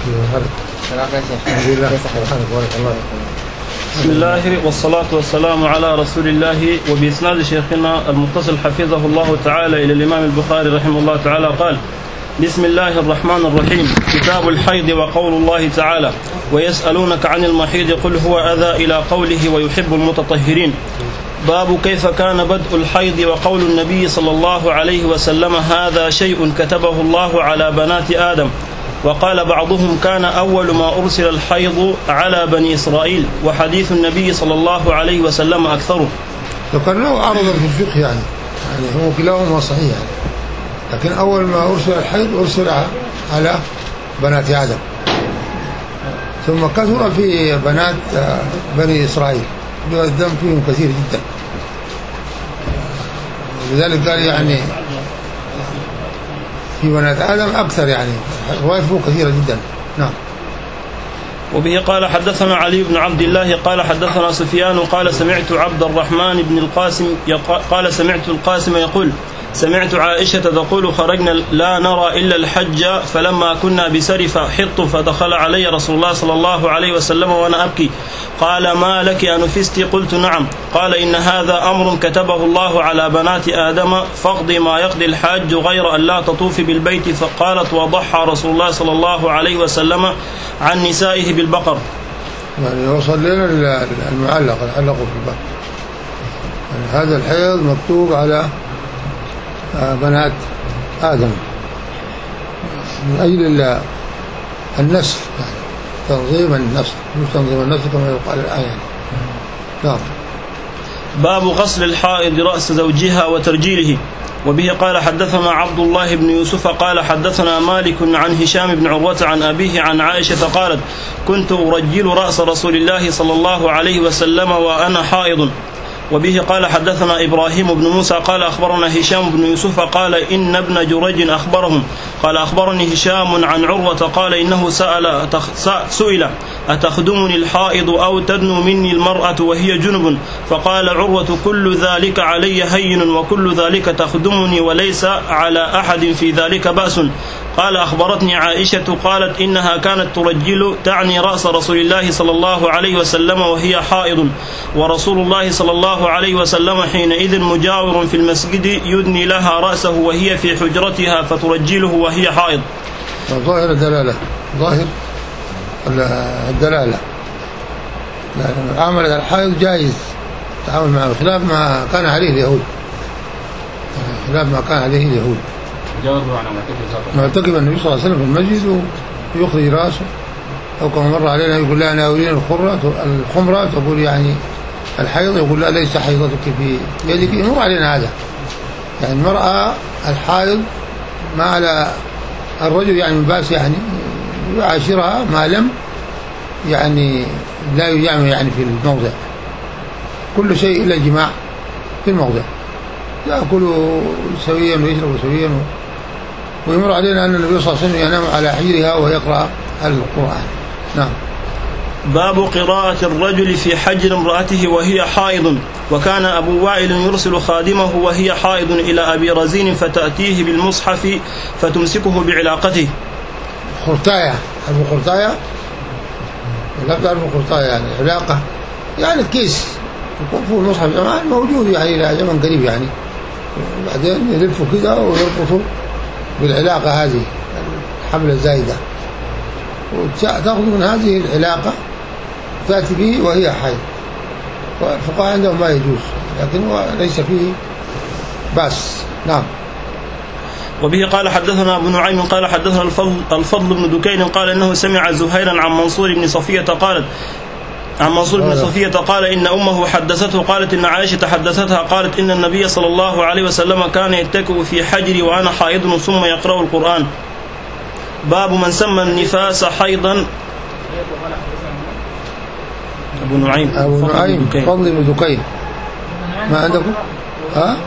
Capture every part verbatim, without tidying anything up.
بسم الله والصلاة والسلام على رسول الله. وبإسناد شيخنا المتصل حفظه الله تعالى إلى الإمام البخاري رحمه الله تعالى قال: بسم الله الرحمن الرحيم. كتاب الحيض. وقول الله تعالى: ويسألونك عن المحيض قل هو أذى إلى قوله ويحب المتطهرين. باب كيف كان بدء الحيض. وقول النبي صلى الله عليه وسلم: هذا شيء كتبه الله على بنات آدم. وقال بعضهم: كان أول ما أرسل الحيض على بني إسرائيل. وحديث النبي صلى الله عليه وسلم أكثره. ذكرناه عرضا في الفقه يعني يعني هو كلاهما صحيح يعني. لكن أول ما أرسل الحيض أرسل على بنات آدم، ثم كثر في بنات بني إسرائيل، الدم فيهم كثير جدا، لذلك قال يعني في بنات آدم أكثر، يعني روايته كثيرة جدا. نعم. وبه قال حدثنا علي بن عبد الله قال حدثنا سفيان قال سمعت عبد الرحمن بن القاسم قال سمعت القاسم يقول: سمعت عائشة تقول: خرجنا لا نرى إلا الحج، فلما كنا بسرف حط فدخل علي رسول الله صلى الله عليه وسلم وأنا أبكي، قال: ما لك أنفست؟ قلت: نعم. قال: إن هذا أمر كتبه الله على بنات آدم، فاقضي ما يقضي الحاج غير أن لا تطوف بالبيت. فقالت: وضحى رسول الله صلى الله عليه وسلم عن نسائه بالبقر. يعني وصل لنا المعلق العلق في البقر، يعني هذا الحيض مكتوب على بنات آدم من أجل النسل، يعني تنظيم النسل، مش تنظيم النسل كما يقال الآية. نعم. باب غسل الحائض رأس زوجها وترجيله. وبه قال حدثنا عبد الله بن يوسف قال حدثنا مالك عن هشام بن عروة عن أبيه عن عائشة قالت: كنت أرجل رأس رسول الله صلى الله عليه وسلم وأنا حائض. وبه قال حدثنا إبراهيم بن موسى قال أخبرنا هشام بن يوسف قال: إن ابن جريج أخبرهم قال: أخبرني هشام عن عروة قال: إنه سأل سئل: أتخدمني الحائض أو تدنو مني المرأة وهي جنب؟ فقال عروة: كل ذلك علي هين، وكل ذلك تخدمني، وليس على أحد في ذلك بأس. قال: أخبرتني عائشة قالت: إنها كانت ترجل، تعني رأس رسول الله صلى الله عليه وسلم وهي حائض، ورسول الله صلى الله عليه وسلم حينئذ مجاور في المسجد يدني لها رأسه وهي في حجرتها فترجله وهي حائض. ظاهر الدلالة، ظاهر الدلالة، عمل الحائض جائز تعامل معه، خلاف ما كان عليه اليهود، خلاف ما كان عليه اليهود. معتكف النبي صلى الله عليه وسلم في المسجد ويخرج راسه، أو كما مر علينا يقول: لا ناولين الخمرة، تقول يعني الحيض، يقول: لا ليس حيضتك في يدك. يمر علينا هذا، يعني المرأة الحائض ما على الرجل يعني من باس، يعني يعاشرها ما لم يعني لا يجامع يعني في الموضع، كل شيء إلا الجماع في الموضع، يأكل سويا ويشرب سويا. ويمر علينا أن النبي صلى الله عليه وسلم ينام على حجرها ويقرأ القرآن. نعم. باب قراءة الرجل في حجر امرأته وهي حائض. وكان أبو وائل يرسل خادمه وهي حائض إلى أبي رزين فتأتيه بالمصحف فتمسكه بعلاقته. خرطاية، أبو خرطاية، لا تعرف خرطاية يعني علاقة، يعني الكيس يكون فيه المصحف زمان موجود يعني إلى زمن قريب يعني، وبعدين يلفوا كذا ويربطوا بالعلاقة هذه الحملة الزايدة، وتأخذ من هذه العلاقة تأتي به وهي حائض. والفقهاء عندهم ما يجوز، لكن هو ليس فيه بأس. نعم. وبه قال حدثنا أبو نعيم قال حدثنا الفضل, الفضل بن دكين قال إنه سمع زهيرا عن منصور بن صفية قالت عن منصور بن صفية قال: إن أمه حدثته قالت إن عائشة حدثتها قالت: إن النبي صلى الله عليه وسلم كان يتكئ في حجري وأنا حائض ثم يقرأ القرآن. باب من سمى النفاس حيضا. أبو نعيم أبو نعيم فضل بن دكين، ما عندكم؟ ها؟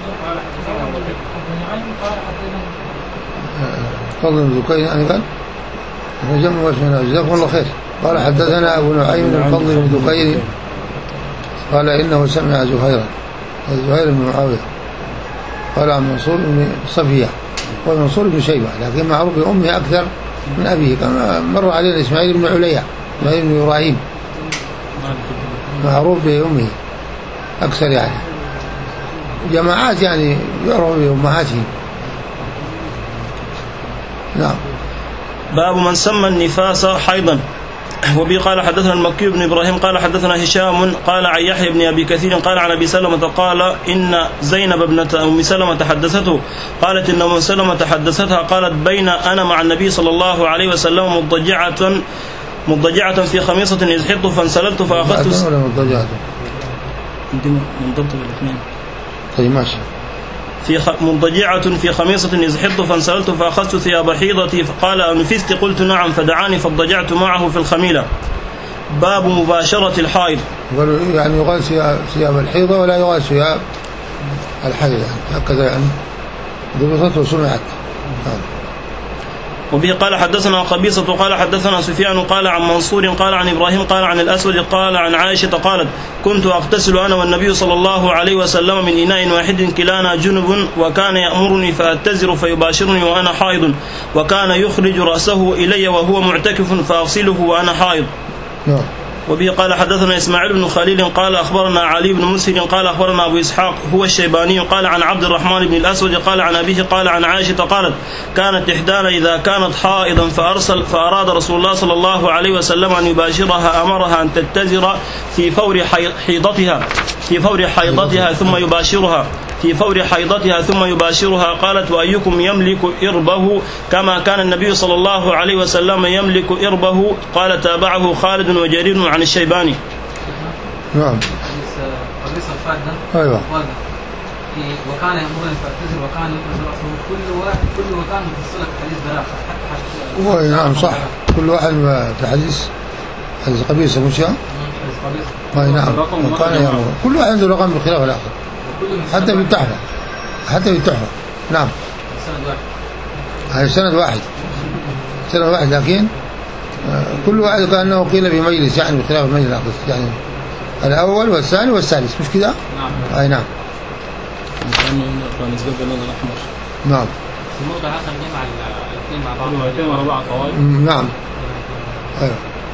فضل بن دكين يعني قال جمع واسمنا، جزاكم الله خير. قال: حدثنا أبو نعيم الفضل بن دكين قال: إنه سمع زهيرا، زهير بن معاوية، قال عن منصور بن صفية ومنصور بن شيبة، لكن معروف بأمه أكثر من أبيه. كان مر علينا إسماعيل بن عليا، إسماعيل بن إبراهيم معروف بأمه أكثر يعني، جماعات يعني يعرفوا بأمهاتهم. نعم. باب من سمى النفاس حيضا. وبه قال حدثنا المكي بن إبراهيم قال حدثنا هشام قال عن يحيى بن أبي كثير قال عن أبي سلمة قال إن زينب ابنة أم سلمة حدثته قالت إن أم سلمة حدثتها قالت بين أنا مع النبي صلى الله عليه وسلم مضجعة مضجعة في خميصة إذ حط فانسللت فأخذت ولا مضجعة منضبطة بالاثنين. طيب ماشي. في خ... مضجعة في خميصة إذ حط فانسللت فأخذت ثياب حيضتي فقال أنفست قلت نعم فدعاني فاضطجعت معه في الخميلة. باب مباشرة الحائض. يعني يغال ثياب الحيضة ولا يغال ثياب الحيض يعني هكذا يعني ضبطت وسمعت. وبه قال حدثنا قبيصة قال حدثنا سفيان قال عن منصور قال عن إبراهيم قال عن الأسود قال عن عائشة قالت كنت أغتسل أنا والنبي صلى الله عليه وسلم من إناء واحد كلانا جنب وكان يأمرني فأتزر فيباشرني وأنا حائض وكان يخرج رأسه إلي وهو معتكف فأغسله وأنا حائض. وبه قال حدثنا إسماعيل بن خليل قال أخبرنا علي بن مسهر قال أخبرنا أبو إسحاق هو الشيباني قال عن عبد الرحمن بن الأسود قال عن أبيه قال عن عائشة قالت كانت إحدانا إذا كانت حائضا فأرسل فأراد رسول الله صلى الله عليه وسلم أن يباشرها أمرها أن تتزر في فور حيضتها في فور حيضتها ثم يباشرها في فور حيضتها ثم يباشرها. قالت وأيكم يملك إربه كما كان النبي صلى الله عليه وسلم يملك إربه. قال تابعه خالد وجرير عن الشيباني. نعم. قبيص الفاد أيوة. وكان يأمرني فأعتذر وكان يخرج رأسه كل واحد كل وكان مفصلة حديث براءة. نعم صح كل واحد في حديث حديث قبيصة مش يعني؟ قبيصة. نعم. وكان يأمر كل واحد عنده رقم بخلاف الآخر. حتى في التحفة حتى في التحفة. نعم. سند واحد. هذا سند واحد سند واحد لكن كل واحد كأنه قيل في مجلس يعني بخلاف المجلس الآخر يعني الأول والثاني والثالث مش كده؟ نعم. أي نعم. نعم. الموضع آخر جمع الاثنين مع بعض. الاثنين مع بعض. نعم. أيوه.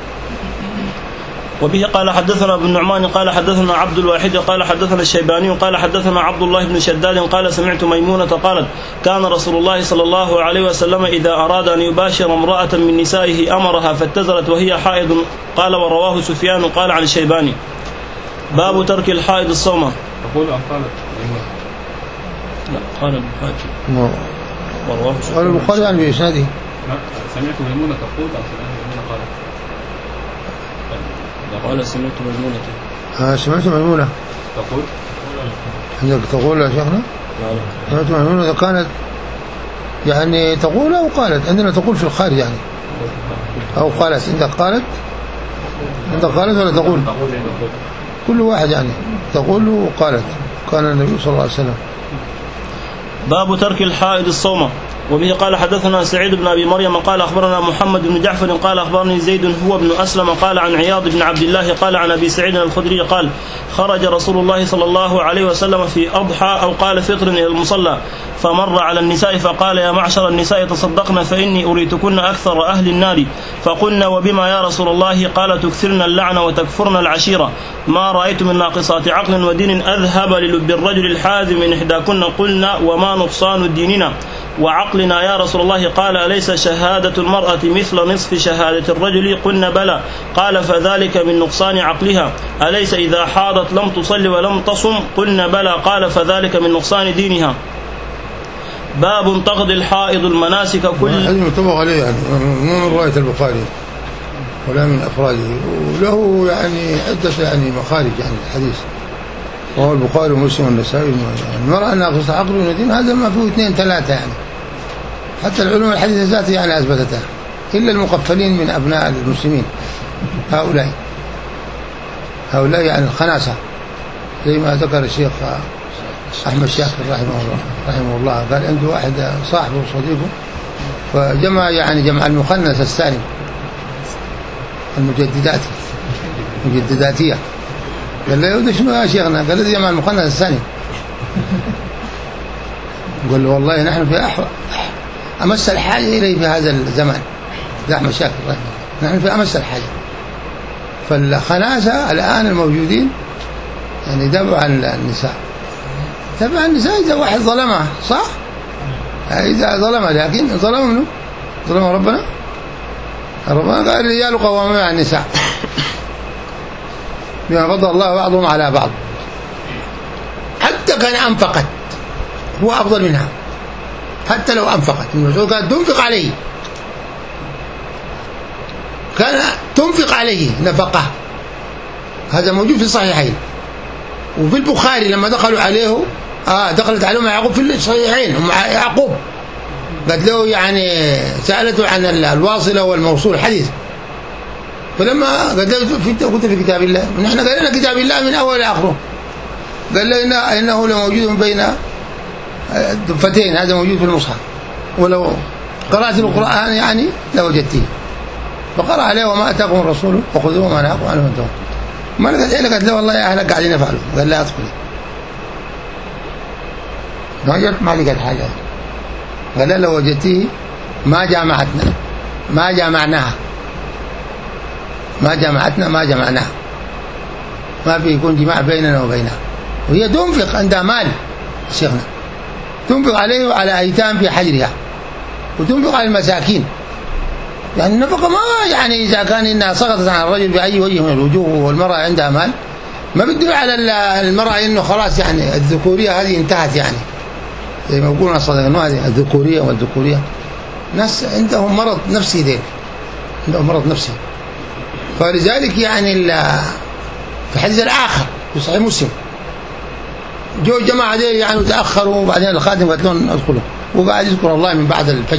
وبه قال حدثنا ابن النعمان قال حدثنا عبد الواحد قال حدثنا الشيباني قال حدثنا عبد الله بن شداد قال سمعت ميمونة قالت كان رسول الله صلى الله عليه وسلم إذا أراد أن يباشر امرأة من نسائه أمرها فاتزرت وهي حائض. قال ورواه سفيان قال عن الشيباني. باب ترك الحائض الصوم. تقول أم قالت؟ لا قال البخاري ورواه سفيان. قال البخاري يعني بإسناده. سمعت ميمونة تقول أم سمعت ميمونة قالت؟ قال سمعت ميمونة. ها سمعت ميمونة تقول عندك تقول يا شيخنا؟ لا سمعت ميمونة كانت يعني تقول أو قالت. عندنا تقول في الخارج يعني أو قالت. عندك قالت عندك قالت ولا تقول؟ كل واحد يعني تقول وقالت. كان النبي صلى الله عليه وسلم. باب ترك الحائض الصوم. وبه قال حدثنا سعيد بن أبي مريم قال أخبرنا محمد بن جعفر قال أخبرني زيد هو بن أسلم قال عن عياض بن عبد الله قال عن أبي سعيد الخدري قال خرج رسول الله صلى الله عليه وسلم في أضحى أو قال فطر إلى المصلى فمر على النساء فقال يا معشر النساء تصدقن فإني أريتكن أكثر أهل النار. فقلنا وبما يا رسول الله؟ قال تكثرن اللعن وتكفرن العشيرة ما رأيت من ناقصات عقل ودين أذهب للب الرجل الحازم من إحداكن. قلنا وما نقصان ديننا وعقلنا يا رسول الله؟ قال أليس شهادة المرأة مثل نصف شهادة الرجل؟ قلنا بلى. قال فذلك من نقصان عقلها. أليس إذا حاضت لم تصل ولم تصم؟ قلنا بلى. قال فذلك من نقصان دينها. باب تقضي الحائض المناسك كل هذا متفق عليه يعني مو من رواية البخاري ولا من أفراده وله يعني عدة يعني مخارج يعني الحديث وهو البخاري ومسلم والنسائي. يعني المرأة ناقصة عقل ودين هذا ما فيه اثنين ثلاثة يعني حتى العلوم الحديثة ذاتها يعني أثبتتها إلا المقفلين من أبناء المسلمين هؤلاء هؤلاء يعني الخناسة زي ما ذكر الشيخ أحمد شاكر رحمه الله رحمه الله قال عنده واحد صاحبه وصديقه فجمع يعني جمع المخنث الثاني المجددات مجدداتية قال له يود شنو يا شيخنا؟ قال له جمع المخنث الثاني. قال له والله نحن في أحوى أمس الحاجة إليه في هذا الزمان لا مشاكل. نحن في أمس الحاجة. فالخناسة الآن الموجودين يعني دبوا عن النساء، دبوا عن النساء إذا واحد ظلمها، صح؟ إذا ظلمها، لكن ظلم منه؟ ظلم ربنا؟ ربنا قال الرجال قوامون على النساء بما فضل الله بعضهم على بعض. حتى كان أنفقت هو أفضل منها، حتى لو أنفقت. المسؤول كانت تنفق عليه، كان تنفق عليه نفقة. هذا موجود في الصحيحين. وفي البخاري لما دخلوا عليه آه دخلت عليه مع يعقوب في الصحيحين، ومع يعقوب قالت له يعني سألته عن الواصلة والموصول حديث، فلما قال له في كنت في كتاب الله، ونحن قال لنا كتاب الله من أول لآخره، قال له إنه, إنه لموجود بين دفتين، هذا موجود في المصحف، ولو قرأت القرآن يعني لوجدته. فقرأ عليه وما أتاكم الرسول وخذوه وما نهاكم عنه فانتهوا. ما قالت إيه؟ قالت له والله يا أهلك قاعدين يفعلوا. قال لا أدخلي، ما جت ما لقيت حاجة. قال لا لو وجدته ما جامعتنا ما جامعناها ما جامعتنا ما جمعناها، ما في يكون جماع بيننا وبينها. وهي تنفق عندها مال شيخنا، تنفق عليه وعلى أيتام في حجرها، وتنفق على المساكين. يعني النفقة ما يعني إذا كان إنها سقطت عن الرجل بأي وجه من الوجوه والمرأة عندها مال، ما بتدل على المرأة إنه خلاص يعني الذكورية هذه انتهت، يعني زي ما يقولون أصلا هذه الذكورية والذكورية. ناس عندهم مرض نفسي، ذي عندهم مرض نفسي. فلذلك يعني في الحديث الآخر في صحيح مسلم جو جماعة دي يعني تأخروا، وبعدين الخادم قالت لهم ادخلوا، وقاعد يذكر الله من بعد الفجر.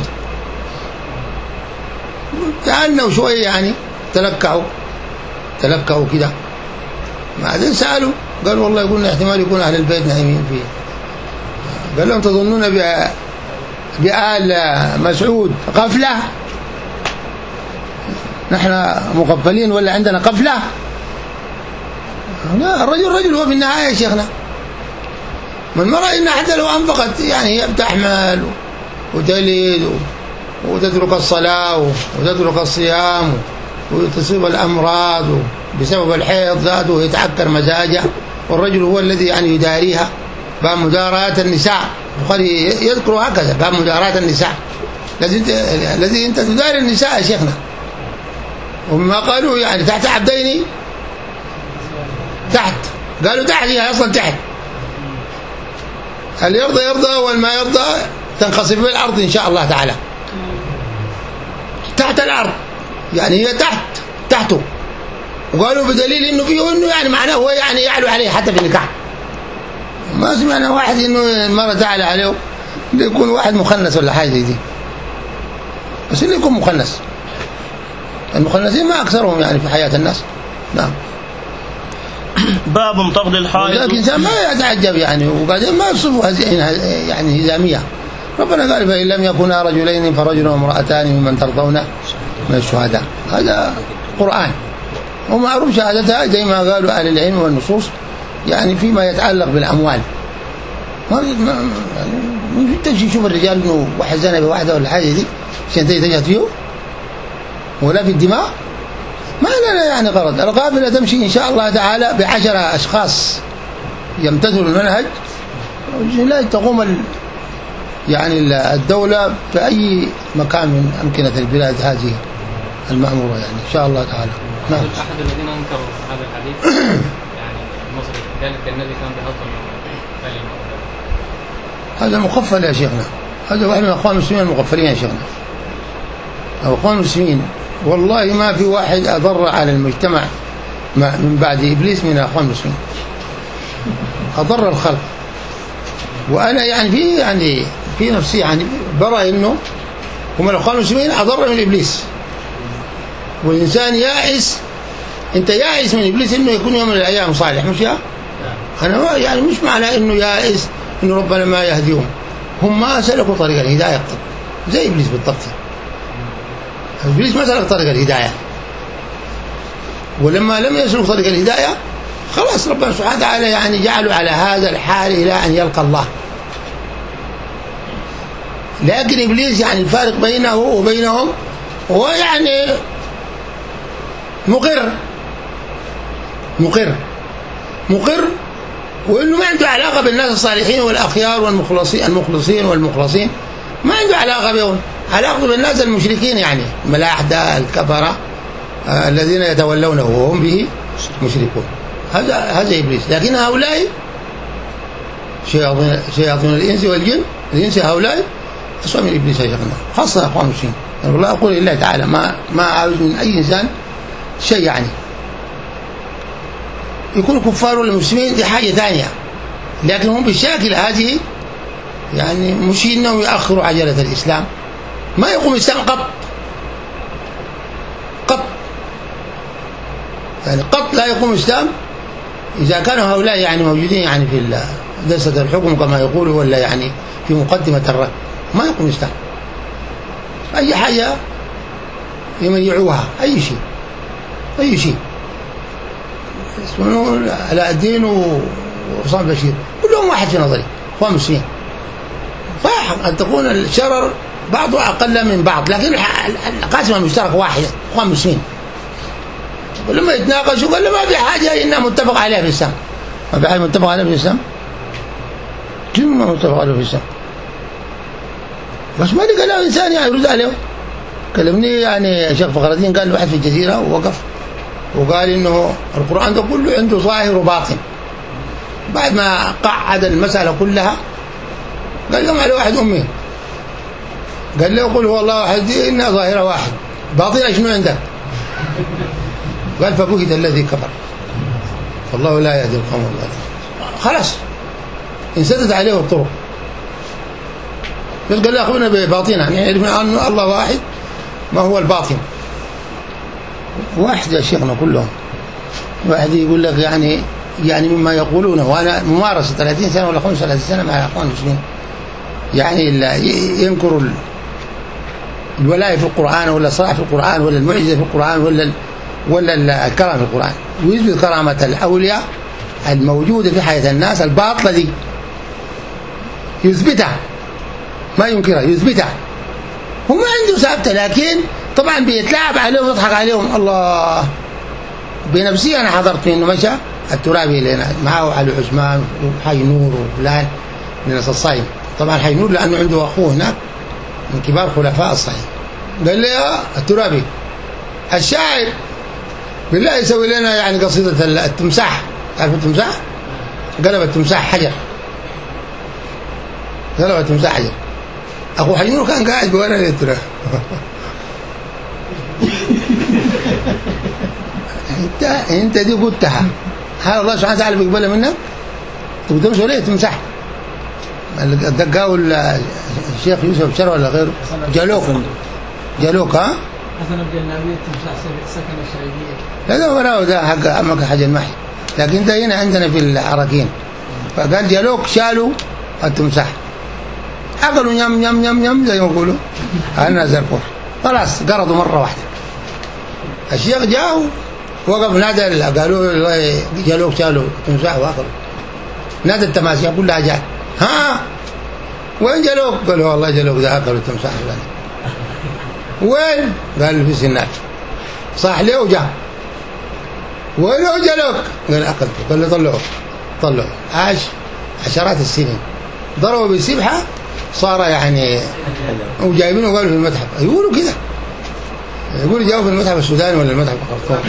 تعالوا شوية يعني تلكعوا تلكعوا كده، بعدين سألوا قالوا والله يقولنا احتمال يكون أهل البيت نايمين فيه. قال لهم تظنون بآل مسعود قفلة؟ نحن مقفلين ولا عندنا قفلة؟ لا، الرجل رجل هو في النهاية يا شيخنا. من مرة إن حتى لو أنفقت يعني هي بتحمل وتلد وتترك الصلاة وتترك الصيام وتصيب الأمراض بسبب الحيض ذاته ويتعكر مزاجها، والرجل هو الذي يعني يداريها. باب مداراة النساء، البخاري يذكر هكذا باب مداراة النساء، الذي أنت تداري النساء يا شيخنا. ومما قالوا يعني تحت عبدين، تحت قالوا تحت هي أصلا تحت، هل يرضى يرضى والما يرضى تنقصف في الأرض إن شاء الله تعالى. تحت الأرض يعني هي تحت تحته، وقالوا بدليل إنه فيه إنه يعني معناه هو يعني يعلو عليه حتى في النكاح. ما سمعنا واحد إنه المرة تعلى عليه، يكون واحد مخنث ولا حاجة دي، بس اللي يكون مخنث. المخنثين ما أكثرهم يعني في حياة الناس. نعم. باب طرد الحائض. لكن الإنسان ما يتعجب يعني، وبعدين ما يصفوا يعني هزامية. ربنا قال فإن لم يكونا رجلين فرجل وامرأتان ممن ترضون من الشهداء، هذا قرآن ومعروف شهادتها زي ما قالوا أهل العلم والنصوص، يعني فيما يتعلق بالأموال. ما يعني تمشي تشوف الرجال إنه واحد زنى بواحدة ولا حاجة دي عشان تجي فيه، ولا في الدماء، ما لنا يعني غرض. القافلة تمشي إن شاء الله تعالى بعشرة أشخاص يمتثلوا المنهج، لا تقوم ال يعني الدولة في أي مكان من أمكنة البلاد هذه المأمورة يعني إن شاء الله تعالى. نعم. أحد الذين أنكروا هذا الحديث يعني المصري قال النبي كان بيهضم هذا مقفل يا شيخنا، هذا واحد من أخوان المسلمين المقفلين يا شيخنا. أخوان المسلمين والله ما في واحد أضر على المجتمع من بعد إبليس من أخوان المسلمين، أضر الخلق. وأنا يعني في يعني في نفسي يعني برى إنه هم الأخوان المسلمين أضر من إبليس. والإنسان يائس، أنت يائس من إبليس إنه يكون يوم من الأيام صالح، مش يا أنا يعني مش معنى إنه يائس إنه ربنا ما يهديهم، هم ما سلكوا طريق الهداية زي إبليس بالضبط. إبليس ما سلك طريق الهداية، ولما لم يسلك طريق الهداية خلاص ربنا سبحانه وتعالى يعني جعله على هذا الحال إلى أن يلقى الله. لكن إبليس يعني الفارق بينه وبينهم ويعني مقر مقر مقر وإنه ما عنده علاقة بالناس الصالحين والأخيار والمخلصين المخلصين والمخلصين، ما عنده علاقة بهم، علاقته بالناس المشركين، يعني الملاحدة الكفرة آه الذين يتولونه وهم به مشركون. هذا هذا إبليس. لكن هؤلاء شياطين شياطين الإنس والجن، الإنس هؤلاء أسوأ من إبليس يا شيخنا، خاصة أخوان المسلمين. والله أقول لله تعالى ما ما عاوز من أي إنسان شيء، يعني يكون كفار ولا مسلمين دي حاجة ثانية، لكن هم بالشاكل هذه يعني مش إنهم يأخروا عجلة الإسلام، ما يقوم الإسلام قط قط يعني قط لا يقوم الإسلام إذا كانوا هؤلاء يعني موجودين يعني في دسة الحكم كما يقولوا، ولا يعني في مقدمة الرد، ما يقوم الإسلام. أي حاجة يميعوها، أي شيء أي شيء اسمه علاء الدين وعصام بشير كلهم واحد في نظري، اخوان مسلمين. صح أن تكون الشرر بعضه أقل من بعض، لكن القاسم المشترك واحد، اخوان مسلمين. ولما يتناقشوا قال ما في حاجة إنها متفق عليها في الإسلام، ما في حاجة متفق عليها في الإسلام، كل ما متفق عليه في الإسلام. بس ما لقى له إنسان يعني يرد عليه. كلمني يعني الشيخ فخر الدين قال واحد في الجزيرة ووقف وقال إنه القرآن ده كله عنده ظاهر وباطن. بعد ما قعد المسألة كلها قال لهم على واحد أمي، قال له قل هو الله واحد إنها ظاهرة واحد، باطنها شنو عندك؟ قال فبهت الذي كفر والله لا يهدي القوم الظالمين. خلاص انسدت عليه الطرق. بس قال له أخبرنا بباطنها، يعني عرفنا أن الله واحد، ما هو الباطن؟ واحد يا شيخنا كلهم. واحد يقول لك يعني يعني مما يقولونه، وأنا ممارسة ثلاثين سنة ولا خمسة وثلاثين سنة مع الأخوان المسلمين، يعني ينكر الولاية في القرآن ولا الصلاح في القرآن ولا المعجزة في القرآن ولا ولا الكرامة في القرآن، ويثبت كرامة الأولياء الموجودة في حياة الناس الباطلة دي، يثبتها ما ينكرها، يثبتها. هم عنده ثابتة، لكن طبعا بيتلاعب عليهم ويضحك عليهم. الله بنفسي أنا حضرت إنه مشى الترابي لنا معه علي عثمان وحي نور وفلان من الصايم. طبعا حي نور لأنه عنده أخوه هناك من كبار خلفاء الصايم. قال لي يا الترابي الشاعر بالله يسوي لنا يعني قصيدة التمساح، تعرف التمساح؟ قلب التمساح حجر، قلب التمساح حجر. أخو حي نور كان قاعد بورا الترابي. انت انت دي قلتها، هل الله سبحانه وتعالى بيقبلها منك؟ تقول تمشي ولا تمسح؟ دقاو الشيخ يوسف شرع ولا غيره جالوك جالوك ها؟ حسن عبد النبي التمساح سكن الشعيبية. هذا وراه ده حق عمك حاج المحي، لكن ده هنا عندنا في العراقين. فقال جالوك شالوا التمساح، أكلوا يم يم يم يم زي ما يقولوا، أنا زرقوا خلاص قرضوا مرة واحدة. الشيخ جاءوا وقف نادى، قالوا جالوك شالوا تمساح واكلوا. نادى التماسيح كلها جاء، ها وين جالوك؟ قالوا والله جالوك ده اكلوا التمساح الفلاني. وين؟ قال في سنات. صاح ليه وجاء. وين هو جالوك؟ قال اكلته. قال له طلعوا طلعوا. عاش عشرات السنين، ضربوا بالسبحه صار يعني، وجايبينه وقالوا في المتحف، يقولوا كده، يقولوا جاوا في المتحف السوداني ولا المتحف الخرطوم.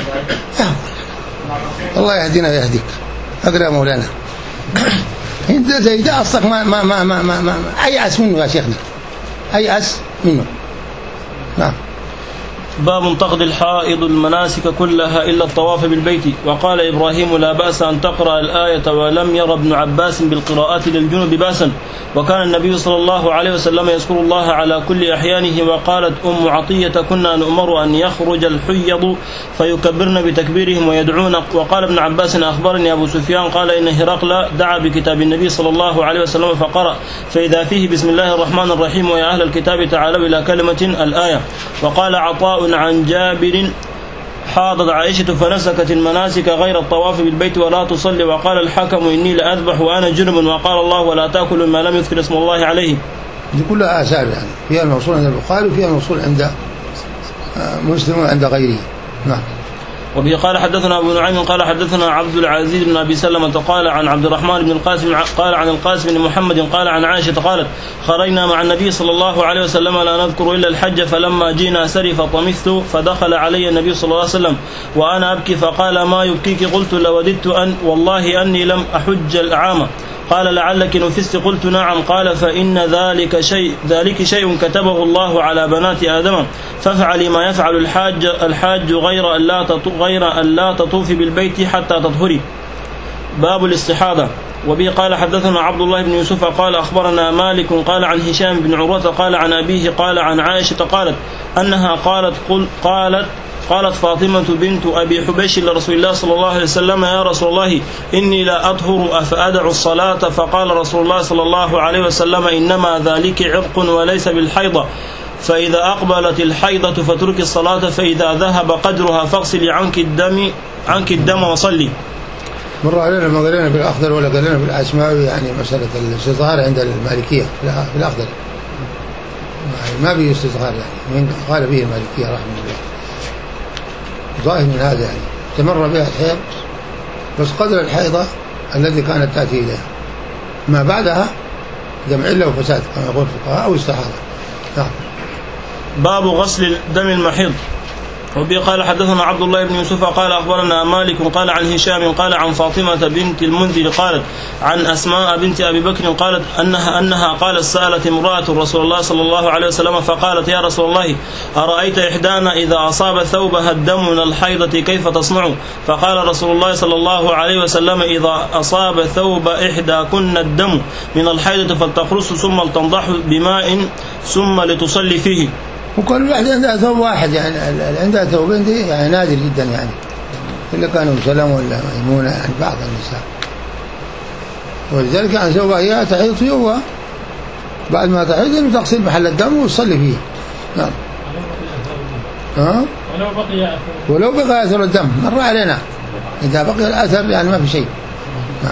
الله يهدينا ويهديك. اقرا يا مولانا. انت زي ده اصلك ما ما ما ما, ما, ما ايأس منه يا شيخنا، ايأس منه. نعم. باب تقضي الحائض المناسك كلها إلا الطواف بالبيت. وقال إبراهيم لا بأس أن تقرأ الآية، ولم ير ابن عباس بالقراءة للجنب بأسا، وكان النبي صلى الله عليه وسلم يذكر الله على كل أحيانه. وقالت أم عطية كنا نؤمر أن يخرج الحيض فيكبرن بتكبيرهم ويدعون. وقال ابن عباس أخبرني أبو سفيان قال إن هرقل دعا بكتاب النبي صلى الله عليه وسلم فقرأ فإذا فيه بسم الله الرحمن الرحيم ويا أهل الكتاب تعالوا إلى كلمة الآية. وقال عطاء عن جابر حاضت عائشة فنسكت المناسك غير الطواف بالبيت ولا تصلي. وقال الحكم إني لأذبح وأنا جنب. وقال الله ولا تأكلوا ما لم يذكر اسم الله عليه. دي كلها آثار يعني، فيها الموصول عند البخاري وفيها الموصول عند مسلم عند غيره. نعم. وبه قال حدثنا أبو نعيم قال حدثنا عبد العزيز بن أبي سلمة قال عن عبد الرحمن بن القاسم قال عن القاسم بن محمد قال عن عائشة قالت خرجنا مع النبي صلى الله عليه وسلم لا نذكر إلا الحج فلما جينا سري فطمثت فدخل علي النبي صلى الله عليه وسلم وأنا أبكي فقال ما يبكيك قلت لوددت أن والله أني لم أحج العام قال لعلك نفست قلت نعم قال فإن ذلك شيء ذلك شيء كتبه الله على بنات آدم فافعلي ما يفعل الحاج الحاج غير أن لا غير أن لا تطوفي بالبيت حتى تطهري. باب الاستحاضة. وبه قال حدثنا عبد الله بن يوسف قال أخبرنا مالك قال عن هشام بن عروة قال عن أبيه قال عن عائشة قالت أنها قالت قل قالت قالت فاطمة بنت أبي حبيش لرسول الله صلى الله عليه وسلم يا رسول الله إني لا أطهر أفأدع الصلاة فقال رسول الله صلى الله عليه وسلم إنما ذلك عرق وليس بالحيضة فإذا أقبلت الحيضة فترك الصلاة فإذا ذهب قدرها فاغسلي عنك الدم عنك الدم وصلي. مر علينا ما قلنا في الأخضر ولا قلنا في العشماوي يعني مسألة الاستظهار عند المالكية في الأخضر ما به استصغار يعني من قال به المالكية رحمه الله ظاهر من هذا يعني تمر بها الحيض بس قدر الحيضة الذي كانت تأتي إليها ما بعدها دم علة وفساد كما يقول الفقهاء أو استحاضة. نعم. باب غسل دم المحيض. وبه قال حدثنا عبد الله بن يوسف قال أخبرنا مالك قال عن هشام قال عن فاطمة بنت المنذر قالت عن أسماء بنت أبي بكر قالت أنها أنها قالت سألت امرأة رسول الله صلى الله عليه وسلم فقالت يا رسول الله أرأيت إحدانا إذا أصاب ثوبها الدم من الحيضة كيف تصنع؟ فقال رسول الله صلى الله عليه وسلم إذا أصاب ثوب إحداكن الدم من الحيضة فلتقرصه ثم لتنضح بماء ثم لتصلي فيه. وكل واحد عندها ثوب واحد يعني عندها ثوبين دي يعني نادر جدا يعني إلا كانوا سلام ولا ميمونة يعني بعض النساء ولذلك يعني ثوبها هي تحيض ثيابها بعد ما تحيض تغسل محل الدم وتصلي فيه. نعم. ها؟ ولو بقي أثر ولو بقي أثر الدم مر علينا إذا بقي الأثر يعني ما في شيء. نعم.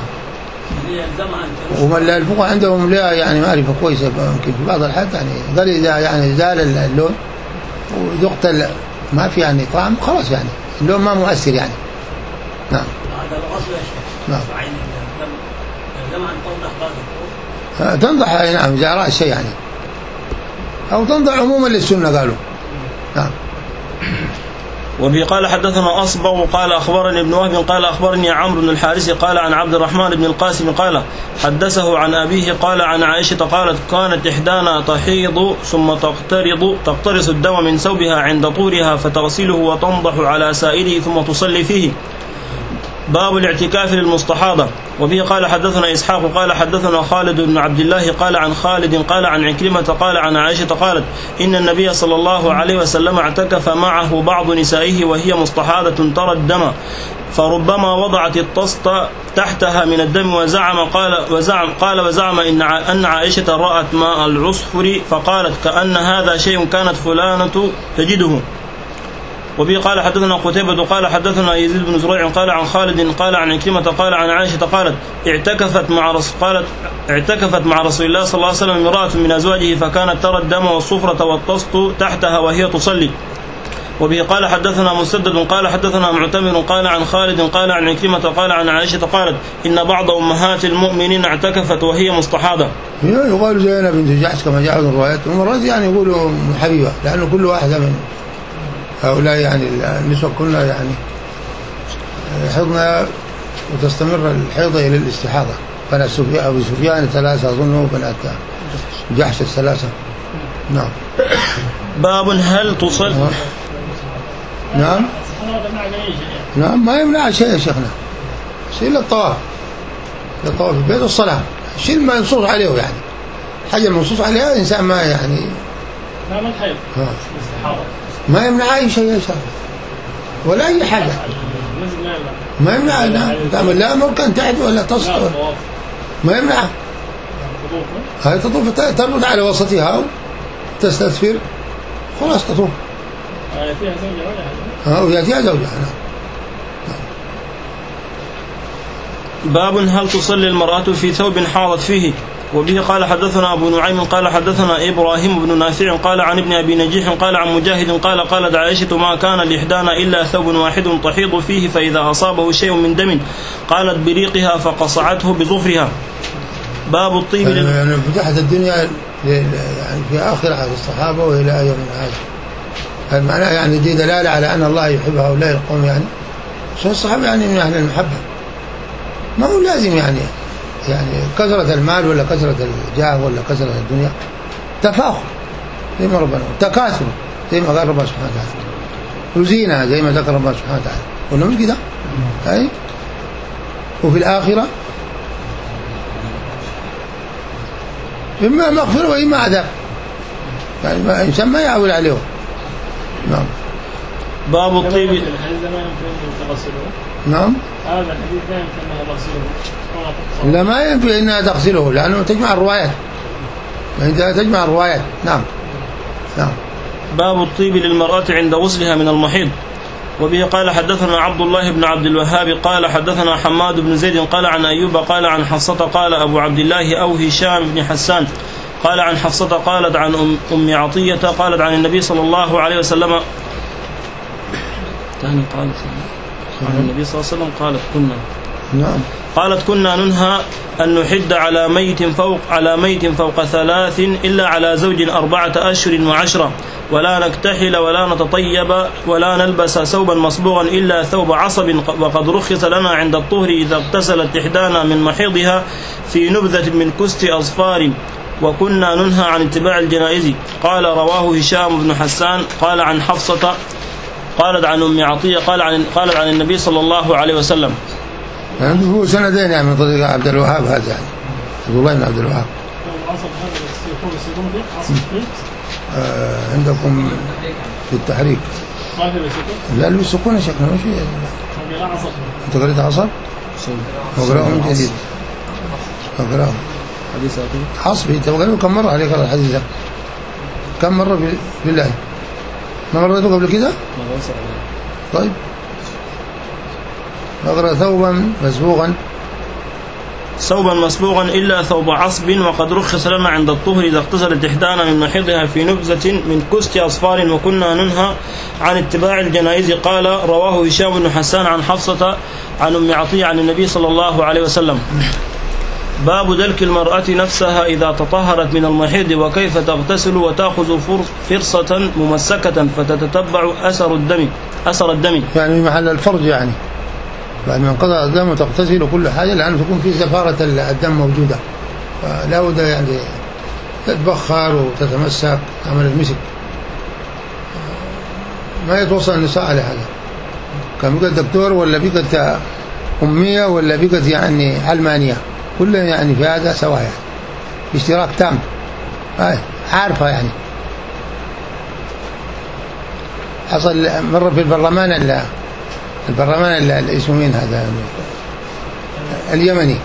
ومن الفقهاء عندهم لها يعني معرفة كويسة يمكن في بعض الحالات يعني قال إذا يعني زال اللون وذقت ما في يعني طعم خلاص يعني اللون ما مؤثر يعني. نعم. هذا الغسل يا شيخ. نعم. عين الدم الدم أن تنضح تنضح نعم إذا رأى شيء يعني أو تنضح عموما للسنة قالوا. نعم. وبه قال حدثنا أصبغ قال أخبرني ابن وهب قال أخبرني عمرو بن الحارث قال عن عبد الرحمن بن القاسم قال حدثه عن أبيه قال عن عائشة قالت كانت إحدانا تحيض ثم تقترض تقترص الدم من ثوبها عند طورها فتغسله وتنضح على سائره ثم تصلي فيه. باب الاعتكاف للمستحاضة. وبه قال حدثنا إسحاق قال حدثنا خالد بن عبد الله قال عن خالد قال عن عكرمة قال عن عائشة قالت إن النبي صلى الله عليه وسلم اعتكف معه بعض نسائه وهي مستحاضة ترى الدم فربما وضعت الطست تحتها من الدم وزعم قال وزعم قال وزعم إن أن عائشة رأت ماء العصفر فقالت كأن هذا شيء كانت فلانة تجده. وبه قال حدثنا قتيبة قال حدثنا يزيد بن زريع قال عن خالد قال عن عكرمة قال عن عائشة قالت اعتكفت مع رسول قالت اعتكفت مع رسول الله صلى الله عليه وسلم امرأة من أزواجه فكانت ترى الدم والصفرة والطست تحتها وهي تصلي. وبه قال حدثنا مسدد قال حدثنا معتمر قال عن خالد قال عن عكرمة قال عن عائشة قالت إن بعض أمهات المؤمنين اعتكفت وهي مستحاضة. يقال زينب بنت جحش كما جاء في الروايات ومرات يعني يقولوا حبيبة لأنه كل واحدة من هؤلاء يعني النسوة كلها يعني حضنا وتستمر الحيضة إلى الاستحاضة. بنات أبو سفيان ثلاثة أظنه بنات جحش الثلاثة. نعم. باب هل تصل نعم نعم ما يمنع شيء يا شيخنا إلا الطواف الطواف في البيت والصلاة شيء ما ينصوص عليه يعني حاجة المنصوص عليها الإنسان ما يعني لا ما الحيض ما يمنع أي شيء يا شيخ ولا أي حاجة ما يمنع لا لا ممكن تعد ولا تصل ما يمنع هاي تطوف تربط على وسطها تستثفر خلاص تطوف فيها زوجة ولا ها ويأتيها زوجة. باب هل تصلي المرأة في ثوب حاضت فيه. وبه قال حدثنا أبو نعيم قال حدثنا إبراهيم بن نافع قال عن ابن أبي نجيح قال عن مجاهد قال قالت عائشة ما كان لإحدانا إلا ثوب واحد تحيض فيه فإذا أصابه شيء من دم قالت بريقها فقصعته بظفرها. باب الطيب يعني, يعني فتحت الدنيا يعني في آخر عهد الصحابة وإلى يومنا هذا. معناه يعني دي دلالة على أن الله يحب هؤلاء القوم يعني. شو الصحابة يعني من أهل المحبة، ما هو لازم يعني يعني كثرة المال ولا كثرة الجاه ولا كثرة الدنيا، تفاخر زي ما ربنا، تكاثر زي ما قال ربنا سبحانه وتعالى، وزينة زي ما ذكر ربنا سبحانه وتعالى، ولا مش كده؟ أي وفي الآخرة إما مغفرة وإما عذاب، يعني ما إنسان ما يعول عليه. نعم. باب الطيب. نعم. هذا الحديث لا يمكن أنها تغسله. لا ما ينفع أنها تغسله لأنه تجمع الروايات، عندها تجمع الروايات. نعم. نعم. باب الطيب للمرأة عند غسلها من المحيض. وبه قال حدثنا عبد الله بن عبد الوهاب قال حدثنا حماد بن زيد قال عن أيوب قال عن حفصة قال أبو عبد الله أو هشام بن حسان قال عن حفصة قالت عن أم عطية قالت عن النبي صلى الله عليه وسلم ثاني قالت عن النبي صلى الله عليه وسلم قالت كنا نعم قالت كنا ننهى أن نحد على ميت فوق على ميت فوق ثلاث إلا على زوج أربعة أشهر وعشرة، ولا نكتحل ولا نتطيب ولا نلبس ثوبا مصبوغا إلا ثوب عصب، وقد رخص لنا عند الطهر إذا اغتسلت إحدانا من محيضها في نبذة من كست أظفار، وكنا ننهى عن اتباع الجنائز. قال رواه هشام بن حسان قال عن حفصة قالت عن أم عطية قال عن قالت عن النبي صله الله عليه وسلم. يعني هو سندين يعني من طريق عبد الوهاب هذا يعني عبد الله بن عبد الوهاب. آه عندكم في التحريك ما في سكون؟ لا اللي سكون شكله مش انت قريت عصر؟ وقرأه من جديد وقرأه حديث حصبي انت وقرأه كم مرة عليك الحديث ده؟ كم مرة بالله؟ ما مرته قبل كده؟ طيب نقرأ ثوبا مسبوغا ثوبا مسبوغا إلا ثوب عصب، وقد رخص لنا عند الطهر إذا اغتسلت إحدانا من محيضها في نبذة من كست أصفار، وكنا ننهى عن اتباع الجنائز. قال رواه هشام بن حسان عن حفصة عن أم عطية عن النبي صلى الله عليه وسلم. باب دلك المرأة نفسها إذا تطهرت من المحيض وكيف تغتسل وتأخذ فرصة ممسكة فتتتبع أثر الدم أثر الدم يعني محل الفرج، يعني بعد ما انقضى الدم وتغتسل وكل حاجة لأنه تكون في زفارة الدم موجودة، فلا بد يعني تتبخر وتتمسك عمل المسك. ما يتوصل النساء على هذا، كان بقت دكتور ولا بقت أمية ولا بقت يعني علمانية، كلها يعني في هذا سواء يعني اشتراك تام. آه عارفة يعني حصل مرة في البرلمان اللي البرلمان اللي اسمه مين هذا اليمني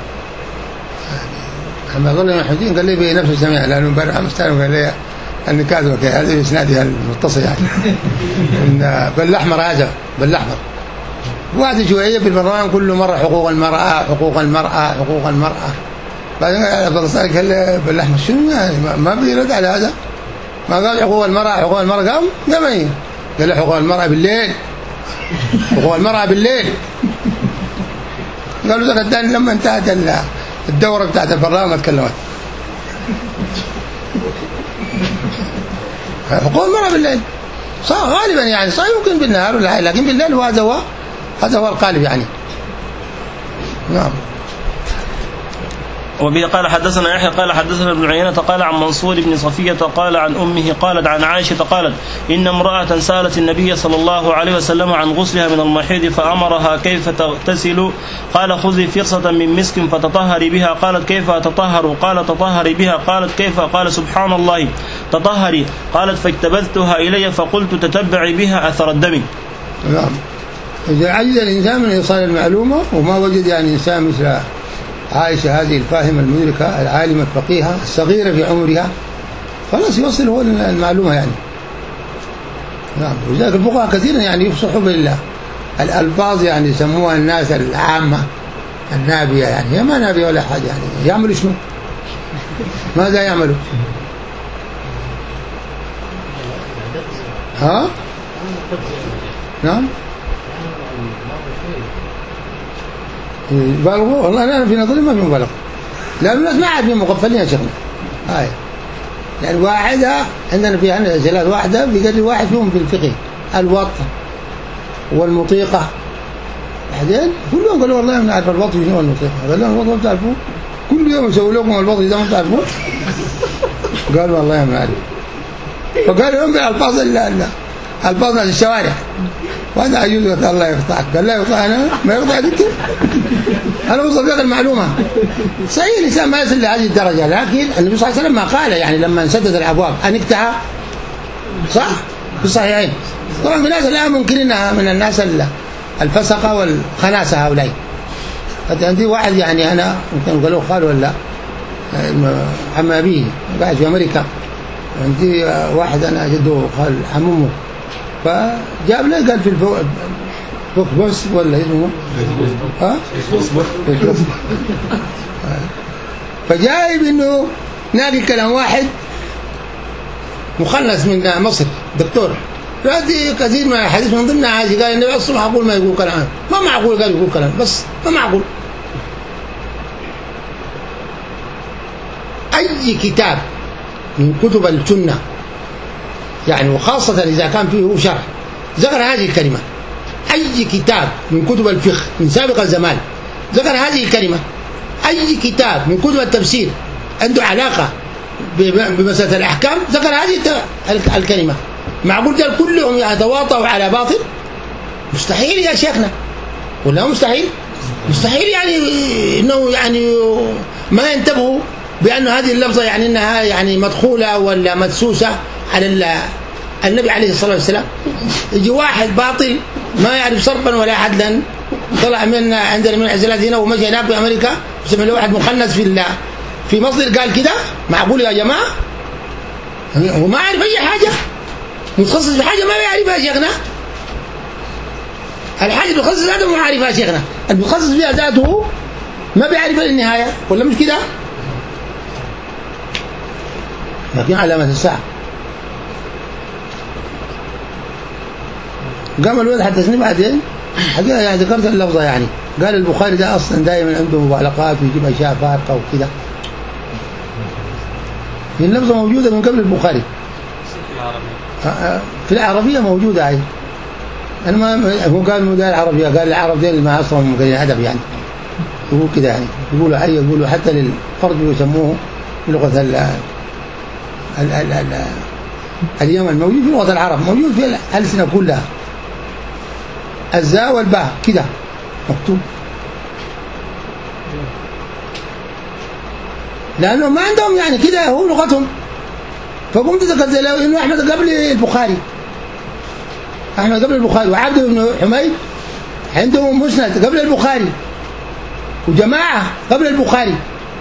محمد الله المحمدين قال لي بنفسه سميع لأنه امبارح مستعلم قال لي أني كاذبك هذا إسنادي المتصل يعني إن بالأحمر هذا بالأحمر واحد شوية في البرلمان كل مرة حقوق المرأة حقوق المرأة حقوق المرأة، بعدين قال لي بالأحمر شنو يعني ما بيرد على هذا، ما قال حقوق المرأة حقوق المرأة قام يمني قال لي حقوق المرأة بالليل حقوق المرأة بالليل. قالوا ذاك الثاني لما انتهت الدورة بتاعت البرلمان ما تكلمت. حقوق المرأة بالليل صح غالبا يعني صح يمكن بالنهار ولا حاجة، لكن بالليل وهذا هو هذا هو القالب يعني. نعم. وبه قال حدثنا يحيى قال حدثنا ابن عيينة قال عن منصور بن صفية قال عن أمه قالت عن عائشة قالت إن امرأة سألت النبي صلى الله عليه وسلم عن غسلها من المحيض فأمرها كيف تغتسل، قال خذي فرصة من مسك فتطهري بها، قالت كيف أتطهر؟ قال تطهري بها، قالت كيف؟ قال سبحان الله تطهري، قالت فاجتبذتها إلي فقلت تتبعي بها أثر الدم. نعم. إذا عجز الإنسان من إيصال المعلومة وما وجد يعني إنسان مثل عائشة هذه الفاهمة المدركة العالمة الفقيهة الصغيرة في عمرها خلاص يوصل هو المعلومة يعني. نعم. وذلك الفقهاء كثيرا يعني يفصحوا بالألفاظ يعني يسموها الناس العامة النابية، يعني هي ما نابية ولا حاجة يعني يعملوا شنو ماذا يعملوا؟ ها؟ نعم يبالغوا. والله أنا في نظري ما في مبالغة، لأن الناس ما عاد مغفلين يا شيخنا. هاي يعني واحدة عندنا في عندنا ثلاث واحدة بيقري واحد فيهم في الفقه الوط والمطيقة. بعدين كلهم قالوا والله ما نعرف الوط شنو المطيقة. قال لهم الوط ما بتعرفوه؟ كل يوم يسوي لكم الوط إذا ما بتعرفوه. قالوا والله ما نعرف. فقالوا يوم بالألفاظ الألفاظ ناس الشوارع. وهذا عجوز قال الله يقطعك. قال لا يقطع أنا ما يقطع أنت. أنا وصل لك المعلومة. صحيح الإنسان ما يصل لهذه الدرجة، لكن النبي صلى الله عليه وسلم ما قال يعني لما انسدت الأبواب أنكتها صح في الصحيحين. طبعا في ناس الآن منكرينها من الناس الفسقة والخناسة هؤلاء. عندي واحد يعني أنا ممكن قالوا خال ولا عم أبيه قاعد في أمريكا. عندي واحد أنا جده خال عمومه، فجاب لي قال في الفوق فوق بوس ولا اسمه ها فيسبوك. فجايب انه نادي كلام واحد مخلص من مصر دكتور، فهذه كثير من الحديث من ضمنها هذه قال النبي الصبح معقول ما يقول كلام، ما معقول قال يقول كلام، بس ما معقول. اي كتاب من كتب السنه يعني وخاصة إذا كان فيه شرح ذكر هذه الكلمة. أي كتاب من كتب الفقه من سابق الزمان ذكر هذه الكلمة. أي كتاب من كتب التفسير عنده علاقة بمسألة الأحكام ذكر هذه الكلمة. معقول قال كلهم يتواطؤوا على باطل؟ مستحيل يا شيخنا، ولا مستحيل؟ مستحيل يعني إنه يعني ما ينتبهوا بأن هذه اللفظة يعني إنها يعني مدخولة ولا مدسوسة على النبي عليه الصلاة والسلام. يجي واحد باطل ما يعرف صرفا ولا عدلا طلع من عندنا من العزلات هنا ومشي هناك في أمريكا وسمع له واحد مخنث في في مصر قال كده. معقول يا جماعة؟ هو ما يعرف أي حاجة، متخصص في حاجة ما يعرفها شيخنا. الحاجة المتخصص هذا ما يعرفها شيخنا، المتخصص فيها ذاته ما بيعرف النهاية، ولا مش كده؟ لكن علامة الساعة قام الولد حتى سنين بعدين حقيقة يعني ذكرت اللفظة يعني قال البخاري ده أصلا دائما عنده مبالغات ويجيب أشياء فارقة وكذا. اللفظة موجودة من قبل البخاري في العربية موجودة هاي. أنا ما هو قال مو ده العربية، قال العرب دي ما أصلا من قبل أدب يعني يقول كده يعني يقولوا حي يقولوا حتى للفرد يسموه بلغة ال ال ال ال اليمن موجود في لغة العرب، موجود في الألسنة كلها الزاء والباء كده مكتوب، لأنه ما عندهم يعني كده هو لغتهم. فقمت ذكرت له إنه أحمد قبل البخاري، أحمد قبل البخاري وعبد بن حميد عندهم مسند قبل البخاري وجماعة قبل البخاري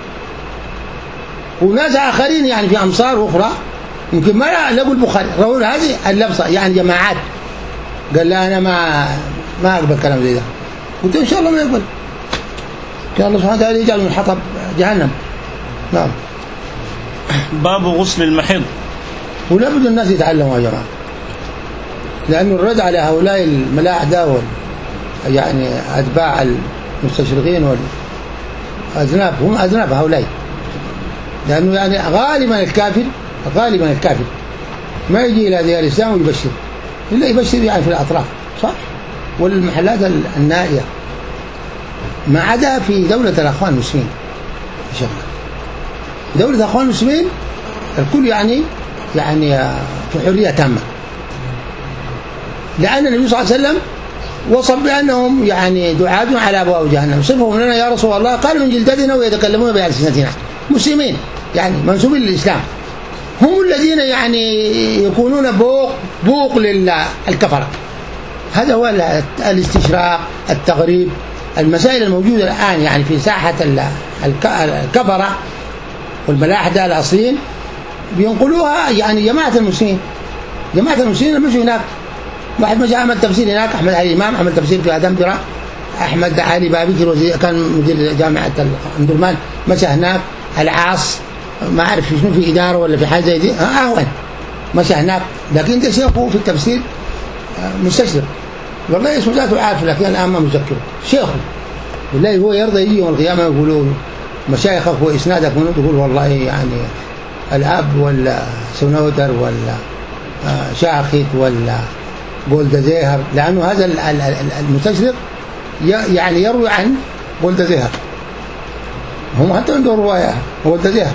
وناس آخرين يعني في أمصار أخرى يمكن ما لقوا البخاري رووا هذه اللفظة يعني جماعات. قال لا أنا ما ما أقبل كلام زي ده. قلت إن شاء الله ما يقبل، كان الله سبحانه وتعالى يجعل من حطب جهنم. نعم. باب غسل المحيض. ولا بد الناس يتعلموا يا جماعة، لأنه الرد على هؤلاء الملاحدة وال يعني أتباع المستشرقين والأذناب هم أذناب هؤلاء، لأنه يعني غالبا الكافر غالبا الكافر ما يجي إلى ديار الإسلام ويبشر إلا يبشر يعني في الأطراف صح، والمحلات النائية ما عدا في دولة الأخوان المسلمين. دولة الأخوان المسلمين الكل يعني يعني في حرية تامة، لأن النبي صلى الله عليه وسلم وصف بأنهم يعني دعاة على أبواب جهنم. صفهم لنا يا رسول الله، قالوا من جلدتنا ويتكلمون بألسنتنا. مسلمين يعني منسوبين للإسلام، هم الذين يعني يكونون بوق بوق للكفرة. هذا هو الاستشراق التغريب، المسائل الموجودة الآن يعني في ساحة الكفرة والملاحدة الأصليين بينقلوها يعني جماعة المسلمين. جماعة المسلمين مشوا هناك، واحد مشى عمل تفسير هناك، أحمد علي الإمام عمل تفسير في أدمدرة، أحمد علي بابكر كان مدير جامعة الأندرمان مشى هناك، العاص ما أعرف شنو في إدارة ولا في حاجة زي دي أهون مشى هناك، لكن ده شيخه في التفسير مستشرق والله اسمه ذاته عارف، لكن الآن ما مذكره شيخه بالله هو يرضى يجي يوم القيامة يقولوا مشايخك وإسنادك منو، تقول والله يعني الأب ولا سنودر ولا شاخت ولا جولدا زيهر، لأنه هذا المستشرق يعني يروي عن جولدا زيهر، هم حتى عندهم رواية جولدا زيهر.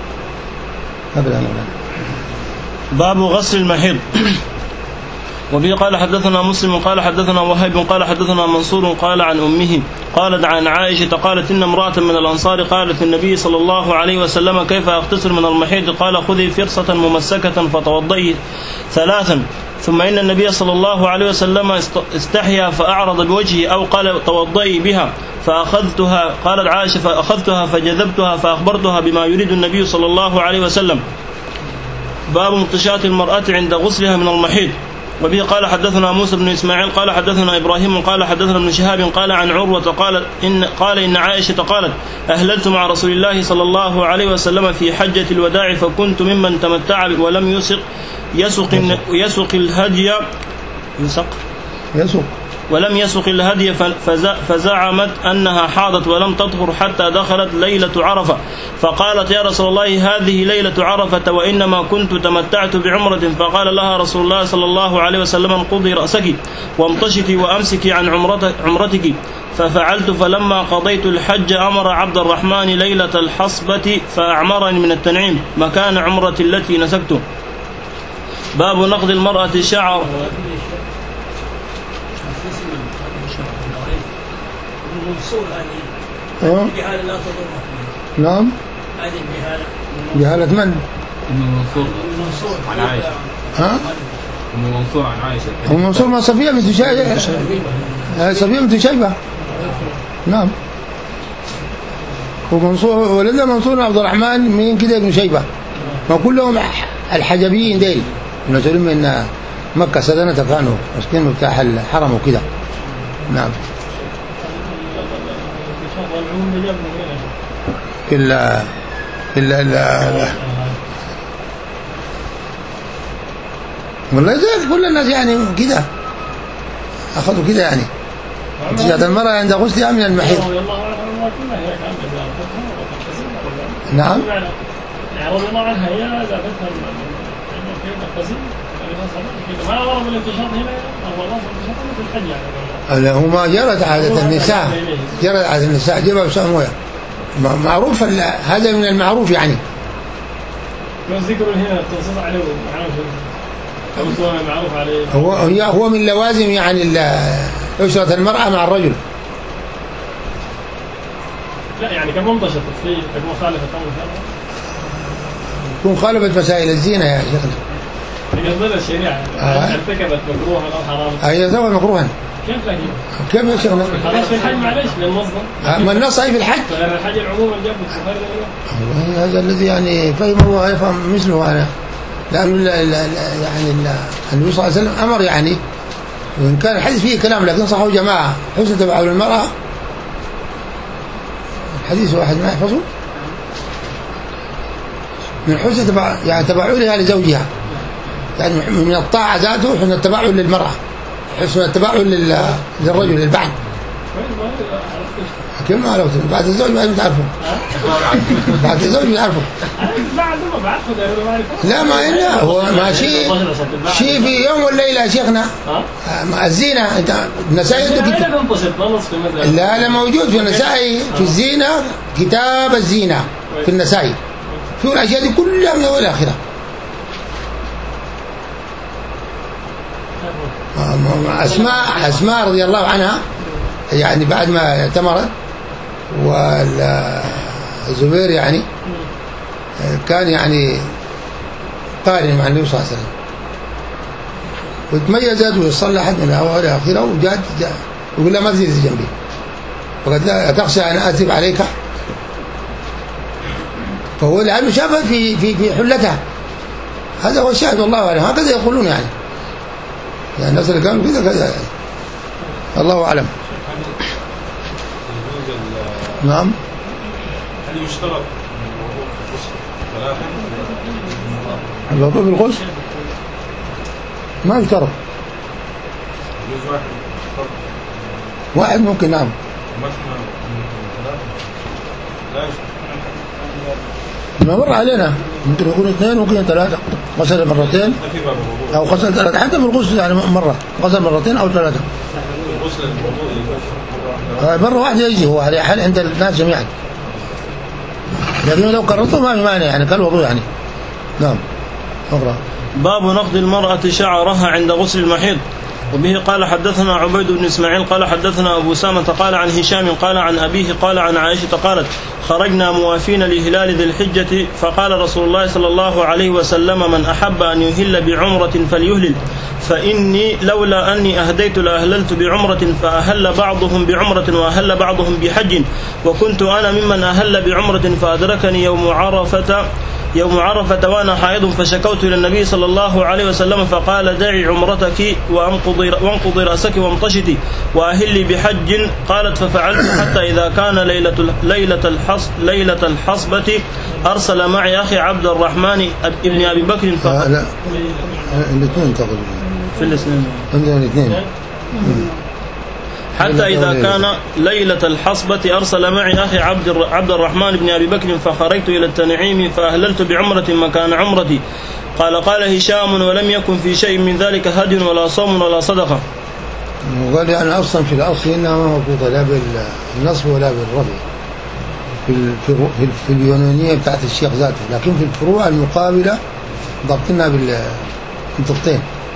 باب غسل المحيض. وبه قال حدثنا مسلم قال حدثنا وهيب قال حدثنا منصور قال عن أمه قالت عن عائشة قالت إن امرأة من الأنصار قالت للنبي صلى الله عليه وسلم كيف أغتسل من المحيض؟ قال خذي فرصة ممسكة فتوضئي ثلاثا، ثم إن النبي صلى الله عليه وسلم استحيا فأعرض بوجهه أو قال توضئي بها فأخذتها. قالت عائشة فأخذتها فجذبتها فأخبرتها بما يريد النبي صلى الله عليه وسلم. باب امتشاط المرأة عند غسلها من المحيض. وبه قال حدثنا موسى بن إسماعيل قال حدثنا إبراهيم قال حدثنا ابن شهاب قال عن عروة قال إن, قال إن عائشة قالت أهللت مع رسول الله صلى الله عليه وسلم في حجة الوداع فكنت ممن تمتع ولم يسق يسق, يسق الهدي يسق يسق ولم يسق الهدي فزعمت أنها حاضت ولم تطهر حتى دخلت ليلة عرفة، فقالت يا رسول الله هذه ليلة عرفة وإنما كنت تمتعت بعمرة، فقال لها رسول الله صلى الله عليه وسلم انقضي رأسك وامتشتي وأمسكي عن عمرتك، ففعلت فلما قضيت الحج أمر عبد الرحمن ليلة الحصبة فأعمرني من التنعيم مكان عمرتي التي نسكت. باب نقض المرأة شعر. أه؟ نعم جهالة من؟ أم منصور عن عائشة. ها؟ أم منصور عن عائشة. أم منصور ما صفية بنت شيبة. صفية بنت شيبة. نعم. ومنصور ولدنا منصور عبد الرحمن من كده ابن شيبة، ما كلهم الحجبيين ديل مسؤولين من مكة سدنة كانوا مسكين مفتاح الحرم وكده. نعم. إلا إلا إلا والله زي كل الناس يعني كده أخذوا كده يعني تجد المرأة عند غسلها من المحيض. نعم. رضي الله عنها هي ذابتها ما ضرب الانتشاط هنا أو ضرب الانتشاط في الحج يعني. لا هما جرت عادة النساء جرت عادة النساء جبهة وسموها معروف، هذا من المعروف يعني. بس ذكروا هنا التنصيص عليه معروف عليه. هو هو من لوازم يعني عشرة المرأة مع الرجل. لا يعني كمنتشط في مخالفة تكون خالفت مسائل الزينة يا شيخنا. يقصد الشريعة ارتكبت مكروها أو حراما. أي سوى مكروها. كيف لكن؟ كيف يا شيخنا؟ خلاص في الحج معلش للمصدر. ما النص أي في الحج؟ غير الحج العموم الجاب والله هذا الذي يعني فهمه يفهم مثله أنا، لأنه يعني النبي صلى الله عليه وسلم أمر يعني، وإن كان الحديث فيه كلام لكن صحوا جماعة حسن تبعه للمرأة. الحديث واحد ما يحفظه من حسن تبع يعني تبعلها لزوجها، يعني من الطاعة ذاته حسن التبعل للمرأة، حسن التبعل للرجل للبعض. كيف ما عرفت؟ بعد الزوج ما بتعرفه. بعد الزوج بتعرفه. لا ما إلا هو ما شيء شيء في يوم والليلة يا شيخنا. الزينة أنت النسائي لا لا موجود في النسائي في الزينة، كتاب الزينة في النسائي شو الأشياء دي كلها من أول آخرة. أسماء أسماء رضي الله عنها يعني بعد ما اعتمرت، والزبير يعني كان يعني قارن مع النبي صلى الله عليه وسلم، وتميزت وصلحت من أول آخرة، وجات يقول لها ما تزيد جنبي، وقد لا تخشى أن آثب عليك، فهو لأنه شافها في في في حلتها. هذا هو الشاهد والله أعلم، هكذا يقولون يعني يعني الناس اللي كانوا كذا كذا يعني. الله أعلم. نعم. هل يشترط الوضوء بالغسل ما يفترض واحد ممكن نعم ما مر علينا ممكن يكون اثنين ممكن ثلاثة غسل مرتين أو غسل ثلاثة حتى في الغسل يعني مرة غسل مرتين أو ثلاثة مرة واحدة يجي هو على حال عند الناس جميعا لكن لو كررته ما في مانع يعني كالوضوء يعني نعم اقرأ. باب نقض المرأة شعرها عند غسل المحيض. وبه قال حدثنا عبيد بن إسماعيل قال حدثنا أبو سامة قال عن هشام قال عن أبيه قال عن عائشة قالت خرجنا موافين لهلال ذي الحجة فقال رسول الله صلى الله عليه وسلم من أحب أن يهل بعمرة فليهلل فإني لولا أني أهديت لأهللت بعمرة فأهل بعضهم بعمرة وأهل بعضهم بحج وكنت أنا ممن أهل بعمرة فأدركني يوم عرفة يوم عرفة وأنا حائض فشكوت إلى النبي صلى الله عليه وسلم فقال دعي عمرتك وانقضي رأسك وامتشتي وأهلي بحج قالت ففعلت حتى إذا كان ليلة ليلة الحص ليلة الحصبة أرسل معي أخي عبد الرحمن ابن أبي بكر ف... آه لا الاثنين تقريبا في الاثنين عندنا الاثنين حتى إذا كان ليلة الحصبة أرسل معي أخي عبد عبد الرحمن بن أبي بكر فخرجت إلى التنعيم فأهللت بعمرة مكان عمرتي. قال قال هشام ولم يكن في شيء من ذلك هدي ولا صوم ولا صدقة. وقال يعني أصلا في الأصل إنها ما مربوطة لا بالنصب ولا بالرفع في في في اليونانية بتاعت الشيخ ذاته لكن في الفروع المقابلة ضبطنا بالضبطين.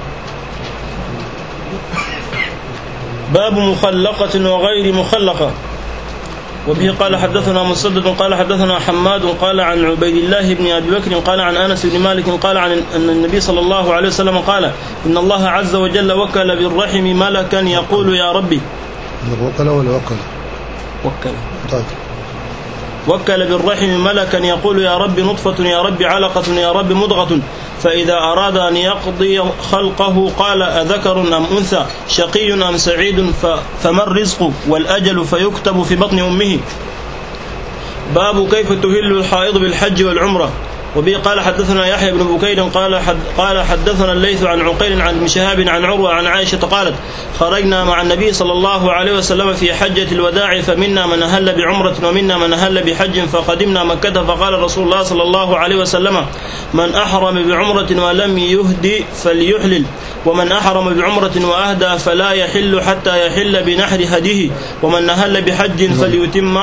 باب مخلقة وغير مخلقة. وبه قال حدثنا مسدد قال حدثنا حماد قال عن عبيد الله بن أبي بكر قال عن أنس بن مالك قال عن أن النبي صلى الله عليه وسلم قال إن الله عز وجل وكل بالرحم ملكا يقول يا ربي وكل ولا وكل وكل طيب وكل بالرحم ملكا يقول يا رب نطفة يا رب علقة يا رب مضغة فإذا أراد أن يقضي خلقه قال أذكر أم أنثى شقي أم سعيد فما الرزق والأجل فيكتب في بطن أمه. باب كيف تهل الحائض بالحج والعمرة. وبه قال حدثنا يحيى بن بكير قال حد قال حدثنا الليث عن عقيل عن ابن شهاب عن عروة عن عائشة قالت خرجنا مع النبي صلى الله عليه وسلم في حجة الوداع فمنا من أهل بعمرة ومنا من أهل بحج فقدمنا مكة فقال رسول الله صلى الله عليه وسلم من أحرم بعمرة ولم يهدي فليحلل ومن أحرم بعمرة وأهدى فلا يحل حتى يحل بنحر هديه ومن أهل بحج فليتم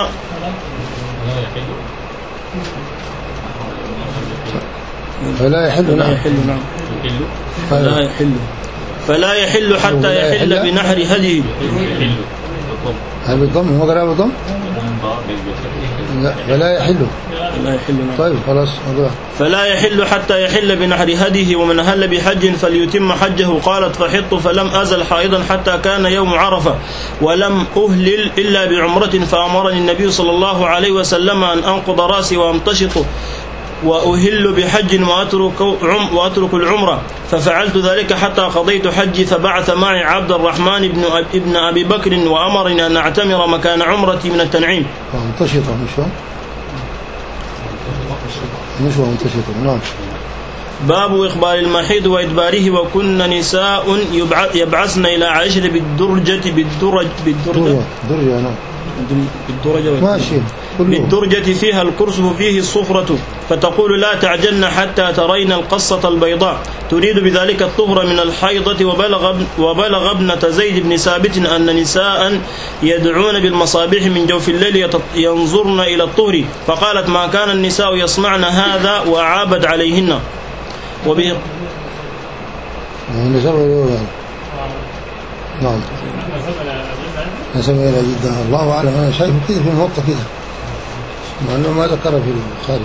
فلا يحل نعم نعم فلا يحل فلا يحل حتى يحل بنحر هديه. هل بالضم هو قرأ بالضم؟ لا فلا يحل لا يحل نعم. طيب خلاص أقرأ. فلا يحل حتى يحل بنحر هديه ومن أهل بحج فليتم حجه. قالت فحط فلم أزل حائضا حتى كان يوم عرفة ولم أهلل إلا بعمرة فأمرني النبي صلى الله عليه وسلم أن أنقض رأسي وأمتشط وأهل بحج وأترك, عم وأترك العمرة ففعلت ذلك حتى قضيت حجي فبعث معي عبد الرحمن بن ابن أبي بكر وأمرني أن أعتمر مكان عمرتي من التنعيم. وامتشط مش هو مش هو امتشط نعم. باب إخبار المحيض وإدباره وكن نساء يبعثن إلى عائشة بالدرجة بالدرج بالدرجة درجة نعم بالدرجة ماشي بالدرجة فيها الكرسف فيه الصفرة فتقول لا تعجلن حتى ترين القصة البيضاء تريد بذلك الطهر من الحيضة. وبلغ, وبلغ ابنة زيد بن ثابت أن نساء يدعون بالمصابيح من جوف الليل ينظرن إلى الطهر فقالت ما كان النساء يصنعن هذا وأعابد عليهن. وبه نعم نسمع إلى جدا الله أعلم. أنا شايفه كده في الموطأ كده مع أنه ما ذكر في الخارج.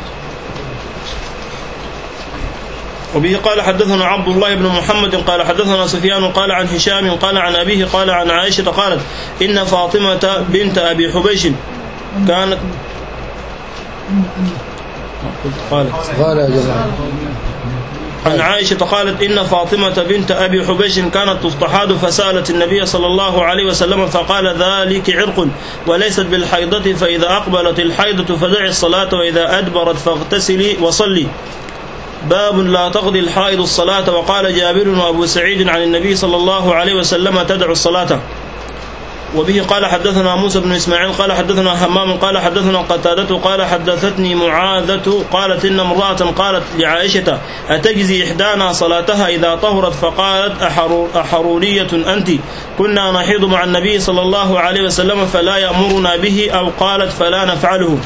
وبه قال حدثنا عبد الله بن محمد قال حدثنا سفيان قال عن هشام قال عن أبيه قال عن عائشة قالت إن فاطمة بنت أبي حبيش كانت قال قال يا جماعة عن عائشة قالت إن فاطمة بنت أبي حبيش كانت تستحاض فسألت النبي صلى الله عليه وسلم فقال ذلك عرق وليست بالحيضة، فإذا أقبلت الحيضة فدعي الصلاة وإذا أدبرت فاغتسلي وصلي. باب لا تقضي الحائض الصلاة. وقال جابر وأبو سعيد عن النبي صلى الله عليه وسلم تدعو الصلاة. وبه قال حدثنا موسى بن إسماعيل قال حدثنا همام قال حدثنا قتادة قال حدثتني معاذة قالت إن امرأة قالت لعائشة أتجزي إحدانا صلاتها إذا طهرت؟ فقالت أحرور أحرورية أنت؟ كنا نحيض مع النبي صلى الله عليه وسلم فلا يأمرنا به، أو قالت فلا نفعله.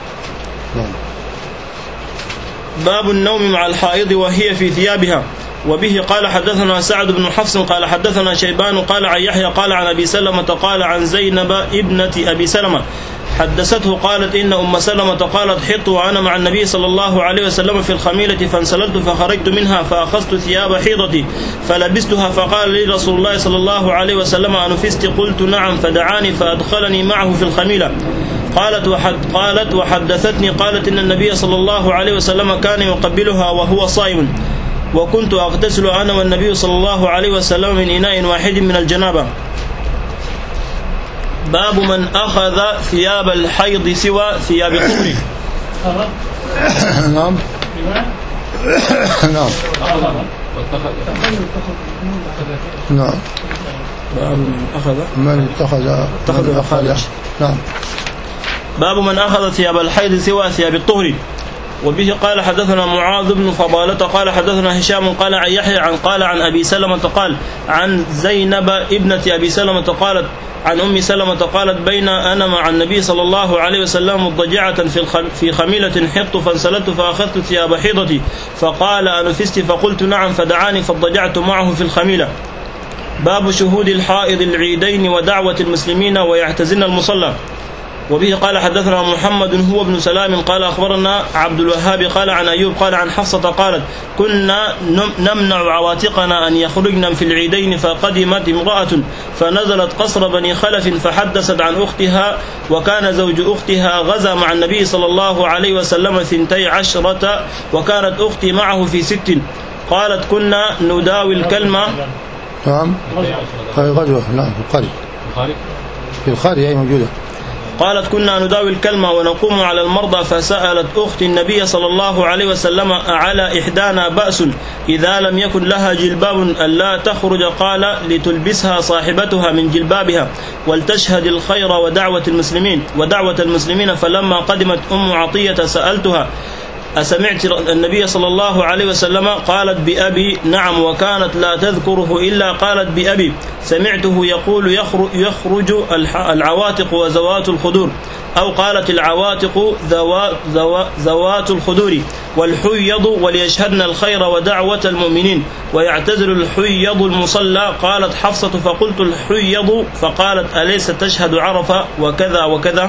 باب النوم مع الحائض وهي في ثيابها. وبه قال حدثنا سعد بن حفص قال حدثنا شيبان قال عن يحيى قال عن أبي سلمة قال عن زينب ابنة أبي سلمة حدثته قالت إن أم سلمة قالت حطت وأنا مع النبي صلى الله عليه وسلم في الخميلة فانسللت فخرجت منها فأخذت ثياب حيضتي فلبستها، فقال لي رسول الله صلى الله عليه وسلم أنفست؟ قلت نعم، فدعاني فأدخلني معه في الخميلة. قالت وحد قالت وحدثتني قالت إن النبي صلى الله عليه وسلم كان يقبلها وهو صائم، وكنت أغتسل أنا والنبي صلى الله عليه وسلم من إناء واحد من الجنابة. باب من أخذ ثياب الحيض سوى ثياب الطهر. نعم نعم نعم. باب من أخذ من اتخذ اتخذ أخذ. نعم. باب من أخذ ثياب الحيض سوى ثياب الطهر. وبه قال حدثنا معاذ بن فضالة قال حدثنا هشام قال عن يحيى عن قال عن أبي سلمة قال عن زينب ابنة أبي سلمة قالت عن أم سلمة قالت بين أنا مع النبي صلى الله عليه وسلم مضجعة في في خميلة حط فانسللت فأخذت ثياب حيضتي فقال أنفست؟ فقلت نعم، فدعاني فاضطجعت معه في الخميلة. باب شهود الحائض العيدين ودعوة المسلمين ويعتزلن المصلى. وبه قال حدثنا محمد هو ابن سلام قال أخبرنا عبد الوهاب قال عن أيوب قال عن حفصة قالت كنا نمنع عواتقنا أن يخرجن في العيدين، فقدمت امرأة فنزلت قصر بني خلف فحدثت عن أختها، وكان زوج أختها غزا مع النبي صلى الله عليه وسلم ثنتي عشرة، وكانت أختي معه في ست. قالت كنا نداوي الكلمة. نعم غزوة. نعم في القرية في القرية أي موجودة. قالت كنا نداوي الكلمة ونقوم على المرضى، فسألت أختي النبي صلى الله عليه وسلم على إحدانا بأس إذا لم يكن لها جلباب ألا تخرج؟ قال لتلبسها صاحبتها من جلبابها ولتشهد الخير ودعوة المسلمين ودعوة المسلمين. فلما قدمت أم عطية سألتها أسمعت النبي صلى الله عليه وسلم؟ قالت بأبي. نعم، وكانت لا تذكره إلا قالت بأبي. سمعته يقول يخرج العواتق وزوات الخدور، أو قالت العواتق زوات الخدور والحيض وليشهدن الخير ودعوة المؤمنين ويعتزل الحيض المصلى. قالت حفصة فقلت الحيض، فقالت أليس تشهد عرفة وكذا وكذا.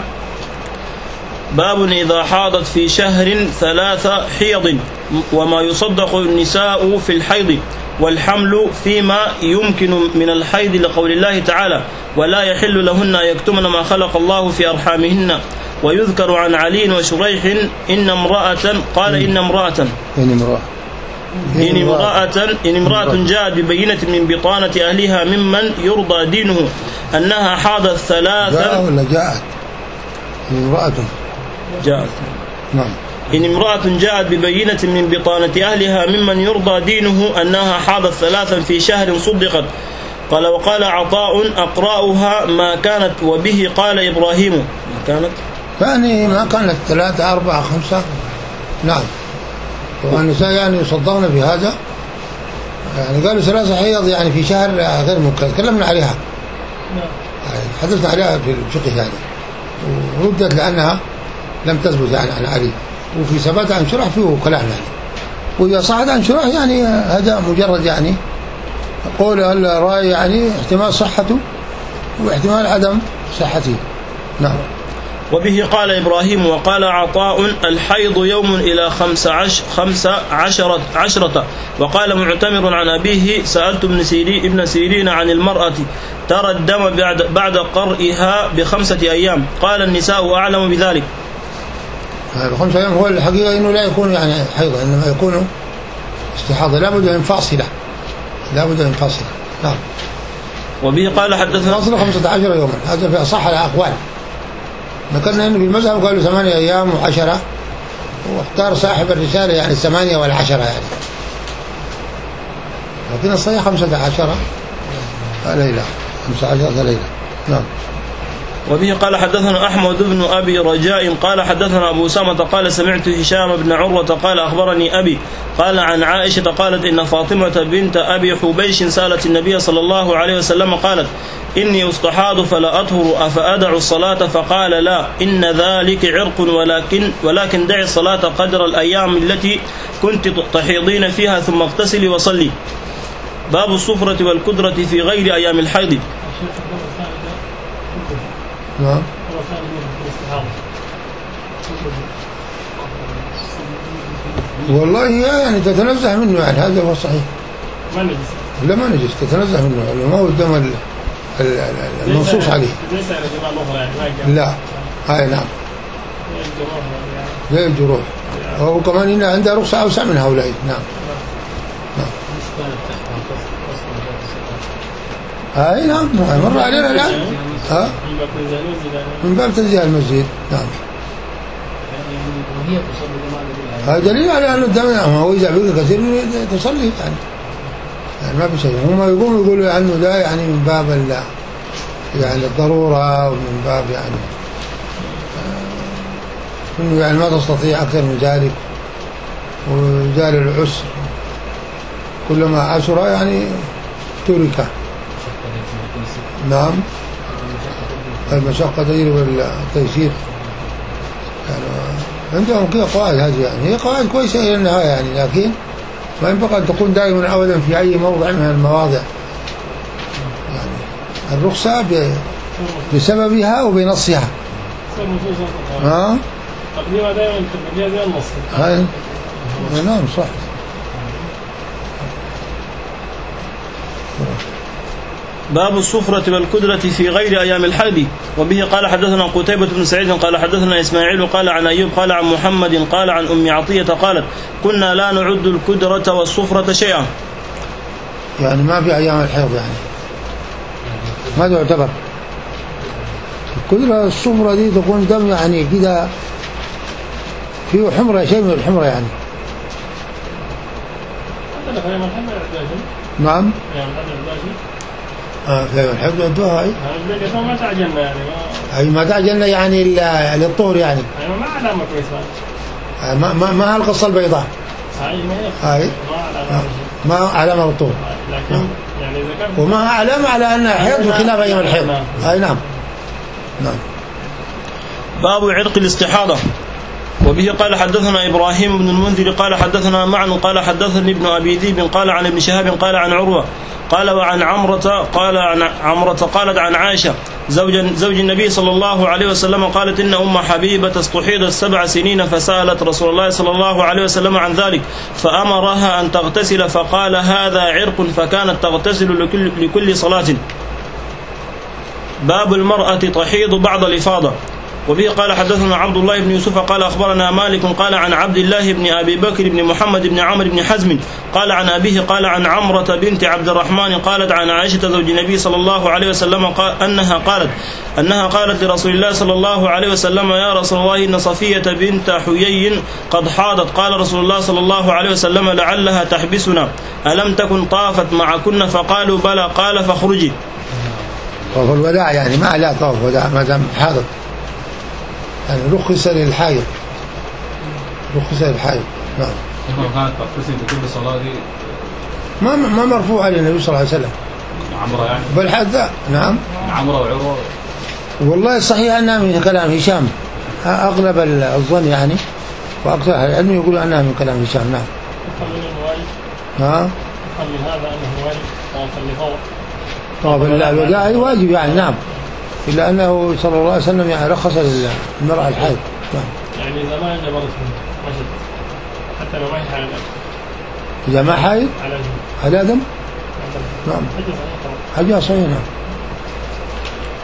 باب إذا حاضت في شهر ثلاث حيض وما يصدق النساء في الحيض والحمل فيما يمكن من الحيض، لقول الله تعالى ولا يحل لهن يكتمن ما خلق الله في أرحامهن. ويذكر عن علي وشريح إن امرأة قال إن امرأة إن امرأة إن امرأة إن امرأة جاءت ببينة من بطانة أهلها ممن يرضى دينه أنها حاضت ثلاثا. جاء ولا جاءت؟ امرأة جاءت. نعم. إن امرأة جاءت ببينة من بطانة أهلها ممن يرضى دينه أنها حاضت ثلاثا في شهر صدقت. قال وقال عطاء أقرأها ما كانت. وبه قال إبراهيم ما كانت يعني ما كانت ثلاثة أربعة خمسة. نعم. والنساء يعني يصدقن بهذا، يعني قالوا ثلاثة حيض يعني في شهر غير ممكن. تكلمنا عليها يعني حدثنا عليها في الفقه هذا، وردت لأنها لم تثبت يعني عن علي، وفي ثبات عن شرح فيه كلام يعني، وإذا صعد عن شرح يعني هذا مجرد يعني قول الرأي يعني احتمال صحته واحتمال عدم صحته. نعم. وبه قال إبراهيم وقال عطاء الحيض يوم إلى خمس, عش خمس عشرة, عشرة. وقال معتمر عن أبيه سألت ابن سيرين, ابن سيرين عن المرأة ترى الدم بعد, بعد قرئها بخمسة أيام، قال النساء أعلم بذلك. الخمسة أيام هو الحقيقة إنه لا يكون يعني حيض، إنما يكون استحاضة لا بد من فاصلة، لا بد من فاصلة. نعم. وبه قال حدثنا فاصلة خمسة عشر يوما، هذا في أصح الأقوال. ذكرنا أنه في المذهب قالوا ثمانية أيام وعشرة، واختار صاحب الرسالة يعني الثمانية والعشرة يعني، لكن الصحيح خمسة عشر ليلة، خمسة عشر ليلة. نعم. وبه قال حدثنا أحمد بن أبي رجاء قال حدثنا أبو أسامة قال سمعت هشام بن عروة قال أخبرني أبي قال عن عائشة قالت إن فاطمة بنت أبي حبيش سألت النبي صلى الله عليه وسلم قالت إني أستحاض فلا أطهر أفأدع الصلاة؟ فقال لا، إن ذلك عرق، ولكن ولكن دعي الصلاة قدر الأيام التي كنت تحيضين فيها ثم اغتسلي وصلي. باب الصفرة والكدرة في غير أيام الحيض. نعم. والله يعني تتنزه منه يعني، هذا هو الصحيح. ما نجس. لا ما نجس، تتنزه منه يعني، ما هو الدم المنصوص عليه. ليس على جماعة الأخرى يعني. لا. هاي نعم. غير الجروح. وهو كمان هنا عنده رخصة أوسع من هؤلاء. نعم. نعم. هاي نعم مر علينا الآن. ها؟ من باب تنزيه المسجد. نعم. هذا دليل على أن الدم هو إذا بقي كثير تصلي يعني، يعني ما بشيء. هم يقوموا يقولوا عنه ده يعني من باب الله يعني الضرورة، ومن باب يعني إنه يعني ما تستطيع أكثر من ذلك، وجال العسر كلما عسر يعني ترك. نعم. المشقة تجرب التيسير يعني، عندهم كده قواعد هذه يعني، هي قواعد كويسة إلى النهاية يعني، لكن ما ينبغي أن تكون دائما أبدا في أي موضع من المواضع يعني. الرخصة بسببها وبنصها. ها؟ تقديمها دائما تقديمها زي النص. هاي نعم صح. باب الصفرة والكدرة في غير أيام الحيض. وبه قال حدثنا قتيبة بن سعيد قال حدثنا إسماعيل قال عن أيوب قال عن محمد قال عن أم عطية قالت كنا لا نعد الكدرة والصفرة شيئا. يعني ما في أيام الحيض يعني ما تعتبر. الكدرة الصفرة دي تكون دم يعني كده فيه حمرة، شيء من الحمرة يعني. نعم. اه في الحفظ عدوها. هاي ما تعجلنا يعني اي ما تعجلنا يعني للطهر يعني. ايوه ما علامه كويسه. ما ما ما القصه البيضاء. هاي ما هي ما علامه للطهر. لكن يعني اذا كان وما علامه على ان الحيض بخلاف ايام الحيض. اي نعم. نعم. باب عرق الاستحاضة. وبه قال حدثنا إبراهيم بن المنذر قال حدثنا معن قال حدثني ابن أبي ذئب قال عن ابن شهاب قال عن عروة قال وعن عمرة قال عن عمرة قالت عن عائشة زوج زوج النبي صلى الله عليه وسلم قالت إن أم حبيبة استحيضت سبع سنين فسألت رسول الله صلى الله عليه وسلم عن ذلك فأمرها أن تغتسل فقال هذا عرق فكانت تغتسل لكل, لكل صلاة. باب المرأة تحيض بعد الإفاضة. وبه قال حدثنا عبد الله بن يوسف قال أخبرنا مالك قال عن عبد الله بن أبي بكر بن محمد بن عمرو بن حزم قال عن أبيه قال عن عمرة بنت عبد الرحمن قالت عن عائشة زوج النبي صلى الله عليه وسلم قال أنها قالت أنها قالت لرسول الله صلى الله عليه وسلم يا رسول الله إن صفية بنت حيي قد حاضت قال رسول الله صلى الله عليه وسلم لعلها تحبسنا ألم تكن طافت معكن فقالوا بلى قال فاخرجي. طواف الوداع يعني ما لا طواف وداع ما دام حاضت يعني رخص للحائض رخص للحائض. نعم. كانت تغتسل بكل صلاة دي ما ما مرفوع على النبي صلى الله عليه وسلم. عمرة يعني. بل حتى نعم. عمرة وعروة. والله الصحيح أنها من كلام هشام أغلب الظن يعني، وأكثر أهل العلم يقول أنها من كلام هشام. نعم. ها؟ من هذا أنه واجب طواف طواف الوداع واجب يعني. نعم. إلا أنه صلى الله عليه وسلم يعني رخص للمرأة الحائض. نعم. يعني إذا ما انجبرت مشت حتى لو ما هي حائض. إذا ما حائض على دم. على دم. نعم. حاجة صحيحة.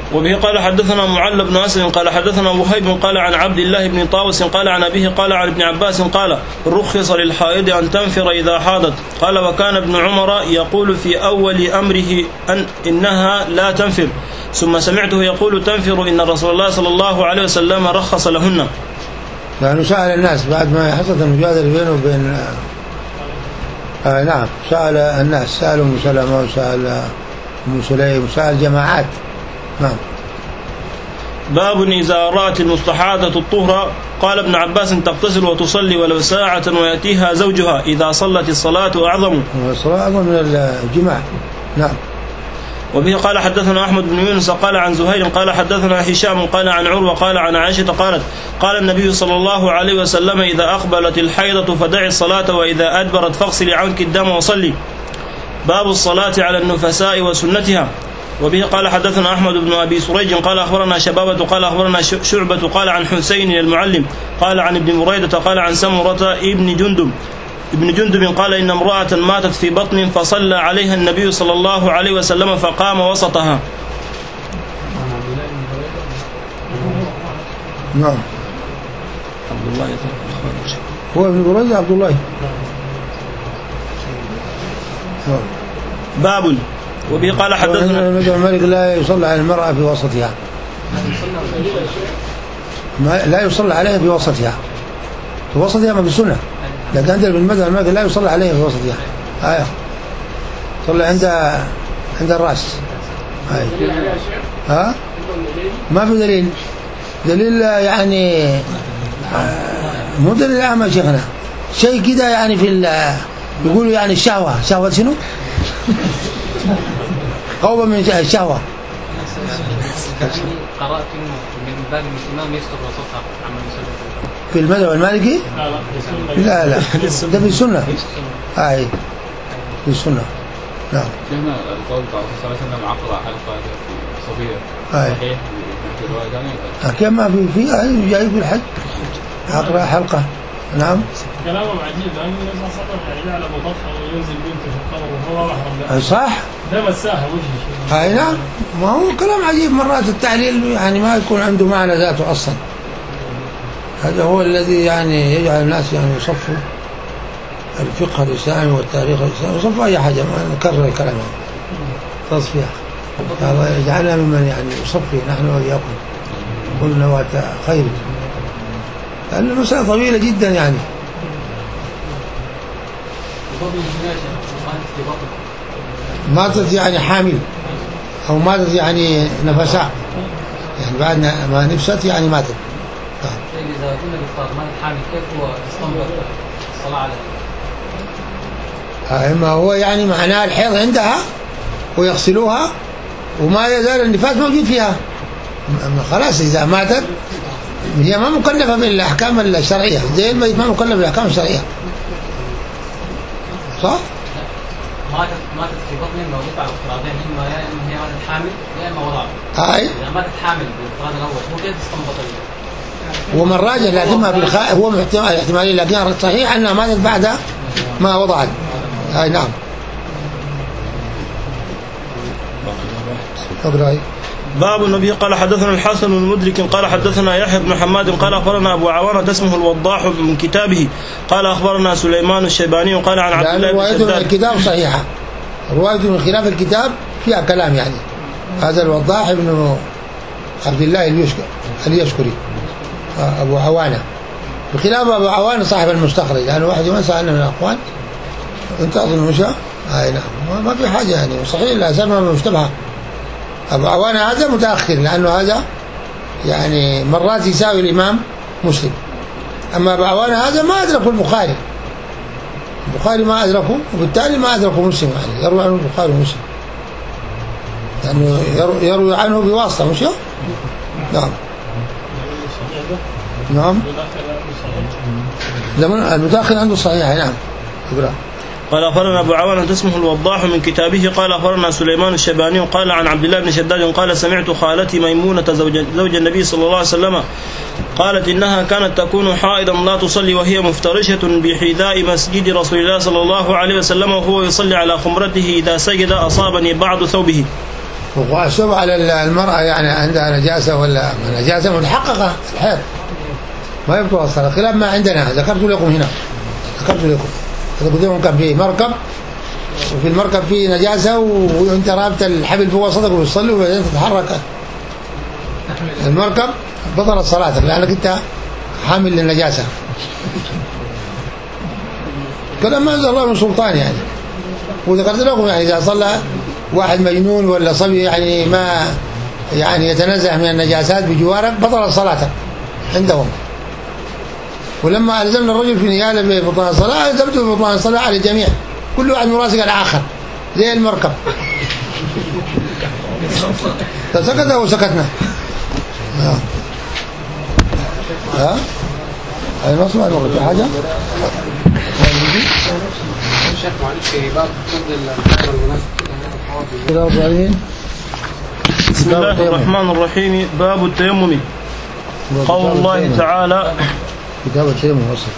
وبه قال حدثنا معل بن أسد قال حدثنا وهيب قال عن عبد الله بن طاووس قال عن أبيه قال عن ابن عباس قال رخص للحائض أن تنفر إذا حاضت قال وكان ابن عمر يقول في أول أمره أن إنها لا تنفر ثم سمعته يقول تنفر إن رسول الله صلى الله عليه وسلم رخص لهن. يعني سأل الناس بعد ما حصلت المجادلة بينه وبين آه نعم سأل الناس، سأل أم سلمة وسأل أم سليم وسأل جماعات. نعم. باب إذا رأت المستحاضة الطهر قال ابن عباس تغتسل وتصلي ولو ساعة ويأتيها زوجها إذا صلت الصلاة أعظم. الصلاة أعظم من الجماع. نعم. وبه قال حدثنا أحمد بن يونس قال عن زهير قال حدثنا هشام قال عن عروة قال عن عائشة قالت قال النبي صلى الله عليه وسلم إذا أقبلت الحيضة فدعي الصلاة وإذا أدبرت فاغسلي عنك الدم وصلي. باب الصلاة على النفساء وسنتها. وبه قال حدثنا أحمد بن أبي سريج قال أخبرنا شبابة قال أخبرنا شعبة قال عن حسين المعلم قال عن ابن بريدة قال عن سمرة ابن جندب ابن جندب قال إن امرأة ماتت في بطن فصلى عليها النبي صلى الله عليه وسلم فقام وسطها. نعم. عبد الله هو ابن بريدة عبد الله. نعم. باب. وبه قال حدثنا الملك لا يصلى على المرأة في وسطها، لا يصلى عليها في وسطها، في وسطها ما بالسنة، لكن عندنا بالمذهب الملك لا يصلى عليها في وسطها. آية صلى عند عند الرأس. آية. ها ما في دليل، دليل يعني مو دليل أعمى شيخنا، شيء كده يعني في يقولوا يعني الشهوة، شهوة شنو؟ قوة من الشهوة. قرأت من باب الإمام يستر وسطها في المذهب المالكي؟ لا لا ده في السنة. آه في السنة. نعم. هنا القول بتاع الرسول صلى الله عليه وسلم عقد حلقة في صبية. آه. صحيح في رواية ثانية. كما في في آه جاي في الحج عقد حلقة. نعم. كلامه عجيب لأن النبي صلى الله عليه وسلم يعني جعل أبو طلحة وينزل بنته في القبر وهو محرم. صح. ده مساها وجهي. أي نعم. ما هو كلام عجيب، مرات التعليل يعني ما يكون عنده معنى ذاته أصلا. هذا هو الذي يعني يجعل الناس يعني يصفوا الفقه الإسلامي والتاريخ الإسلامي، يصفوا أي حاجة، ما نكرر الكلام هذا تصفية. الله يجعلنا ممن يعني يصفي نحن وإياكم كل نواة خير، لأن المسألة طويلة جدا يعني. ماتت يعني حامل أو ماتت يعني نفساء، يعني بعد ما نفست يعني ماتت. إذا كنا بالفرق ماتت حامل كيف هو استنبط الصلاة عليها؟ ما هو يعني معناه الحيض عندها ويغسلوها وما يزال النفاس موجود فيها، خلاص إذا ماتت هي ما مكلفة بالأحكام الشرعية، زي الميت ما مكلف بالأحكام الشرعية. صح؟ ماتت ماتت في بطن موجود على الافتراضين، إما يا إما هي ماتت حامل يا إما وضعت. هاي. إذا ماتت حامل بالافتراض الأول هو كيف استنبط؟ هو من راجح لكنها بالخ... هو محتمل احتمالي، لكن صحيح أنها ماتت بعد ما وضعت. هاي نعم. أقرأي. باب النبي قال حدثنا الحسن المدرك قال حدثنا يحيى بن حماد قال أخبرنا أبو عوانة اسمه الوضاح من كتابه قال أخبرنا سليمان الشيباني قال عن عبد الله بن شداد. الكتاب صحيحة، روايته من خلاف الكتاب فيها كلام يعني. هذا الوضاح ابن عبد الله اليشكري أبو عوانة، بخلاف أبو عوانة صاحب المستخرج، لأنه يعني واحد ما سألنا من الأخوان أنت أظن مشى. أي نعم ما في حاجة يعني، صحيح لا سمع مشتبهة. أبو عوانة هذا متأخر، لأنه هذا يعني مرات يساوي الإمام مسلم، أما أبو عوانة هذا ما أدركه البخاري، البخاري ما أدركه، وبالتالي ما أدركه مسلم، يعني يروي عنه البخاري ومسلم، لأنه يعني يروي عنه بواسطة مش نعم. نعم لما المتأخر عنده صحيح. نعم. إبراهيم. قال أخبرنا أبو عوانة اسمه الوضاح من كتابه قال أخبرنا سليمان الشيباني قال عن عبد الله بن شداد قال سمعت خالتي ميمونة زوج, زوج النبي صلى الله عليه وسلم قالت إنها كانت تكون حائضا لا تصلي وهي مفترشة بحذاء مسجد رسول الله صلى الله عليه وسلم وهو يصلي على خمرته إذا سجد أصابني بعض ثوبه. وشوف على المرأة يعني عندها نجاسة ولا نجاسة متحققة الحيض ما يبطل الصلاة، خلاف ما عندنا. ذكرت لكم هنا ذكرت لكم قدامكم كان في مركب وفي المركب فيه نجاسة وانت رابط الحبل فوق وسطك وتصلي وبعدين تتحرك المركب بطلت صلاتك لأنك انت حامل للنجاسة. كلام ما انزل الله من سلطان يعني. وذكرت لكم يعني إذا صلى واحد مجنون ولا صبي يعني ما يعني يتنزه من النجاسات بجوارك بطلت صلاتك عندهم. ولما ألزمنا الرجل في نياله ببطلان الصلاة ألزمته ببطلان الصلاة على الجميع، كل واحد مراسق الآخر زي المركب. فسكت وسكتنا. ها ها هاي نصب على الوقت حاجة. شيخ معلش باب فضل المناسك. بسم الله الرحمن الرحيم. باب التيمم. قول الله تعالى كتاب التيمم وصل.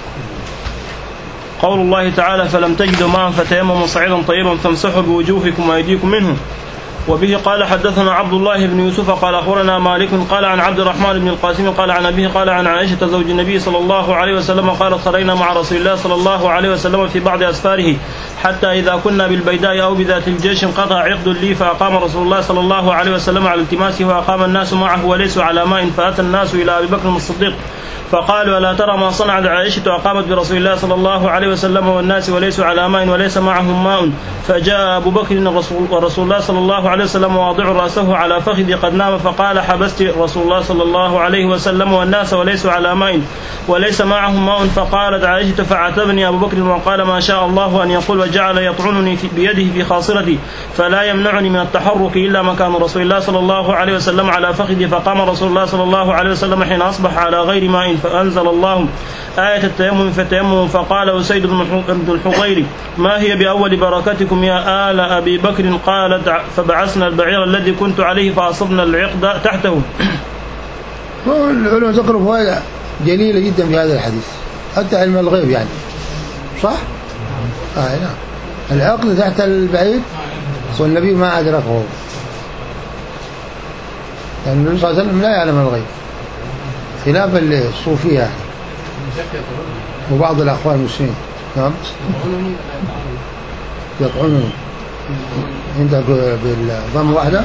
قول الله تعالى فلم تجدوا ماء فتيمموا صعيدا طيبا فامسحوا بوجوهكم وايديكم منه. وبه قال حدثنا عبد الله بن يوسف قال اخبرنا مالك قال عن عبد الرحمن بن القاسم قال عن ابيه قال عن عائشه زوج النبي صلى الله عليه وسلم قالت خرجنا مع رسول الله صلى الله عليه وسلم في بعض اسفاره حتى اذا كنا بالبيداء او بذات الجيش انقطع عقد لي فاقام رسول الله صلى الله عليه وسلم على التماسه واقام الناس معه وليسوا على ماء فاتى الناس الى ابي بكر الصديق فقالوا ألا ترى ما صنعت عائشة أقامت برسول الله صلى الله عليه وسلم والناس وليسوا على ماء وليس معهم ماء. فجاء أبو بكر ورسول الله صلى الله عليه وسلم واضع رأسه على فخذي قد نام فقال حبست رسول الله صلى الله عليه وسلم والناس وليسوا على ماء وليس معهم ماء. فقالت عائشة فعاتبني أبو بكر وقال ما شاء الله أن يقول وجعل يطعنني بيده في خاصرتي فلا يمنعني من التحرك إلا مكان رسول الله صلى الله عليه وسلم على فخذي. فقام رسول الله صلى الله عليه وسلم حين أصبح على غير ماء فأنزل الله آية التيمم فتيمم. فقال أسيد بن الحضير ما هي بأول بركتكم يا آل أبي بكر؟ قالت فبعثنا البعير الذي كنت عليه فأصبنا العقد تحته. العلماء ذكروا فوائد جليلة جدا في هذا الحديث حتى علم الغيب يعني صح؟ آه نعم. العقد تحت البعير والنبي ما أدركه يعني النبي صلى الله عليه وسلم لا يعلم الغيب خلاف الصوفية يعني وبعض الأخوان المسلمين. نعم يطعنون عندك بالضم واحدة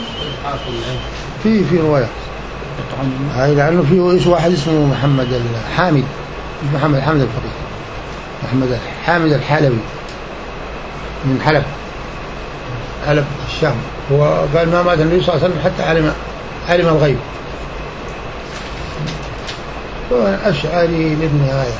في في رواية هاي لأنه فيه إيش واحد اسمه محمد الحامد محمد حامد الفقيه محمد حامد الحلبي من حلب حلب الشام. هو قال ما مات النبي صلى الله عليه وسلم حتى علم علم الغيب. أشعري للنهاية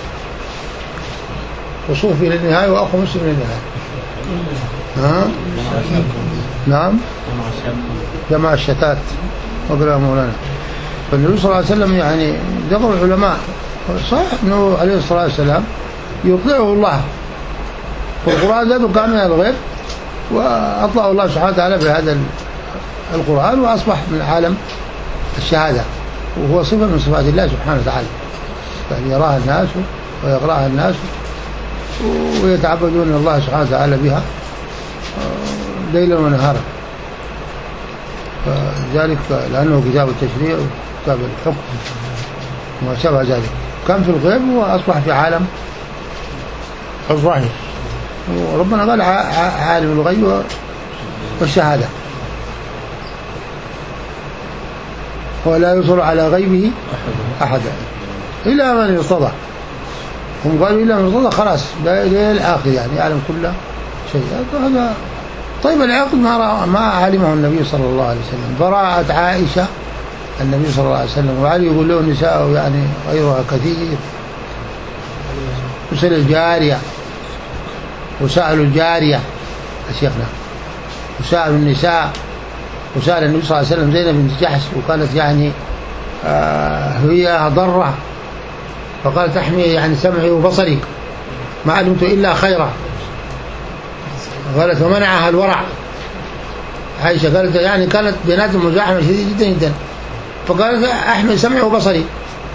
وصوفي للنهاية وأخو مسلم للنهاية. ها؟ نعم جمع الشتات وقرأ مولانا. فالنبي صلى الله عليه وسلم يعني ذكر العلماء صح أنه عليه الصلاة والسلام يطلعه الله والقرآن ذاته كان من الغيب وأطلعه الله سبحانه وتعالى بهذا القرآن وأصبح من عالم الشهادة وهو صفة من صفات الله سبحانه وتعالى يعني يراها الناس ويقرأها الناس ويتعبدون الله سبحانه وتعالى بها ليلا ونهارا. فذلك لأنه كتاب التشريع وكتاب الحكم وما شابه ذلك كان في الغيب وأصبح في عالم الظاهر. وربنا قال عالم الغيب والشهادة ولا يصل على غيبه أحدا إلا من ارتضى. هم قالوا إلا من ارتضى خلاص لا الآخر يعني يعلم كل شيء. هذا طيب العقد ما ما علمه النبي صلى الله عليه وسلم. براءة عائشة النبي صلى الله عليه وسلم وعلي يقول له النساء يعني غيرها كثير وسأل الجارية وسألوا الجارية شيخنا وسألوا النساء وسأل النبي صلى الله عليه وسلم زينب بنت جحش وكانت يعني آه هي ضرة فقالت احمي يعني سمعي وبصري ما علمت إلا خيرا. قالت ومنعها الورع. عائشة قالت يعني كانت بيناتهم مزاحمة شديدة جدا جدا فقالت احمي سمعي وبصري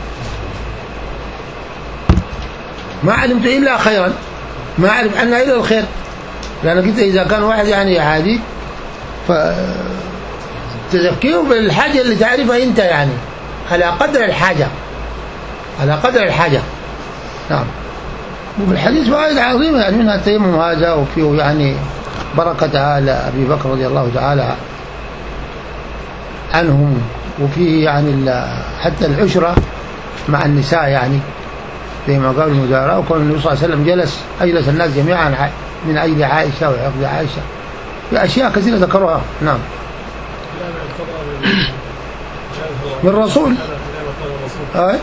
ما علمت إلا خيرا ما أعرف عنها إلا الخير. لأنك إذا كان واحد يعني عادي فتذكيه بالحاجة اللي تعرفها أنت يعني على قدر الحاجة على قدر الحاجة. نعم. وفي الحديث فوائد عظيمة يعني منها التيمم هذا وفيه يعني بركة آل أبي بكر رضي الله تعالى عنهم، وفيه يعني حتى العشرة مع النساء يعني زي ما قال المداراة، وكان النبي صلى الله عليه وسلم جلس أجلس الناس جميعا من أجل عائشة وعقد عائشة، في أشياء كثيرة ذكروها. نعم. من الرسول أي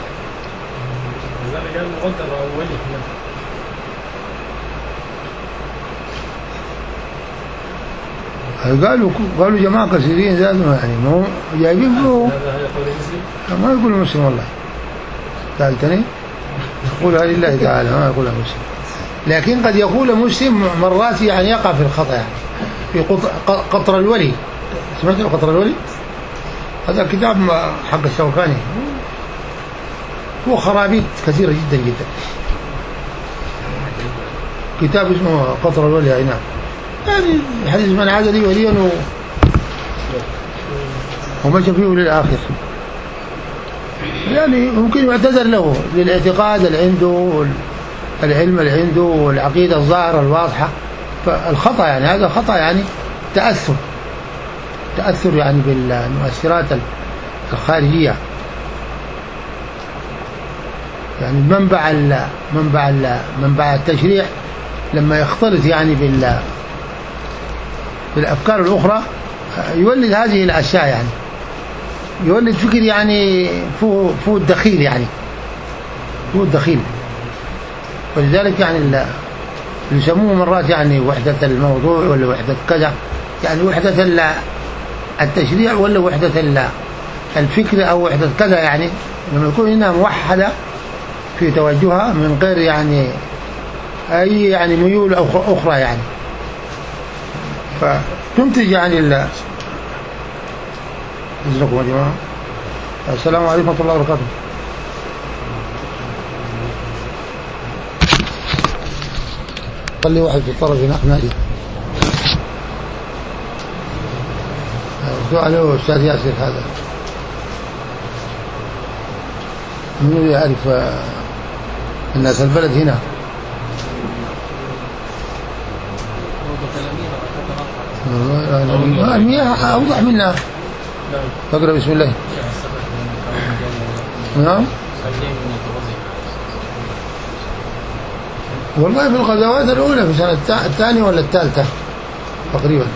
قالوا قالوا جماعة كثيرين زادوا يعني مو جايبين فيه ما يقول مسلم والله سألتني يقولها لله تعالى ما يقولها مسلم، لكن قد يقول مسلم مرات يعني يقع في الخطأ يعني في قطر الولي. سمعت قطر الولي؟ هذا كتاب حق الشوكاني هو خرابيط كثيرة جدا جدا، كتاب اسمه قطر الولي. أي نعم. يعني حديث من عاد لي وليا ومشى فيه للآخر، يعني ممكن يعتذر له للاعتقاد اللي عنده العلم اللي عنده والعقيدة الظاهرة الواضحة، فالخطأ يعني هذا خطأ يعني تأثر تأثر يعني بالمؤثرات الخارجية، يعني منبع منبع منبع التشريع لما يختلط يعني بال بالأفكار الأخرى يولد هذه الأشياء، يعني يولد فكر يعني فوق فوق الدخيل يعني فوق الدخيل. ولذلك يعني اللي يسموه مرات يعني وحدة الموضوع ولا وحدة كذا، يعني وحدة التشريع ولا وحدة الفكر أو وحدة كذا، يعني لما يكون هنا موحدة في توجهها من غير يعني أي يعني ميول أخرى يعني، فتنتج يعني ال إذنكم يا جماعة. السلام عليكم ورحمة الله وبركاته. خلي واحد في الطرف هناك نادي شو عليه أستاذ ياسر هذا من يعرف الناس البلد هنا. المياه أوضح منها. تقرأ بسم الله. نعم. والله في الغزوات الأولى في السنة الثانية ولا الثالثة تقريبا.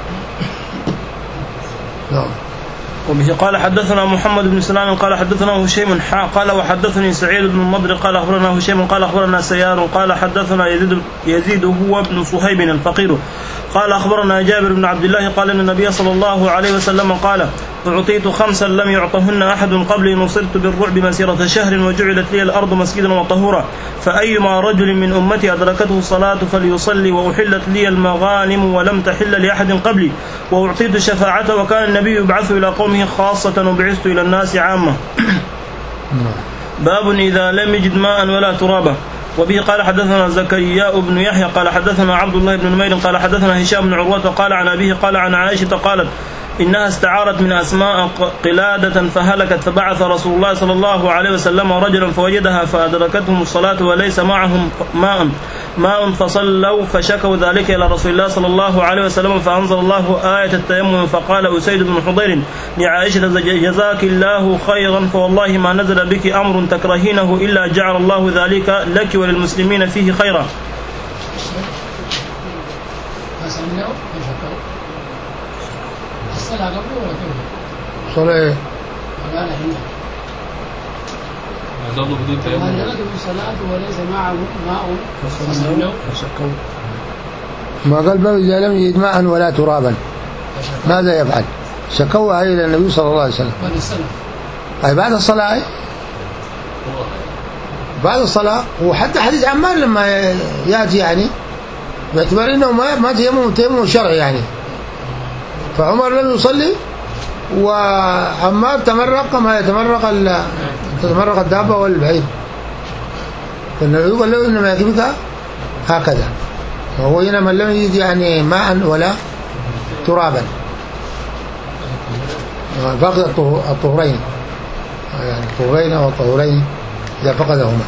نعم. وبه قال حدثنا محمد بن سلام قال حدثنا هشيم حا قال وحدثني سعيد بن المضر قال أخبرنا هشيم قال أخبرنا سيار قال حدثنا يزيد يزيد هو بن صهيب الفقير قال أخبرنا جابر بن عبد الله قال أن النبي صلى الله عليه وسلم قال أعطيت خمسا لم يعطهن أحد قبلي نصرت بالرعب مسيرة شهر وجعلت لي الأرض مسجدا وطهورا فأيما رجل من أمتي أدركته الصلاة فليصلي وأحلت لي المغانم ولم تحل لأحد قبلي وأعطيت شفاعته وكان النبي يبعث إلى قومه خاصة وبعثت إلى الناس عامة. باب إذا لم يجد ماء ولا ترابا. وبه قال حدثنا زكريا بن يحيى قال حدثنا عبد الله بن نمير قال حدثنا هشام بن عروة قال عن أبيه قال عن عائشة قالت إنها استعارت من أسماء قلادة فهلكت فبعث رسول الله صلى الله عليه وسلم رجلا فوجدها فأدركتهم الصلاة وليس معهم ماء ماء فصلوا فشكوا ذلك إلى رسول الله صلى الله عليه وسلم فأنزل الله آية التيمم فقال أسيد بن حضير لعائشة جزاك الله خيرا فوالله ما نزل بك أمر تكرهينه إلا جعل الله ذلك لك وللمسلمين فيه خيرا. صلاة ظلوا بدون تيمم صلاة وليس معه ماء ما قال باب إذا لم يجد ماء ولا ترابا ماذا يفعل؟ شكوها إلى النبي صلى الله عليه وسلم أي بعد الصلاة بعد الصلاة. وحتى حديث عمار لما يأتي يعني باعتبار أنه ما ما تيمم تيمم شرعي يعني، فعمر لم يصلي وعمار تمرق ما يتمرق تتمرق الدابة والبعيد، فالنبي قال له إنما يكفيك هكذا، وهو هنا من لم يجد يعني ماء ولا ترابا فقد الطهورين، يعني الطهورين أو الطهورين إذا فقدهما.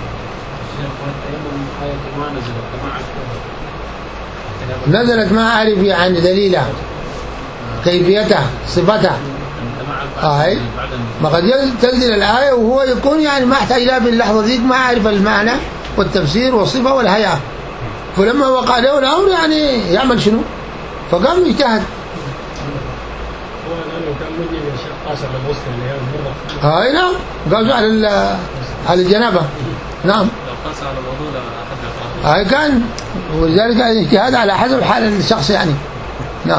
نزلت ما أعرف يعني دليلها كيفيتها صفتها. آه ما قد تنزل الآية وهو يكون يعني ما احتاج إلى باللحظة ذيك ما أعرف المعنى والتفسير والصفة والهيئة، فلما وقع له الأمر يعني يعمل شنو؟ فقام يجتهد. اي نعم قاسوا على على الجنابه. نعم اي كان، ولذلك الاجتهاد على حسب حال الشخص يعني. نعم.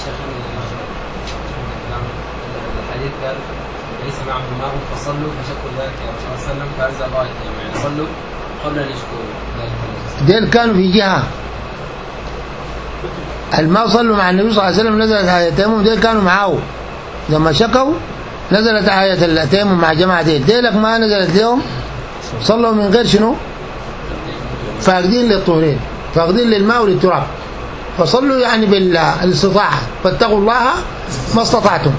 الحديث قال ليس معهم ماء فصلوا فشكوا ذلك يا رسول الله صلى الله عليه وسلم فأنزل الله يعني صلوا قبل ان يشكوا. ديل كانوا في جهه الماء صلوا مع النبي صلى الله عليه وسلم، نزلت آية التيمم، ديل كانوا معه لما شكوا نزلت آية التيمم مع جماعة ديل. ديلك ما نزلت لهم صلوا من غير شنو؟ فاقدين للطهرين، فاقدين للماء وللتراب، فصلوا يعني بالاستطاعة، فاتقوا الله ما استطعتم.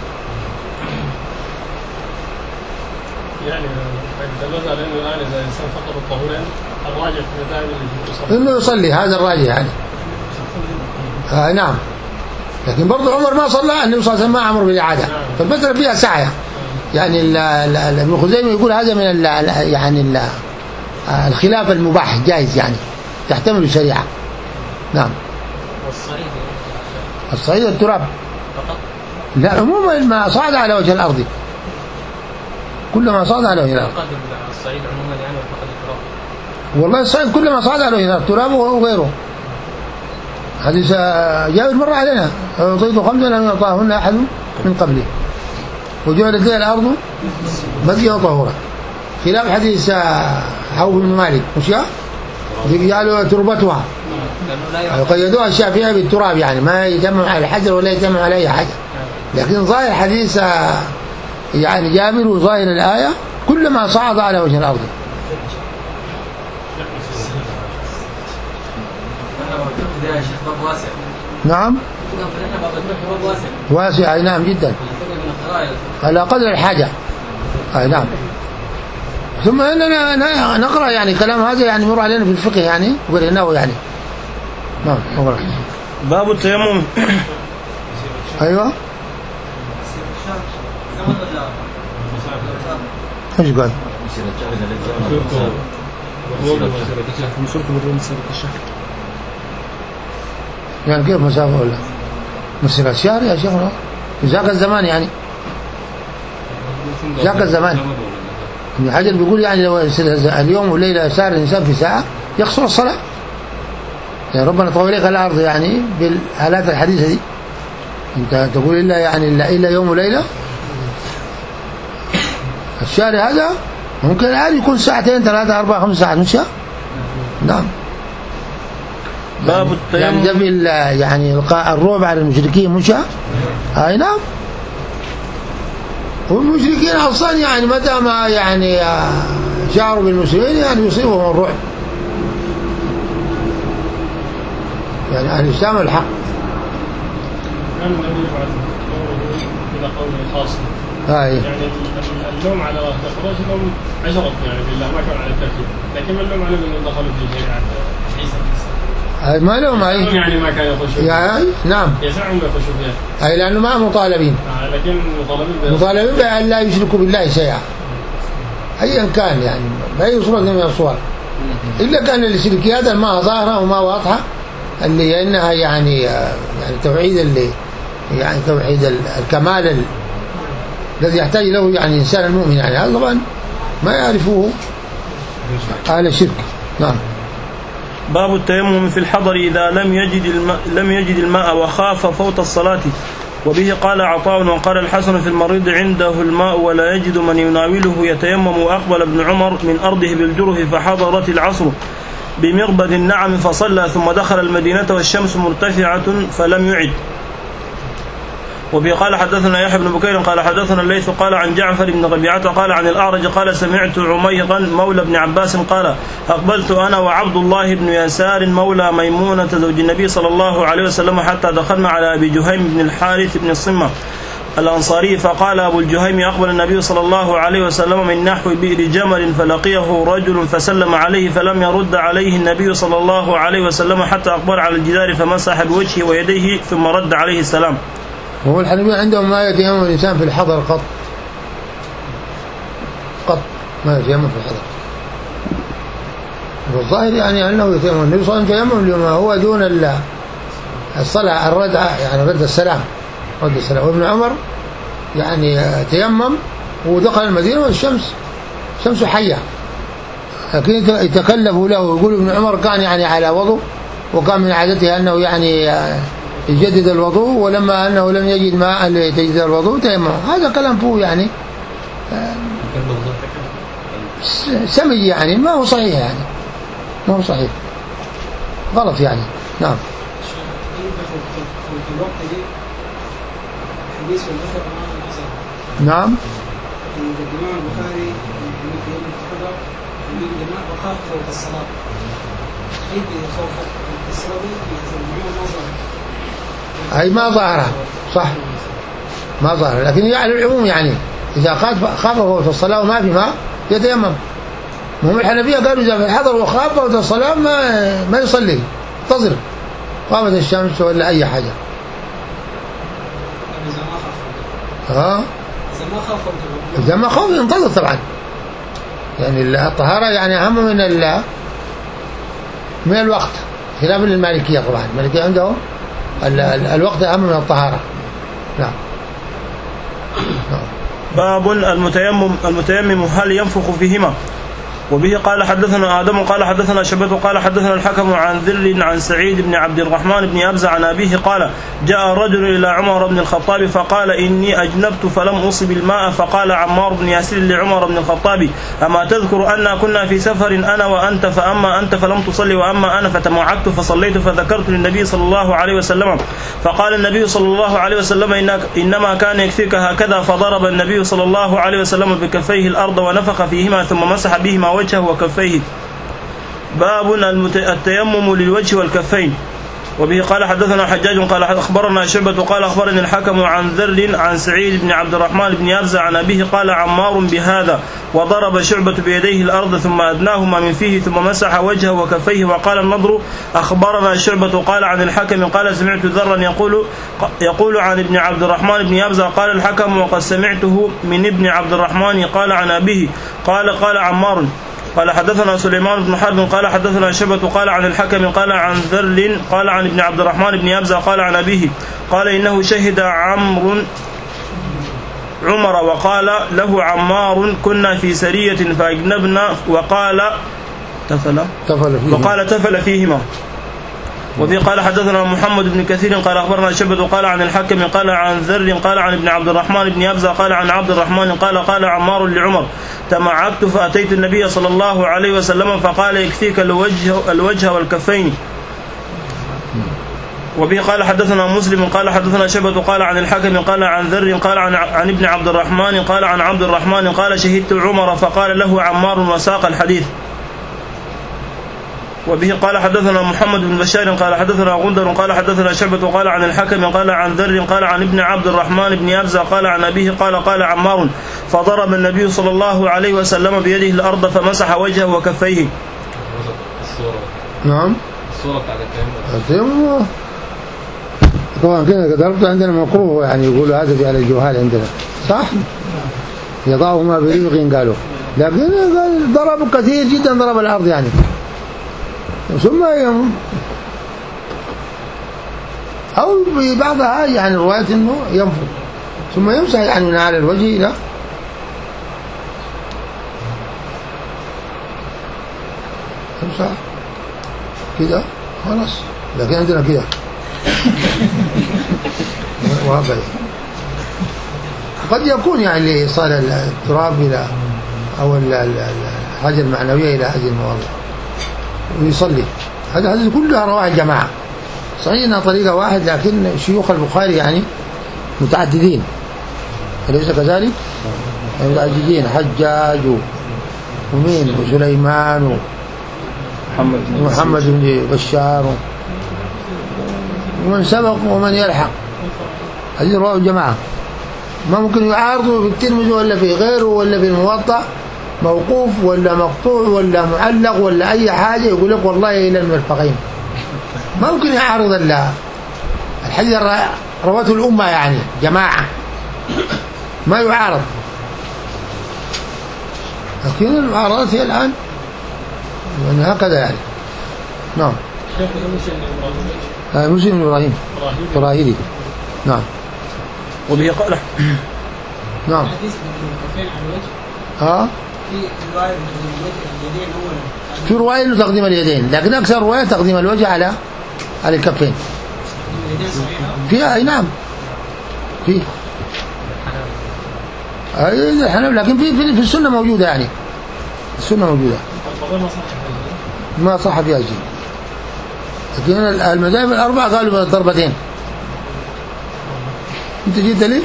يعني مثلا انه الان اذا الانسان فقد الطهورين الراجح في المذاهب انه يصلي، هذا الراجح يعني. آه نعم. لكن برضه عمر ما صلى، النبي صلى الله عليه وسلم ما امر بالاعاده، فالمساله فيها سعه. يعني ابن خزيمه يقول هذا من ال يعني ال الخلاف المباح جائز، يعني تحتمل الشريعه. نعم. والصعيد الصعيد التراب فقط؟ لا عموما ما صعد على وجه الارض، كل ما صعد على وجه الارض. الصعيد عموما يعني فقط التراب. والله الصعيد كل ما صعد على وجه الارض، التراب وغيره. حديث جابر مر علينا أعطيت خمسا لم يعطاهن أحد من قبله وجعلت لي الأرض مسجدا وطهورا، خلاف حديث عوف بن مالك مش قالوا تربتها، قيدوها الشافعية بالتراب، يعني ما يتمم على الحجر ولا يتمم على أي حاجة. لكن ظاهر حديث يعني جابر وظاهر الآية كل ما صعد على وجه الأرض. نعم واسع. أي نعم جدا على قدر الحاجة. أي نعم. ثم إننا نقرأ يعني كلام هذا يعني مر علينا في الفقه يعني وقرأناه يعني. نعم نقرأ. باب التيمم. أيوة ايش قال؟ يعني كيف مسافة ولا مسيرة شهر يا شيخ؟ ذاك الزمان يعني ذاك الزمان ابن حجر بيقول يعني لو اليوم والليلة سار الإنسان في ساعة يقصر الصلاة، يعني ربنا طول لك الأرض يعني بالآلات الحديثة دي، أنت تقول إلا يعني إلا, إلا يوم وليلة. الشهر هذا ممكن عادي يكون ساعتين ثلاثة أربعة خمس ساعات مش؟ نعم. باب التيمم. يعني ده في يعني إلقاء الرعب على المشركين مش؟ أي نعم. والمشركين أصلا يعني متى ما يعني شعروا بالمسلمين يعني يصيبهم الرعب، يعني أهل الإسلام الحق. كان النبي بعد قوله إلى قوله خاص. هاي. يعني اللوم على قريش لهم عشرة يعني بالله ما كان على التأكيد، لكن ما اللوم على أنه دخلوا في شريعة عيسى. هاي ما لهم أي. يعني ما كان يخشوا. يعني نعم. يسعهم يخشوا فيها. أي لأنه ما مطالبين. آه لكن مطالبين. مطالبين بأن لا يشركوا بالله شيئا. أيا كان يعني بأي صورة من الصور. إلا كان الشركيات ما ظاهرة وما واضحة اللي إنها يعني يعني توحيد اللي يعني توحيد الكمال الذي يحتاج له يعني الإنسان المؤمن، يعني هذا طبعا ما يعرفه أهل الشرك. نعم. باب التيمم في الحضر إذا لم يجد الماء لم يجد الماء وخاف فوت الصلاة. وبه قال عطاء وقال الحسن في المريض عنده الماء ولا يجد من يناوله يتيمم. وأقبل ابن عمر من أرضه بالجره فحضرت العصر بمربد النعم فصلى ثم دخل المدينة والشمس مرتفعة فلم يعد. وبه قال حدثنا يحيى بن بكير قال حدثنا الليث قال عن جعفر بن ربيعة قال عن الأعرج قال سمعت عميرا مولى ابن عباس قال أقبلت أنا وعبد الله بن يسار مولى ميمونة زوج النبي صلى الله عليه وسلم حتى دخلنا على أبي جهيم بن الحارث بن الصمة الأنصاري فقال أبو الجهيم أقبل النبي صلى الله عليه وسلم من نحو بئر جمل فلقيه رجل فسلم عليه فلم يرد عليه النبي صلى الله عليه وسلم حتى أقبل على الجدار فمسح بوجهه ويديه ثم رد عليه السلام. وهو الحنفية عندهم ما يتيمم الإنسان في الحضر قط قط ما يتيمم في الحضر. والظاهر يعني أنه يتيمم. النبي صلى الله عليه وسلم تيمم لما هو دون الصلاة الردعة يعني رد السلام رد السلام. وابن عمر يعني تيمم ودخل المدينة والشمس شمس حية، لكن يتكلفوا له ويقول ابن عمر كان يعني على وضوء وكان من عادته أنه يعني يجدد الوضوء، ولما أنه لم يجد ماء ليجدد الوضوء تيمم. هذا كلام فوق يعني سمج يعني ما هو صحيح يعني ما هو صحيح غلط يعني. نعم. نعم. الإمام البخاري يقول الخبر يريد الماء وخاف فوق الصلاة. كيف يخاف فوق الصلاة؟ أي ما ظاهرة صح ما ظاهرة، لكن يعني العموم يعني إذا خاف خاف فوق الصلاة وما في ماء يتيمم. هم الحنفية قالوا إذا في الحضر وخاف فوق الصلاة ما ما يصلي انتظر غابت الشمس ولا أي حاجة. ها إذا ما خاف ينتظر طبعا يعني الطهارة يعني أهم من ال من الوقت خلاف للمالكية. طبعا المالكية عندهم ال ال الوقت أهم من الطهارة. نعم. باب المتيمم المتيمم هل ينفخ فيهما؟ وبه قال حدثنا آدم قال حدثنا شعبة قال حدثنا الحكم عن ذر عن سعيد بن عبد الرحمن بن أبزة عن أبيه قال جاء رجل إلى عمر بن الخطاب فقال إني أجنبت فلم أصب الماء، فقال عمار بن ياسر لعمر بن الخطاب أما تذكر أن كنا في سفر أنا وأنت فأما أنت فلم تصلي وأما أنا فتمعكت فصليت، فذكرت للنبي صلى الله عليه وسلم فقال النبي صلى الله عليه وسلم إنك إنما كان يكفيك هكذا، فضرب النبي صلى الله عليه وسلم بكفيه الأرض ونفخ فيهما ثم مسح بهما وجهه وكفيه. باب التيمم للوجه والكفين. وبه قال حدثنا حجاج قال أخبرنا شعبة قال أخبرني الحكم عن ذر عن سعيد بن عبد الرحمن بن أبزة عن أبيه قال عمار بهذا، وضرب شعبة بيديه الأرض ثم أدناهما من فيه ثم مسح وجهه وكفيه. وقال النضر أخبرنا شعبة قال عن الحكم قال سمعت ذرا يقول يقول عن ابن عبد الرحمن بن أبزة قال الحكم وقد سمعته من ابن عبد الرحمن قال عن أبيه قال قال عمار قال حدثنا سليمان بن حرب قال حدثنا شعبة قال عن الحكم قال عن ذر قال عن ابن عبد الرحمن بن أبزة قال عن أبيه قال إنه شهد عمرو عمر وقال له عمار كنا في سرية فأجنبنا وقال تفل وقال تفل فيهما. وفي قال حدثنا محمد بن كثير قال أخبرنا شعبة قال عن الحكم قال عن ذر قال عن ابن عبد الرحمن بن أبزة قال عن عبد الرحمن قال قال عمار لعمر تمعكت فأتيت النبي صلى الله عليه وسلم فقال يكفيك الوجه, الوجه والكفين. وبه قال حدثنا مسلم قال حدثنا شعبة قال عن الحكم قال عن ذر قال عن, عن ابن عبد الرحمن قال عن عبد الرحمن قال شهدت عمر فقال له عمار وساق الحديث. وبه قال حدثنا محمد بن بشار قال حدثنا غندر قال حدثنا شعبة قال عن الحكم قال عن ذر قال عن ابن عبد الرحمن بن أبزة قال عن أبيه قال قال عمار فضرب النبي صلى الله عليه وسلم بيده الأرض فمسح وجهه وكفيه. نعم. الصورة بتاعت التيمم طبعا كده ضربت عندنا مكروه يعني يقولوا هذا في على الجهال عندنا صح يضعهما برزق قالوا، لكن قال ضرب كثير جدا ضرب الأرض يعني ثم يم أو ببعضها يعني رواية إنه ينفض ثم يمسح يعني من على الوجه لا يمسح كده خلاص، لكن عندنا كده وهكذا. قد يكون يعني صار التراب إلى أو الحاجة المعنوية إلى هذه المواضع ويصلي. هذا هذه كلها رواه الجماعة صحيح انها طريقة واحد، لكن شيوخ البخاري يعني متعددين أليس كذلك؟ متعددين حجاج ومين وسليمان ومحمد بن بشار ومن سبق ومن يلحق، هذه رواه الجماعة ما ممكن يعارضه في الترمذي ولا في غيره ولا في الموطأ موقوف ولا مقطوع ولا معلق ولا أي حاجة يقول لك والله إلى المرفقين. ما ممكن يعارض الله الحديث رواته الأمة يعني جماعة ما يعارض. لكن المعارضات هي الآن يعني هكذا يعني. نعم. مسلم إبراهيم إبراهيمي. نعم. وبه قال نعم. ها في رواية إنه تقديم اليدين، لكن أكثر رواية تقديم الوجه على على الكفين. فيها أي نعم في أي الحنف، لكن في في السنة موجودة يعني السنة موجودة ما صح فيها شيء. لكن المذاهب الأربعة قالوا بالضربتين. أنت جيت ليه؟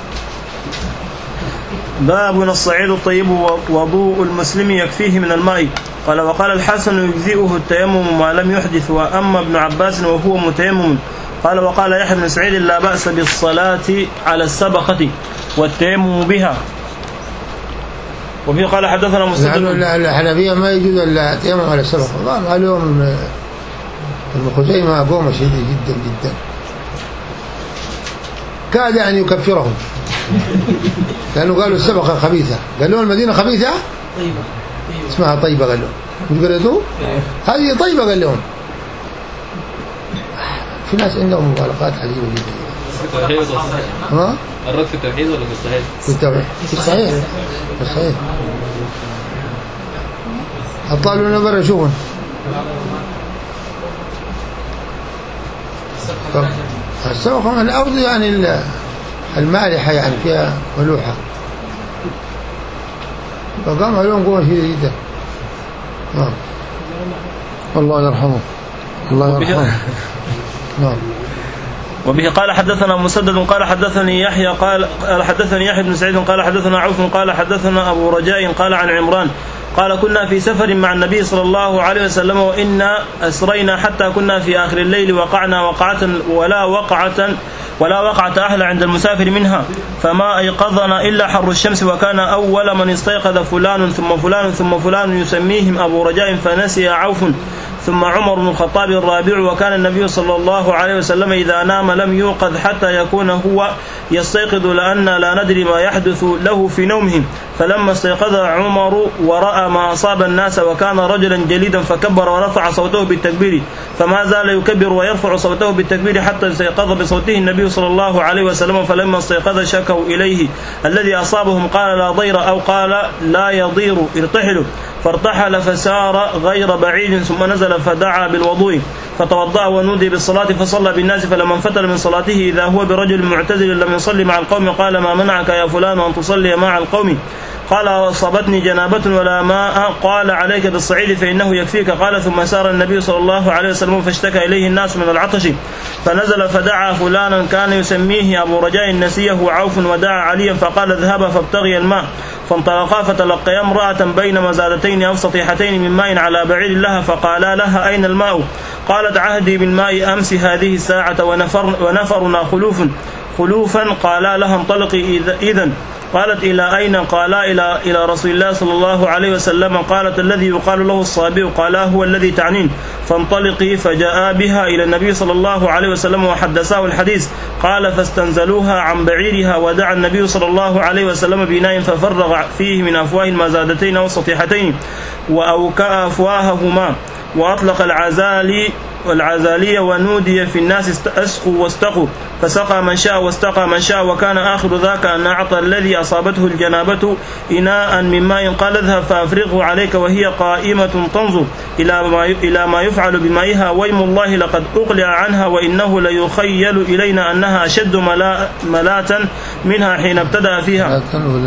باب الصعيد الطيب وضوء المسلم يكفيه من الماء. قال وقال الحسن يجزئه التيمم ما لم يحدث، وأما ابن عباس وهو متيمم. قال وقال يحيى بن سعيد لا بأس بالصلاة على السبخة والتيمم بها. وفي قال حدثنا مسدد. الحنفية ما يجوز التيمم على السبخة. والله اليوم ابن خزيمة قوم شديد جدا جدا كاد أن يكفرهم لأنه قالوا السبخة خبيثة، قالوا المدينة خبيثة طيبة اسمها طيبة، قال لهم مش قريتوا هذه طيبة، قال لهم في ناس عندهم مبالغات عجيبة جدا. في التوحيد ولا الصحيح؟ ها؟ الرد في التوحيد ولا في الصحيح؟ في التوحيد في الصحيح في الصحيح. الطالب نبر يشوفون السبخة من الأرض يعني المالحة يعني فيها ملوحة، فقام عليهم قوة شديدة جدا. نعم الله يرحمه الله يرحمه. نعم. وبه قال حدثنا مسدد قال حدثني يحيى قال حدثني يحيى بن سعيد قال حدثنا عوف قال حدثنا أبو رجاء قال عن عمران قال كنا في سفر مع النبي صلى الله عليه وسلم وإنا أسرينا حتى كنا في آخر الليل وقعنا وقعة ولا وقعة ولا وقعة أهل عند المسافر منها، فما أيقظنا إلا حر الشمس، وكان أول من استيقظ فلان ثم فلان ثم فلان يسميهم أبو رجاء فنسي عوف ثم عمر بن الخطاب الرابع. وكان النبي صلى الله عليه وسلم إذا نام لم يوقظ حتى يكون هو يستيقظ لأن لا ندري ما يحدث له في نومهم. فلما استيقظ عمر ورأى ما أصاب الناس وكان رجلا جليدا فكبر ورفع صوته بالتكبير، فما زال يكبر ويرفع صوته بالتكبير حتى استيقظ بصوته النبي صلى الله عليه وسلم. فلما استيقظ شكوا إليه الذي أصابهم قال لا ضير أو قال لا يضير ارتحلوا، فارتحل فسار غير بعيد ثم نزل فدعا بالوضوء فتوضأ ونودي بالصلاة فصلى بالناس. فلما انفتل من صلاته إذا هو برجل معتزل لم يصلي مع القوم قال ما منعك يا فلان أن تصلي مع القوم؟ قال أصابتني جنابة ولا ماء. قال عليك بالصعيد فإنه يكفيك. قال ثم سار النبي صلى الله عليه وسلم فاشتكى إليه الناس من العطش فنزل فدعا فلانا كان يسميه أبو رجاء نسيه عوف ودعا عليا فقال اذهب فابتغي الماء. فانطلقا فتلقيا امرأة بين مزادتين أو سطيحتين من ماء على بعير لها فقالا لها أين الماء؟ قالت عهدي بالماء أمس هذه الساعة ونفر ونفرنا خلوف خلوفا. قالا لها انطلقي إذن. قالت إلى أين؟ قالا إلى إلى رسول الله صلى الله عليه وسلم. قالت الذي يقال له الصابئ. قالا هو الذي تعنين. فانطلقي. فجاء بها إلى النبي صلى الله عليه وسلم وحدثاه الحديث. قال فاستنزلوها عن بعيرها ودعا النبي صلى الله عليه وسلم بناء ففرغ فيه من أفواه المزادتين أو السطيحتين وأوكأ أفواههما وأطلق العزالي والعزالية ونودي في الناس أسقوا واستقوا فسقى من شاء واستقى من شاء. وكان آخر ذاك أن أعطى الذي أصابته الجنابة إناء من ماء قال اذهب فأفرغه عليك وهي قائمة تنظر إلى ما إلى ما يفعل بمائها ويم الله لقد أقلع عنها وإنه ليخيل إلينا أنها أشد ملاتا منها حين ابتدأ فيها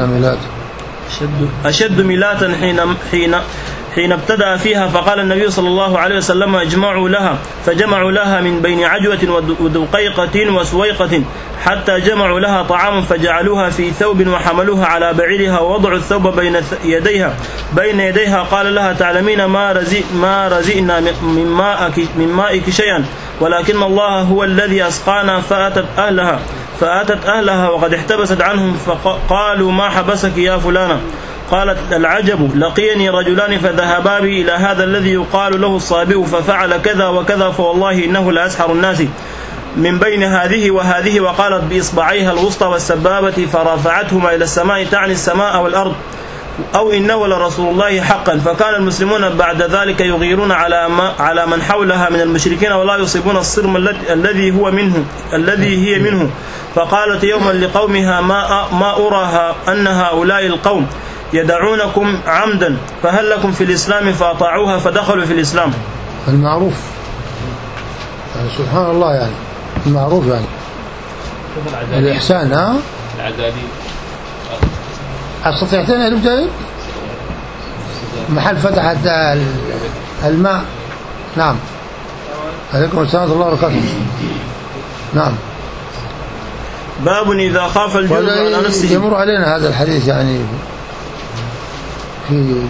أشد ملاتا حين حين حين ابتدأ فيها. فقال النبي صلى الله عليه وسلم اجمعوا لها. فجمعوا لها من بين عجوة ودقيقة وسويقة حتى جمعوا لها طعام فجعلوها في ثوب وحملوها على بعيرها ووضعوا الثوب بين يديها بين يديها. قال لها تعلمين ما رزي ما رزئنا من مائك من مائك شيئا ولكن الله هو الذي أسقانا. فأتت أهلها فأتت أهلها وقد احتبست عنهم فقالوا ما حبسك يا فلانة؟ قالت العجب لقيني رجلان فذهبا بي إلى هذا الذي يقال له الصابئ ففعل كذا وكذا فوالله إنه لأسحر الناس من بين هذه وهذه، وقالت بإصبعيها الوسطى والسبابة فرفعتهما إلى السماء تعني السماء والأرض، أو إنه لرسول الله حقا. فكان المسلمون بعد ذلك يغيرون على ما على من حولها من المشركين ولا يصيبون الصرم الذي هو منه الذي هي منه. فقالت يوما لقومها ما ما أراها أن هؤلاء القوم يدعونكم عمدا فهل لكم في الإسلام؟ فأطاعوها فدخلوا في الإسلام. المعروف يعني سبحان الله، يعني المعروف يعني الإحسان. ها العدادين السطيحتين يا رجال محل فتحت الماء. نعم عليكم السلام الله وبركاته. نعم. باب إذا خاف الجنب على نفسه. يمر علينا هذا الحديث يعني في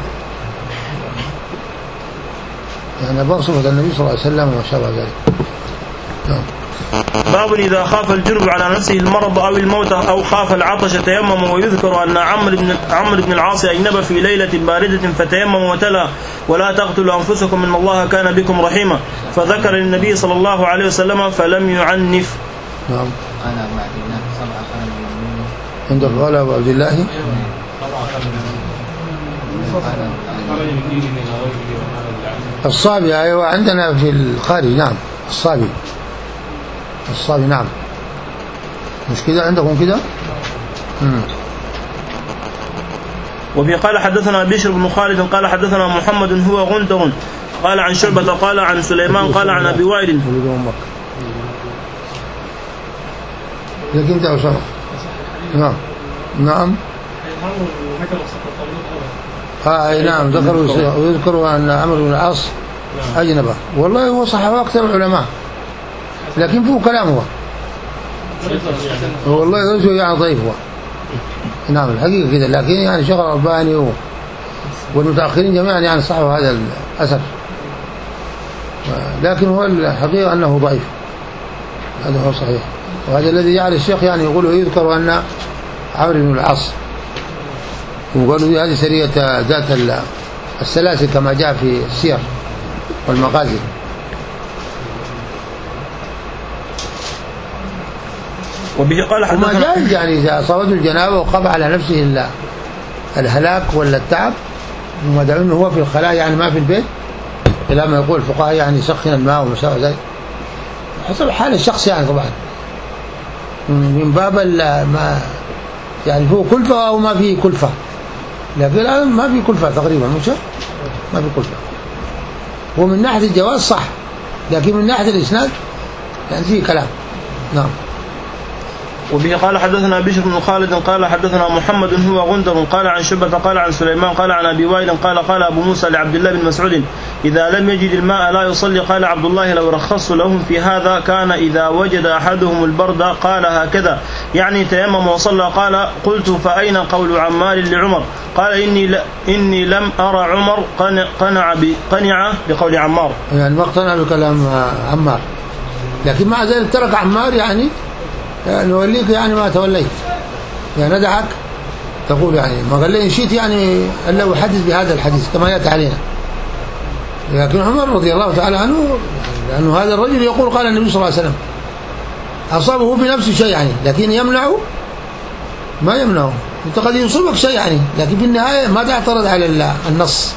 يعني باب صفة النبي صلى الله عليه وسلم وما شابه ذلك. نعم. باب إذا خاف الجنب على نفسه المرض أو الموت أو خاف العطش تيمم. ويذكر أن عمرو بن عمرو بن العاص أجنب في ليلة باردة فتيمم وتلا ولا تقتلوا أنفسكم إن الله كان بكم رحيما، فذكر للنبي صلى الله عليه وسلم فلم يعنف. نعم. عندك قال أبو عبد الله الصابي. أيوة عندنا في الخارج. نعم الصابي الصابي. نعم مش كده عندكم كده؟ امم وفي قال حدثنا بشر بن خالد قال حدثنا محمد هو غندر قال عن شعبة قال عن سليمان قال عن أبي وائل. لكن انت أسامة. نعم نعم آه نعم ذكروا ويذكروا أن عمرو بن العاص أجنبه. والله هو صحابة أكثر العلماء لكن فيه كلام هو والله رجل يعني ضعيف هو. نعم الحقيقة كده، لكن يعني شغل الألباني والمتأخرين جميعا يعني صحوا هذا الأثر، لكن هو الحقيقة أنه ضعيف. هذا هو صحيح، وهذا الذي جعل الشيخ يعني يقول يذكر أن عمرو بن العاص وقالوا هذه سرية ذات السلاسل كما جاء في السير والمغازي. وبه قال وما جائز يعني إذا أصابته الجنابة وخاف على نفسه الهلاك ولا التعب وما دام أنه هو في الخلاء يعني ما في البيت، إلى ما يقول الفقهاء يعني سخن الماء وما شابه ذلك حسب حال الشخص يعني طبعا من باب ما يعني هو كلفة أو ما فيه كلفة، لكن الآن ما فيه كلفة تقريبا مش ما فيه كلفة. ومن ناحية الجواز صح، لكن من ناحية الإسناد يعني فيه كلام. نعم. وبه قال حدثنا بشر بن خالد قال حدثنا محمد هو غندر قال عن شعبة قال عن سليمان قال عن أبي وائل قال قال أبو موسى لعبد الله بن مسعود إذا لم يجد الماء لا يصلي. قال عبد الله لو رخصت لهم في هذا كان إذا وجد أحدهم البرد قال هكذا يعني تيمم وصلى. قال قلت فأين قول عمار لعمر؟ قال إني ل... إني لم أرى عمر قنع ب... قنع بقول عمار، يعني ما اقتنع بكلام عمار، لكن مع ذلك ترك عمار يعني نوليك يعني ما توليت يعني ندعك تقول يعني ما قال لي شئت يعني الا احدث بهذا الحديث كما ياتي علينا. لكن عمر رضي الله تعالى عنه لانه هذا الرجل يقول قال النبي صلى الله عليه وسلم اصابه بنفسه شيء يعني، لكن يمنعه ما يمنعه. انت قد يصيبك شيء يعني، لكن في النهايه ما تعترض على النص.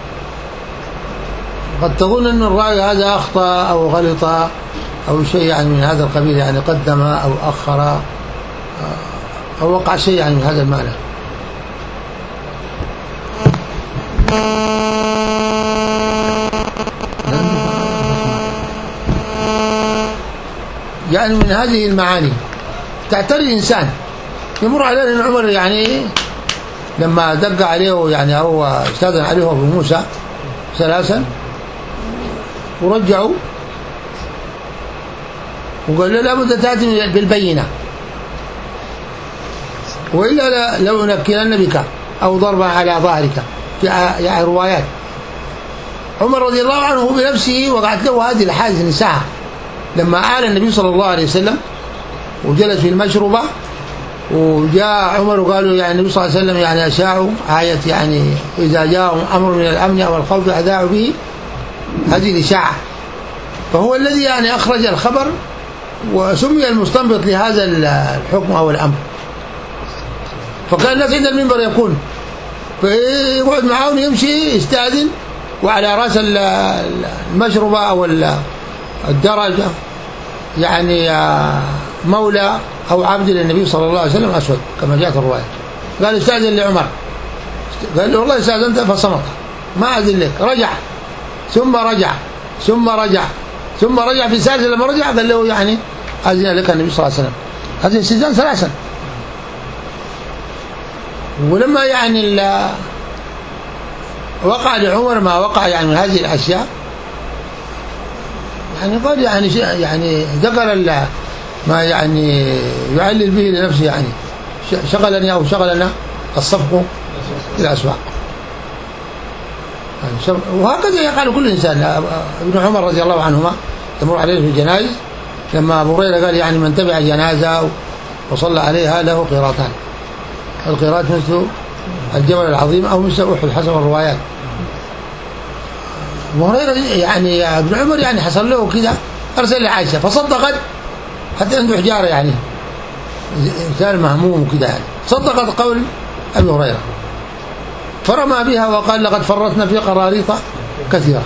قد تظن ان الراوي هذا اخطا او غلط أو شيء يعني من هذا القبيل، يعني قدم أو أخر أو وقع شيء يعني من هذا المعنى. يعني من هذه المعاني تعتري الإنسان. يمر علينا أن عمر يعني لما دق عليه يعني هو استاذن عليه أبو موسى ثلاثا ورجعوا وقال له لابد تأتي بالبينة وإلا لو نكلن بك أو ضربا على ظهرك في يعني روايات. عمر رضي الله عنه بنفسه وقعت له هذه الحادثة نساها لما آل النبي صلى الله عليه وسلم وجلس في المشربة، وجاء عمر وقالوا يعني النبي صلى الله عليه وسلم يعني أشاعوا آية يعني إذا جاءهم أمر من الأمن أو الخوف أذاعوا به، هذه الإشاعة. فهو الذي يعني أخرج الخبر وسمي المستنبط لهذا الحكم أو الأمر. فكان الناس عند المنبر يكون فيقعد معاهم يمشي يستأذن، وعلى رأس المشربة أو الدرجة يعني مولى أو عبد للنبي صلى الله عليه وسلم أسود كما جاءت الرواية. قال استأذن لعمر، قال له والله استأذنت فصمت ما أذن لك. رجع ثم رجع ثم رجع ثم رجع في سادس لما رجع قال له يعني أذن لك النبي صلى الله عليه وسلم. هذا استئذان ثلاثا. ولما يعني وقع لعمر ما وقع يعني من هذه الأشياء يعني قال يعني يعني ذكر ما يعني يعلل به لنفسه يعني شغلني أو شغلنا الصفق في الأسواق يعني. وهكذا يقال كل إنسان. ابن عمر رضي الله عنهما تمر عليه في الجنائز لما أبو هريرة قال يعني من تبع جنازة وصلى عليها له قيراطان، القيراط مثل الجبل العظيم أو مثل أحد حسب الروايات. أبو هريرة يعني ابن عمر يعني حصل له كذا أرسل لعائشة فصدقت، حتى عنده حجارة يعني إنسان مهموم وكذا يعني، صدقت قول أبي هريرة فرمى بها وقال لقد فرطنا في قراريط كثيرة.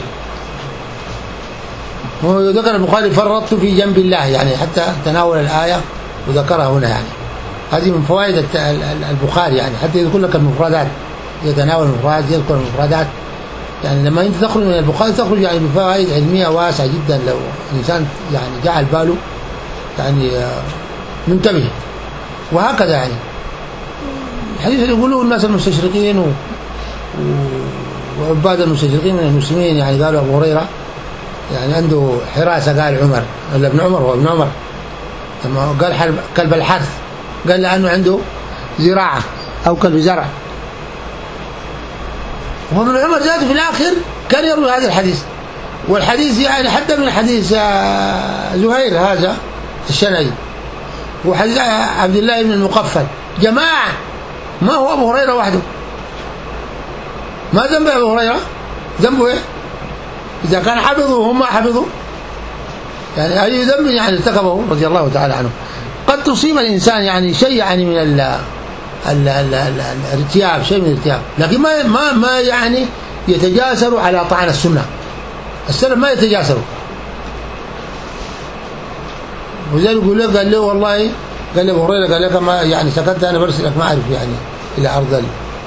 وذكر البخاري فرطت في جنب الله يعني حتى تناول الآية وذكرها هنا يعني. هذه من فوائد البخاري يعني حتى يذكر لك المفردات، يتناول المفردات يذكر المفردات يعني. لما أنت تخرج من البخاري تخرج يعني بفوائد علمية واسعة جدا لو الإنسان يعني جعل باله يعني منتبه. وهكذا يعني الحديث اللي يقولوه الناس المستشرقين و... وعباد المستشرقين من المسلمين يعني قالوا أبو هريرة يعني عنده حراسة، قال عمر ولا ابن عمر هو ابن عمر لما قال حرب كلب الحرث قال لأنه عنده زراعة أو كلب زرع. وابن عمر ذاته في الآخر كان يروي هذا الحديث، والحديث يعني حتى من حديث زهير هذا الشنعي وحديث عبد الله بن المقفل جماعة، ما هو أبو هريرة وحده. ما ذنب أبو هريرة؟ ذنبه إيه؟ إذا كان حفظوا وهم ما حفظوا يعني أي ذنب يعني ارتكبه رضي الله تعالى عنه. قد تصيب الإنسان يعني شيء يعني من ال ال ال ال الارتياب، شيء من الارتياب، لكن ما ما ما يعني يتجاسر على طعن السنة. السلف ما يتجاسروا. وزي يقول له قال له والله قال له أبو هريرة قال لك ما يعني سكت أنا برسلك ما أعرف يعني إلى أرض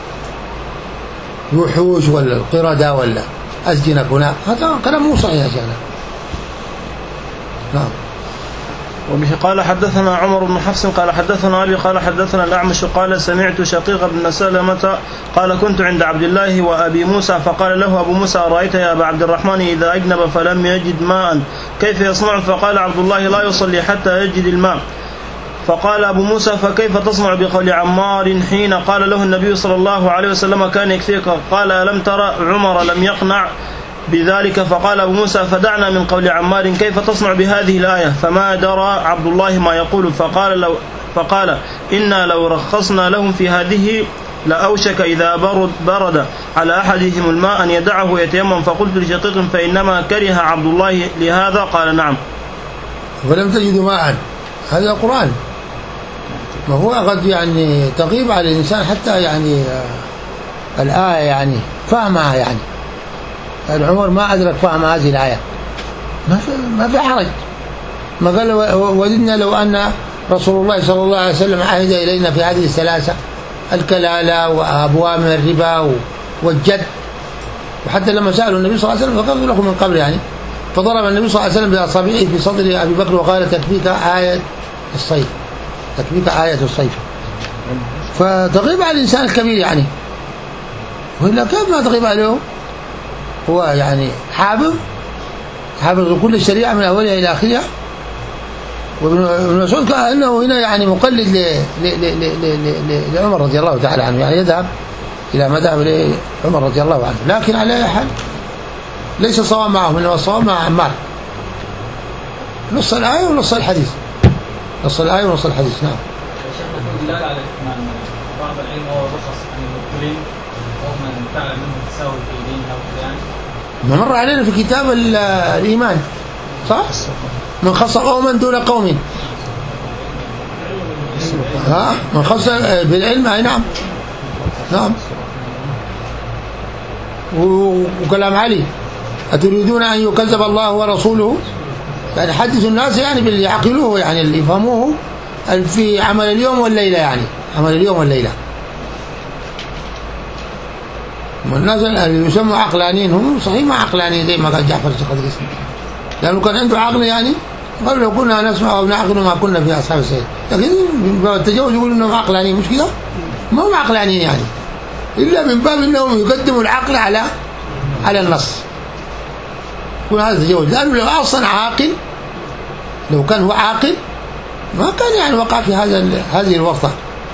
الوحوش ولا القردة ولا أسجنك هناك، هذا كلام مو صحيح يا شيخنا. نعم. وبه قال حدثنا عمر بن حفص قال حدثنا علي قال حدثنا الأعمش قال سمعت شقيق بن سلمة قال كنت عند عبد الله وأبي موسى فقال له أبو موسى أرأيت يا أبا عبد الرحمن إذا أجنب فلم يجد ماء كيف يصنع؟ فقال عبد الله لا يصلي حتى يجد الماء. فقال أبو موسى فكيف تصنع بقول عمار حين قال له النبي صلى الله عليه وسلم كان يكفيك؟ قال ألم ترى عمر لم يقنع بذلك؟ فقال أبو موسى فدعنا من قول عمار كيف تصنع بهذه الآية؟ فما درى عبد الله ما يقول. فقال لو فقال إنا لو رخصنا لهم في هذه لأوشك إذا برد, برد على أحدهم الماء أن يدعه يتيمم. فقلت لشقيق فإنما كره عبد الله لهذا؟ قال نعم. ولم تجدوا ماء، هذا قرآن. ما هو قد يعني تغيب على الإنسان حتى يعني الآية يعني فهمها يعني. العمر ما أدرك فهم هذه الآية، ما في ما في حرج. ما قال وددنا لو أن رسول الله صلى الله عليه وسلم عهد إلينا في هذه الثلاثة الكلالة وأبواب من الربا والجد. وحتى لما سألوا النبي صلى الله عليه وسلم فقال لكم من قبل يعني، فضرب النبي صلى الله عليه وسلم بأصابعه في صدر أبي بكر وقال تكفيك آية الصيف، تكفيك آية الصيف. فتغيب على الإنسان الكبير يعني، وإلا كيف ما تغيب عليه؟ هو يعني حافظ حافظ كل الشريعة من أولها إلى آخرها. وابن مسعود قال أنه هنا يعني مقلد لعمر رضي الله تعالى عنه، يعني يذهب إلى مذهب عمر رضي الله عنه. لكن على أي حال ليس صواب معه، إنما الصواب مع عمار، نص الآية ونص الحديث. نص الآية ونص الحديث. نعم. شيخنا في دلالة على الإتمام، بعض العلم هو رخص عن المبتلين ومن تعلم منه تساوي في دينها وكذا. ما مر علينا في كتاب الإيمان صح؟ من خص قوما دون قوم. ها من خص بالعلم. أي نعم نعم. وكلام علي أتريدون أن يكذب الله ورسوله، يعني حدثوا الناس يعني باللي يعقلوه يعني اللي يفهموه في عمل اليوم والليلة، يعني عمل اليوم والليلة. والناس اللي يسموا عقلانيين هم صحيح ما عقلانيين زي ما قال جعفر القدري، لأنه كان عنده عقل يعني قال لو كنا نسمع أو نعقل ما كنا في أصحاب السيد، لكن من باب التجاوز يقولوا إنهم عقلانيين، مش كده؟ ما هم عقلانيين يعني، إلا من باب إنهم يقدموا العقل على على النص. يكون هذا تجاوز، لأنه لو أصلا عاقل، لو كان هو عاقل ما كان يعني وقع في هذا هذه الورطة.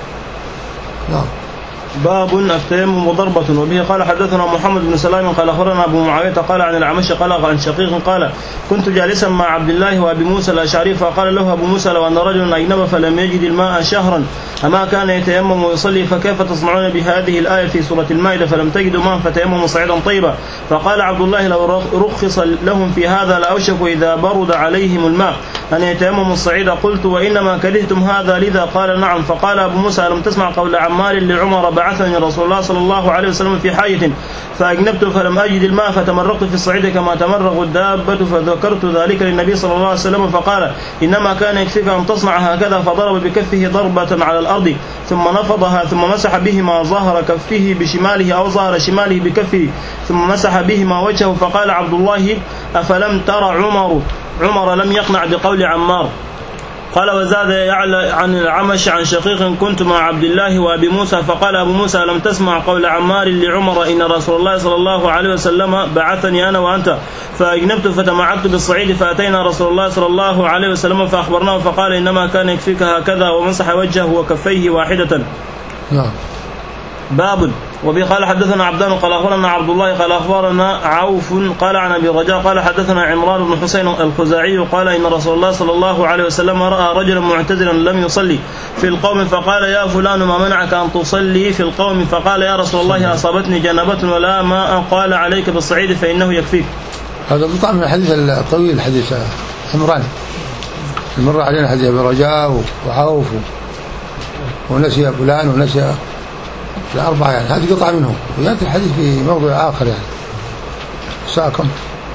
نعم. باب التيمم وضربة. وبه قال حدثنا محمد بن سلام قال أخبرنا أبو معاوية قال عن الأعمش قال عن شقيق قال كنت جالسا مع عبد الله وأبي موسى الأشعري فقال له أبو موسى لو أن رجلا أجنب فلم يجد الماء شهرا أما كان يتيمم ويصلي فكيف تصنعون بهذه الآية في سورة المائدة فلم تجدوا ماء فتيمموا صعيدا طيبا؟ فقال عبد الله لو رخص لهم في هذا لأوشكوا إذا برد عليهم الماء أن يتيمموا الصعيد. قلت وإنما كرهتم هذا لذا؟ قال نعم. فقال أبو موسى ألم تسمع قول عمار لعمر بعثني رسول الله صلى الله عليه وسلم في حاجة فأجنبت فلم أجد الماء فتمرقت في الصعيد كما تمرق الدابة فذكرت ذلك للنبي صلى الله عليه وسلم فقال إنما كان يكفيك أن تصنع هكذا، فضرب بكفه ضربة على الأرض ثم نفضها ثم مسح بهما ظهر كفه بشماله أو ظهر شماله بكفه ثم مسح بهما وجهه. فقال عبد الله أفلم ترى عمر عمر لم يقنع بقول عمار. قال وزاد يعلى عن العمش عن شقيق كنت مع عبد الله وأبي موسى فقال أبو موسى لم تسمع قول عمار لعمر إن رسول الله صلى الله عليه وسلم بعثني أنا وأنت فأجنبت فتمعت بالصعيد فأتينا رسول الله صلى الله عليه وسلم فأخبرناه فقال إنما كان يكفيك هكذا ومسح وجهه وكفيه واحدة. نعم. باب. وبه قال حدثنا عبدان قال أخبرنا عبد الله قال أخبرنا عوف قال عن أبي رجاء قال حدثنا عمران بن حسين الخزاعي قال إن رسول الله صلى الله عليه وسلم رأى رجلا معتزلا لم يصلي في القوم فقال يا فلان ما منعك أن تصلي في القوم؟ فقال يا رسول الله أصابتني جنابة ولا ماء. قال عليك بالصعيد فإنه يكفيك. هذا قطع من الحديث الطويل حديث عمران مر علينا حديث أبي رجاء وعوف ونسي فلان ونسي الأربعة يعني هذه قطعة منهم ويأتي الحديث في موضوع آخر يعني. الساعة كم؟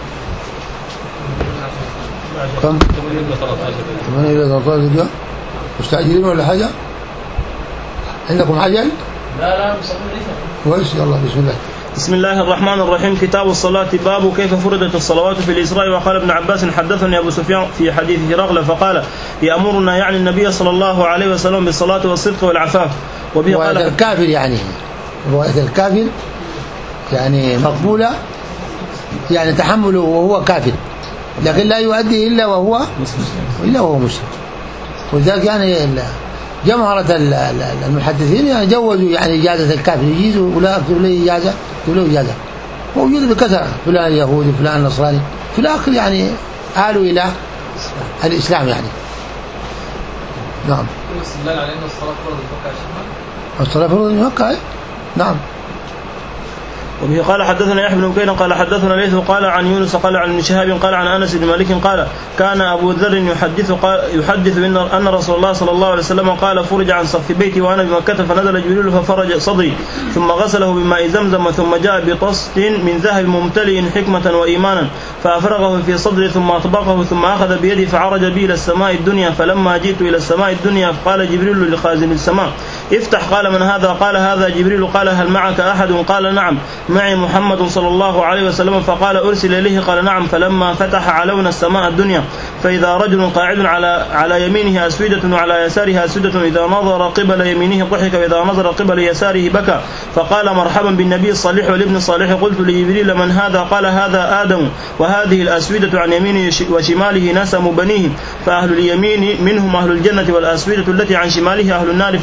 كم؟ ثمانية إلى ثلاثة عشر دقيقة. مستعجلين ولا حاجة؟ عندكم عجل؟ لا لا مصلين كويس. يلا بسم الله. بسم الله الرحمن الرحيم. كتاب الصلاة. باب كيف فرضت الصلوات في الإسراء. وقال ابن عباس حدثني أبو سفيان في حديث هرقل فقال يأمرنا يعني النبي صلى الله عليه وسلم بالصلاة والصدق والعفاف. وبه قال الكافر يعني رواية الكافر يعني مقبولة يعني تحمله وهو كافر لكن لا يؤدي إلا وهو إلا وهو مسلم. ولذلك يعني جمهرة المحدثين يعني جوزوا يعني إجازة الكافر يجيزوا ولا أكتب له إجازة أكتب له إجازة موجود بكثرة فلان يهودي فلان نصراني في الآخر يعني آلوا إلى الإسلام يعني. نعم. استدلال على أن الصلاة فرض المكة يا شيخنا. الصلاة فرض المكة. نعم. وبه قال حدثنا يحيى بن بكير قال حدثنا ليث قال عن يونس قال عن ابن شهاب قال عن انس بن مالك قال كان ابو ذر يحدث قال يحدث ان ان رسول الله صلى الله عليه وسلم قال فرج عن صف بيتي وانا بمكة فنزل جبريل ففرج صدري ثم غسله بماء زمزم ثم جاء بطست من ذهب ممتلئ حكمة وايمانا فافرغه في صدري ثم اطبقه ثم اخذ بيدي فعرج بي الى السماء الدنيا فلما جئت الى السماء الدنيا قال جبريل لخازن السماء افتح. قال من هذا؟ قال هذا جبريل. قال هل معك احد؟ قال نعم معي محمد صلى الله عليه وسلم. فقال أرسل إليه؟ قال نعم. فلما فتح علونا السماء الدنيا فإذا رجل قاعد على على يمينه أسودة وعلى يساره أسودة إذا نظر قبل يمينه ضحك وإذا نظر قبل يساره بكى. فقال مرحبا بالنبي الصالح والابن الصالح. قلت لجبريل من هذا؟ قال هذا آدم وهذه الأسودة عن يمينه وشماله نسم بنيه فأهل اليمين منهم أهل الجنة والأسودة التي عن شماله أهل النار فإذا نظر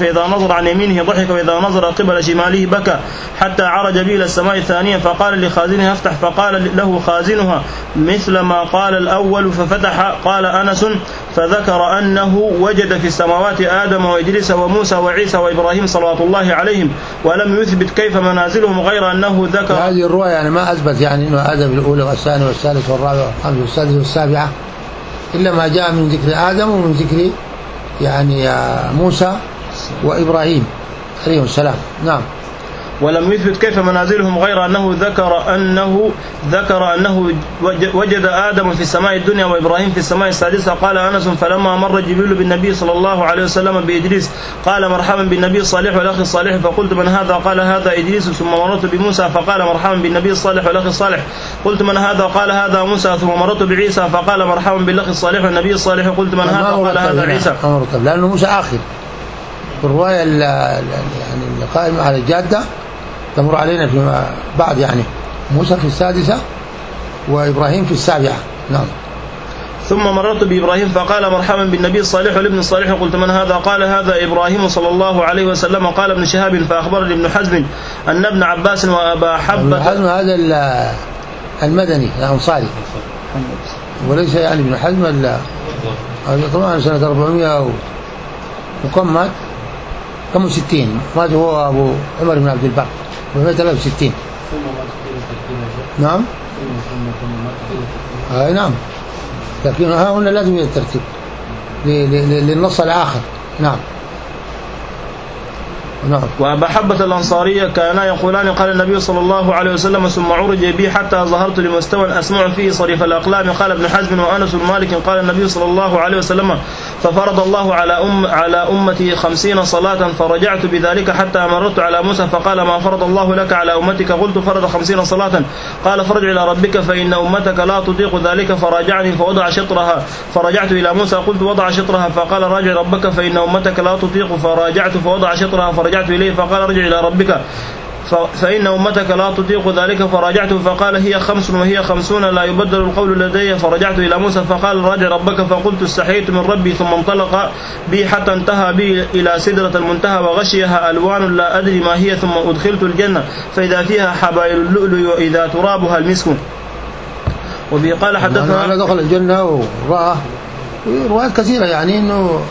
نظر عن يمينه ضحك وإذا نظر قبل شماله بكى حتى عرج به إلى السماء الثانية فقال لخازنها افتح فقال له خازنها مثل ما قال الأول ففتح. قال أنس فذكر أنه وجد في السماوات آدم وإدريس وموسى وعيسى وإبراهيم صلوات الله عليهم ولم يثبت كيف منازلهم غير أنه ذكر هذه الرواية يعني ما أثبت يعني أنه آدم الأولى والثانية والثالثة والرابعة والخامسة والسادسة والسابعة إلا ما جاء من ذكر آدم ومن ذكر يعني موسى وإبراهيم عليهم السلام. نعم. ولم يثبت كيف منازلهم غير أنه ذكر أنه ذكر أنه وجد آدم في السماء الدنيا وإبراهيم في السماء السادسة. قال أنس فلما مر جبريل بالنبي صلى الله عليه وسلم بإدريس قال مرحبا بالنبي الصالح والأخ الصالح فقلت من هذا؟ قال هذا إدريس. ثم مررت بموسى فقال مرحبا بالنبي الصالح والأخ الصالح. قلت من هذا؟ قال هذا موسى. ثم مررت بعيسى فقال مرحبا بالأخ الصالح والنبي الصالح. قلت من هذا؟ قال هذا عيسى. لأنه موسى آخر في الرواية يعني القائمة على الجادة تمر علينا فيما بعد يعني موسى في السادسة وإبراهيم في السابعة. نعم. ثم مررت بإبراهيم فقال مرحبا بالنبي الصالح والابن الصالح. قلت من هذا؟ قال هذا إبراهيم صلى الله عليه وسلم. قال ابن شهاب فأخبرني ابن حزم أن ابن عباس وأبا حبة. ابن حزم هذا المدني الأنصاري وليس يعني ابن حزم طبعا سنة أربعمائة وكم مات؟ كم وستين مات هو أبو عمر بن عبد البر وفي ثلاثة وستين. نعم. آه نعم. لكن ها هنا لازم الترتيب للنص الآخر. نعم. نعم. وأبا حبة الأنصارية كانا يقولان قال النبي صلى الله عليه وسلم ثم عرج بي حتى ظهرت لمستوى أسمع فيه صريف الأقلام. قال ابن حزم وأنس مالك قال النبي صلى الله عليه وسلم ففرض الله على أم على أمتي خمسين صلاة فرجعت بذلك حتى مررت على موسى فقال ما فرض الله لك على أمتك؟ قلت فرض خمسين صلاة. قال فرجع إلى ربك فإن أمتك لا تطيق ذلك فراجعني فوضع شطرها. فرجعت إلى موسى قلت وضع شطرها فقال راجع ربك فإن أمتك لا تطيق فراجعت فوضع شطرها. فرجعت إليه فقال رجع إلى ربك فإن أمتك لا تطيق ذلك فراجعته فقال هي خمس وهي خمسون لا يبدل القول لدي. فرجعت إلى موسى فقال راجع ربك فقلت استحييت من ربي. ثم انطلق بي حتى انتهى بي إلى سدرة المنتهى وغشيها ألوان لا أدري ما هي. ثم أدخلت الجنة فإذا فيها حبائل اللؤلؤ وإذا ترابها المسك. وبه قال حدثنا أنا دخل الجنة ورأى روايات كثيرة يعني إنه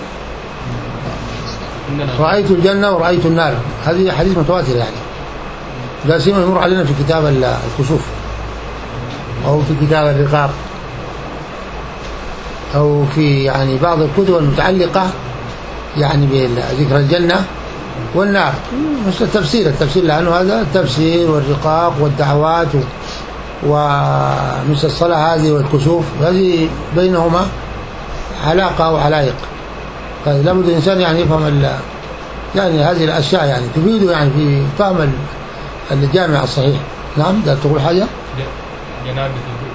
رأيت الجنة ورأيت النار. هذه حديث متواتر يعني لا سيما يمر علينا في كتاب الكسوف أو في كتاب الرقاق أو في يعني بعض الكتب المتعلقة يعني بذكر الجنة والنار. مش التفسير التفسير لأنه هذا التفسير والرقاق والدعوات ومثل الصلاة هذه والكسوف هذه بينهما علاقة وعلائق. لابد الإنسان يعني يفهم يعني هذه الأشياء يعني تفيده يعني في فهم الجامع الصحيح. نعم. ده تقول حاجة؟ جنابي.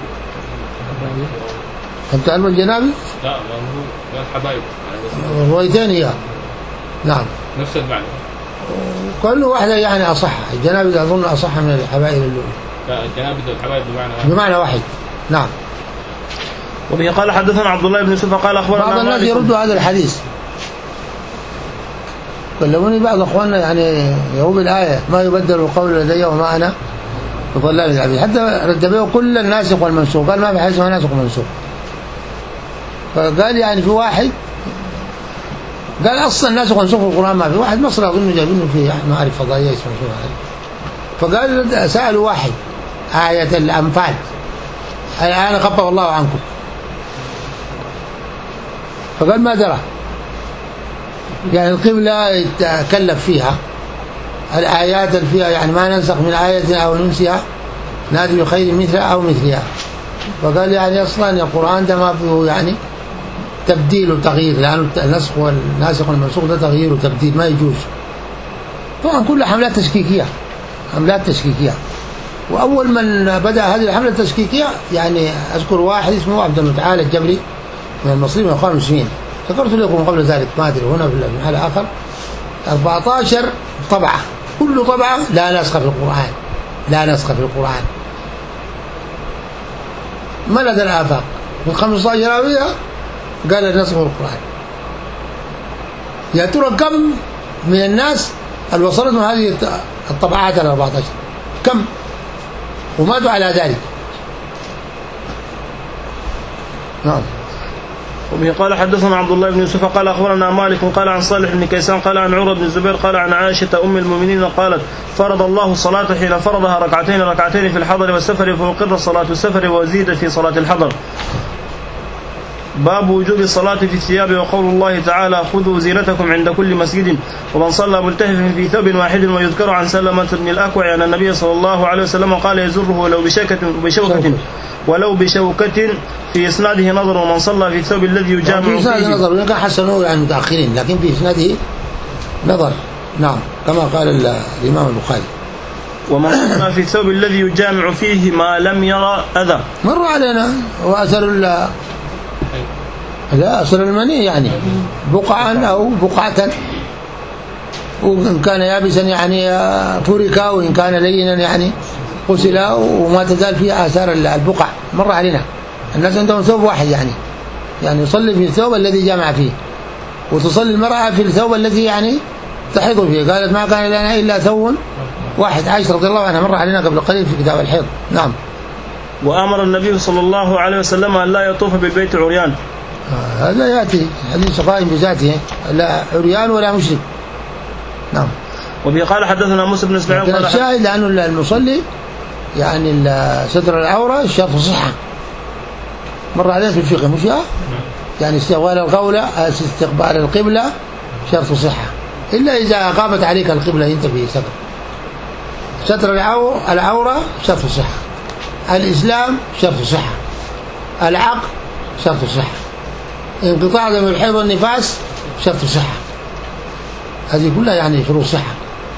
أنت علم الجنابي؟ لا هو الحبايب روايتين هي. نعم. نفس المعنى. كل واحدة يعني أصح. الجنابي أظن أصح من الحبائب اللؤلؤ. لا الجنابي والحبايب بمعنى واحد. بمعنى واحد. نعم. وبه قال حدثنا عبد الله بن يوسف قال أخبرنا بعض الناس يرد هذا الحديث. كلموني بعض أخواننا يعني يروب الآية ما يبدل القول لدي وما أنا بظلام للعبيد. حتى رد به كل الناسخ والمنسوخ. قال ما في حاجة اسمها ناسخ ومنسوخ. فقال يعني في واحد قال أصلا الناسخ والمنسوخ في القرآن ما في. واحد مصري أظن جايبينه في معارف فضائية اسمه شو. فقال سألوا واحد آية الأنفال الآن خفف الله عنكم. فقال ما درى يعني القبلة يتكلف فيها الآيات اللي فيها يعني ما ننسخ من آية أو ننسيها نأتي بخير مثلها أو مثلها. فقال يعني أصلا القرآن ده ما فيه يعني تبديل وتغيير لأنه النسخ والناسخ والمنسوخ ده تغيير وتبديل ما يجوز. طبعا كلها حملات تشكيكية حملات تشكيكية. وأول من بدأ هذه الحملة التشكيكية يعني أذكر واحد اسمه عبد المتعال الجبري من المصريين من الإخوان المسلمين. ذكرت لكم قبل ذلك ما أدري هنا في المحل آخر أربعة عشر طبعة كل طبعة لا نسخ في القرآن لا نسخ في القرآن ملد الآفاق من خمسة عشر راوية قال النسخ في القرآن. يا ترى كم من الناس اللي وصلتهم هذه الطبعات ال أربعة عشر كم وماتوا على ذلك. نعم. وبه قال حدثنا عبد الله بن يوسف قال أخبرنا مالك قال عن صالح بن كيسان قال عن عروة بن الزبير قال عن عائشة أم المؤمنين قالت فرض الله الصلاة حين فرضها ركعتين ركعتين في الحضر والسفر فأقر صلاة السفر وزيد في صلاة الحضر. باب وجوب الصلاة في الثياب وقول الله تعالى خذوا زينتكم عند كل مسجد ومن صلى ملتهف في ثوب واحد. ويذكر عن سلمة بن الأكوع أن النبي صلى الله عليه وسلم قال يزره ولو بشوكة بشوكة ولو بشوكة في إسناده نظر ومن صلى في الثوب الذي يجامع فيه. في إسناده نظر وإن كان حسنوه يعني متأخرين لكن في إسناده نظر. نعم كما قال الإمام البخاري. ومن صلى في الثوب الذي يجامع فيه ما لم يرى أذى. مر علينا وأثر ال لا أثر المني يعني بقعا أو بقعة وإن كان يابسا يعني فرك وإن كان لينا يعني غسل وما تزال فيه آثار البقع. مر علينا الناس عندهم ثوب واحد يعني يعني يصلي في الثوب الذي جامع فيه وتصلي المرأة في الثوب الذي يعني تحيض فيه. قالت ما كان لنا إلا ثوب واحد. عائشة رضي الله عنها مر علينا قبل قليل في كتاب الحيض. نعم. وأمر النبي صلى الله عليه وسلم أن لا يطوف بالبيت عريان. آه هذا يأتي حديث قائم بذاته لا عريان ولا مشرك. نعم. وبه قال حدثنا موسى بن اسماعيل قال الشاهد لأنه المصلي يعني ستر العورة شرط صحة. مر علينا في الفقه مش يعني استقبال القولة استقبال القبلة شرط صحة إلا إذا قامت عليك القبلة أنت في ستر. ستر العورة شرط صحة. الإسلام شرط صحة. العقل شرط صحة. انقطاع دم الحيض والنفاس شرط صحة. هذه كلها يعني شروط صحة.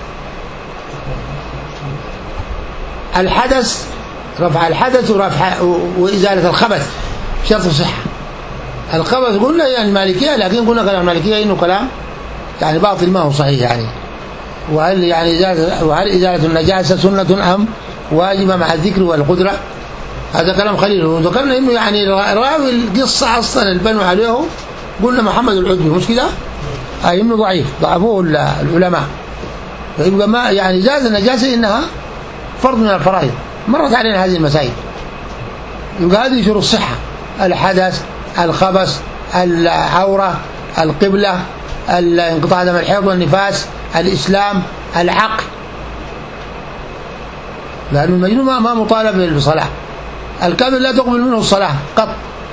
الحدث رفع الحدث ورفع وإزالة الخبث شرط صحة. الخبث قلنا يعني المالكية لكن قلنا كلام المالكية إنه كلام يعني باطل ما هو صحيح يعني. وهل يعني إزالة وهل إزالة النجاسة سنة أم واجبة مع الذكر والقدرة؟ هذا كلام خليل. وذكرنا إنه يعني راوي القصة أصلا البنوا عليه قلنا محمد العدبي مش كده؟ أي إنه ضعيف ضعفوه العلماء. فيبقى ما يعني جاز النجاسة إنها فرض من الفرائض. مرت علينا هذه المسائل. يبقى هذه شروط الصحة: الحدث، الخبث، العورة، القبلة، انقطاع دم الحيض والنفاس، الإسلام، العقل. لأن المجنون ما مطالب بالصلاة. الكافر لا تقبل منه الصلاة قط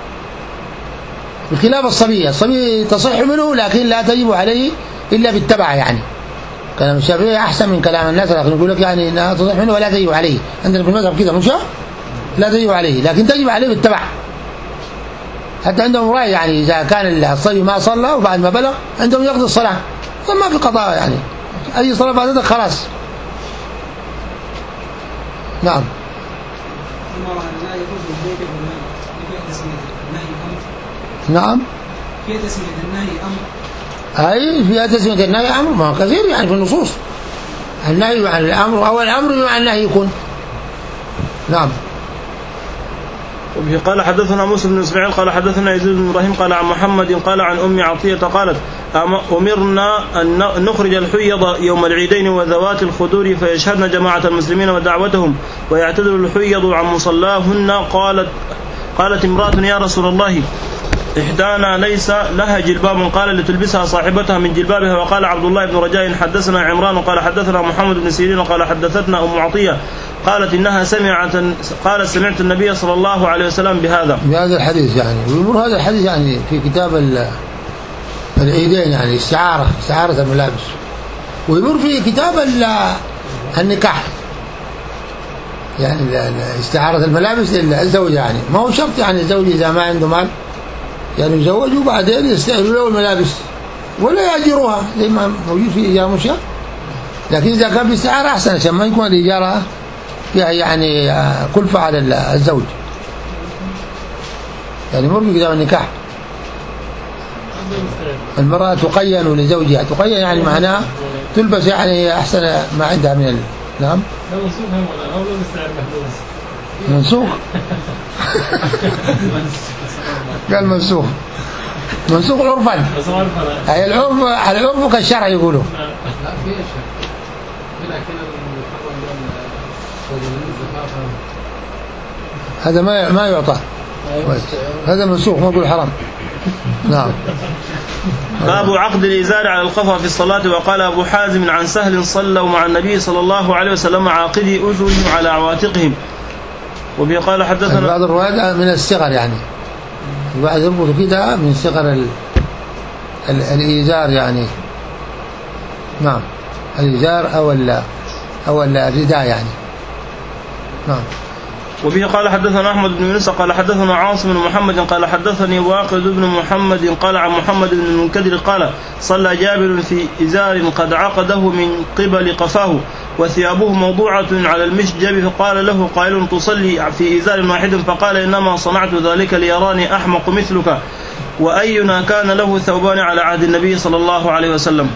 بخلاف الصبي. الصبي تصح منه لكن لا تجب عليه إلا بالتبع. يعني كلام الشافعي أحسن من كلام الناس لكن يقول لك يعني إنها تصح منه ولا تجب عليه. عندنا في المذهب كذا مش لا تجب عليه لكن تجب عليه بالتبع. حتى عندهم رأي يعني إذا كان الصبي ما صلى وبعد ما بلغ عندهم يقضي الصلاة ما في قضاء يعني أي صلاة بعد ذلك خلاص. نعم. نعم. فيها تسمية النهي أمر. أي فيها تسمية النهي أمر ما كثير يعني في النصوص. النهي عن الأمر أو الأمر بمعنى النهي يكون. نعم. وبه قال حدثنا موسى بن اسماعيل قال حدثنا يزيد بن ابراهيم قال عن محمد قال عن ام عطيه قالت امرنا ان نخرج الحيض يوم العيدين وذوات الخدور فيشهدن جماعه المسلمين ودعوتهم ويعتذر الحيض عن مصلاهن. قالت قالت امراه يا رسول الله إحدانا ليس لها جلباب قال لتلبسها صاحبتها من جلبابها. وقال عبد الله بن رجاء حدثنا عمران قال حدثنا محمد بن سيرين قال حدثتنا أم عطية قالت إنها سمعت قالت سمعت النبي صلى الله عليه وسلم بهذا بهذا الحديث يعني. ويمر هذا الحديث يعني في كتاب العيدين يعني استعارة استعارة الملابس. ويمر في كتاب النكاح يعني استعارة الملابس للزوج يعني ما هو شرط يعني الزوج إذا ما عنده مال يعني يزوجوا بعدين يستأجروا له الملابس ولا يأجروها زي ما موجود في إيجار مشاة. لكن إذا كان في استعارة أحسن عشان ما يكون الإيجار فيها يعني كلفة على الزوج. يعني مر في كتاب النكاح المرأة تقين لزوجها. تقين يعني معناها تلبس يعني أحسن ما عندها من ال... نعم منسوخ قال منسوخ منسوخ عرفا. أي العرف العرف كالشرع يقولوا. لا في شيء لكن هذا ما ما يعطى، هذا منسوخ ما يقول حرام. نعم. باب عقد الإزار على القفا في الصلاة. وقال أبو حازم عن سهل صلوا مع النبي صلى الله عليه وسلم عاقدي أذنهم على عواتقهم. وبه قال حدثنا بعض الروايات من الصغر، يعني الواحد يربط كده من صغر ال... ال... الإزار يعني. نعم الإزار أو ال... أو الرداء يعني. نعم. وبه قال حدثنا أحمد بن يونس قال حدثنا عاصم بن محمد قال حدثني واقد بن محمد قال عن محمد بن المنكدر قال صلى جابر في إزار قد عقده من قبل قفاه وثيابه موضوعة على المشجب، فقال له قائل تصلي في إزار واحد، فقال إنما صنعت ذلك ليراني أحمق مثلك، وأينا كان له ثوبان على عهد النبي صلى الله عليه وسلم.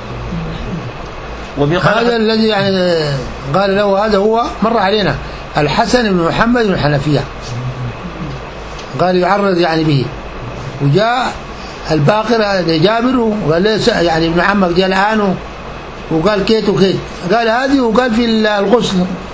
هذا الذي يعني قال له هذا هو مر علينا الحسن بن محمد بن الحنفية، قال يعرض يعني به، وجاء الباقر لجابر وقال له يعني ابن عمك جاء الآن وقال كيت وكيت، قال هذه وقال في الغسل،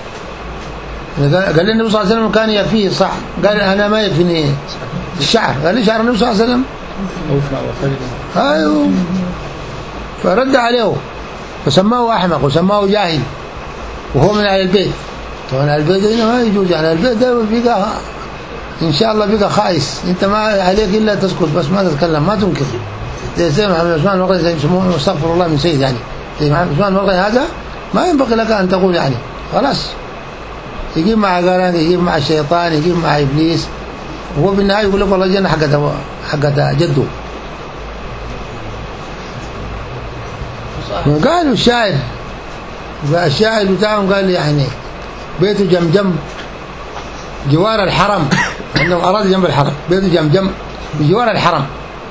قال النبي صلى الله عليه وسلم كان يكفيه صح، قال أنا ما يكفيني الشعر، قال لي شعر النبي صلى الله عليه وسلم أيوه، فرد عليه وسماه أحمق وسماه جاهل وهو من أهل البيت. طبعا أهل البيت هنا ما يجوز، يعني البيت ده بقى إن شاء الله بقى خايس، أنت ما عليك إلا تسكت بس ما تتكلم ما تنكر. زي سيد محمد عثمان الوقت زي يسموه استغفر الله من سيد، يعني زي محمد عثمان الوقت هذا ما ينبغي لك أن تقول يعني خلاص، يجيب مع قران يجيب مع الشيطان يجيب مع إبليس، وهو بالنهاية يقول لك والله الجنة حقت حقت جده. قالوا الشاعر الشاعر بتاعهم قال يعني بيته جمجم جوار الحرم، عندهم أراضي جنب الحرم، بيته جمجم بجوار الحرم،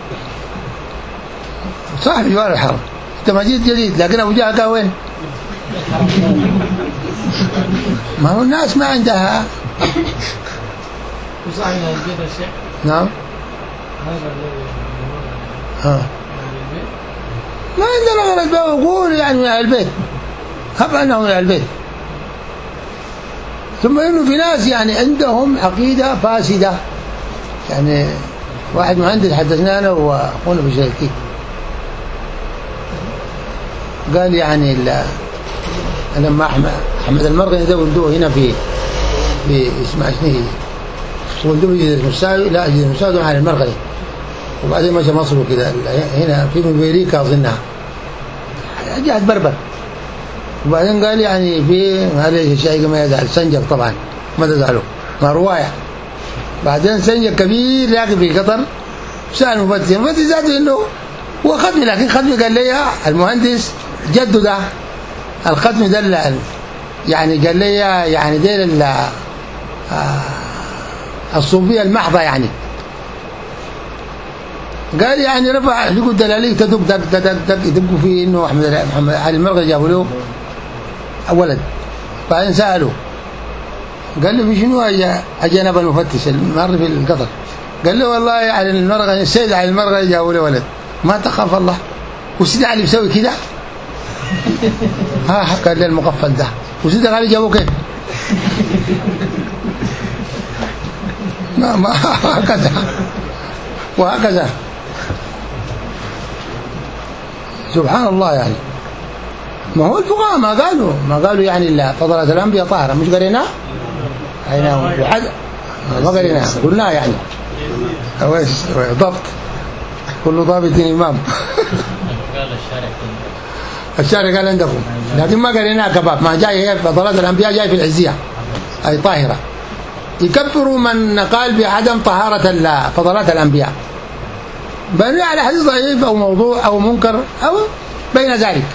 صح بجوار الحرم. انت ما جيت جديد، لكن ابو جهل كان وين؟ ما هو الناس ما عندها. نعم ها ما عندنا غير البيت، وقول يعني من اهل البيت، هب انه من اهل البيت. ثم انه في ناس يعني عندهم عقيده فاسده، يعني واحد مهندس حدثنا انا واخونا بشركي قال يعني لما احمد احمد المرغني ده ولدوه هنا في في اسمع شنو ولدوه يدرس مساوي، لا يدرس مساوي على المرغني، وبعدين مشى مصر وكذا هنا في امريكا اظنها جهه بربر، وبعدين قال يعني في هذا الشيء ما يزعل سنجر طبعا ما تزعلوا ما روايه. بعدين سنجر كبير ياكل في قطر، سال مفتش المفتش ذاته انه هو ختمي، لكن ختمي قال لي المهندس جده ده الختم ده يعني قال لي يعني ديل الصوفيه المحضه، يعني قال يعني رفع لقوا دلاليك تدق دق دق دق يدقوا فيه انه احمد محمد علي المرغني جابوا له ولد، بعدين سالوا قال له في شنو اجانب المفتش المر في القطر؟ قال له والله يعني المرغني السيد علي المرغني جابوا له ولد. ما تخاف الله وسيدي علي بيسوي كده؟ ها حكى لي المقفل ده وسيدي علي جابوه كيف؟ ما ما هكذا وهكذا سبحان الله. يعني ما هو الفقهاء ما قالوا ما قالوا يعني الا فضلات الانبياء طاهره، مش قريناه؟ اين وحد ما قريناه قلنا يعني كويس ضبط كل ضابط امام. الشارع قال عندكم لكن ما قريناه كباب، ما جاي هي فضلات الانبياء جاي في العزيه اي طاهره، يكفروا من قال بعدم طهاره فضلات الانبياء، بني على حديث ضعيف او موضوع او منكر او بين ذلك.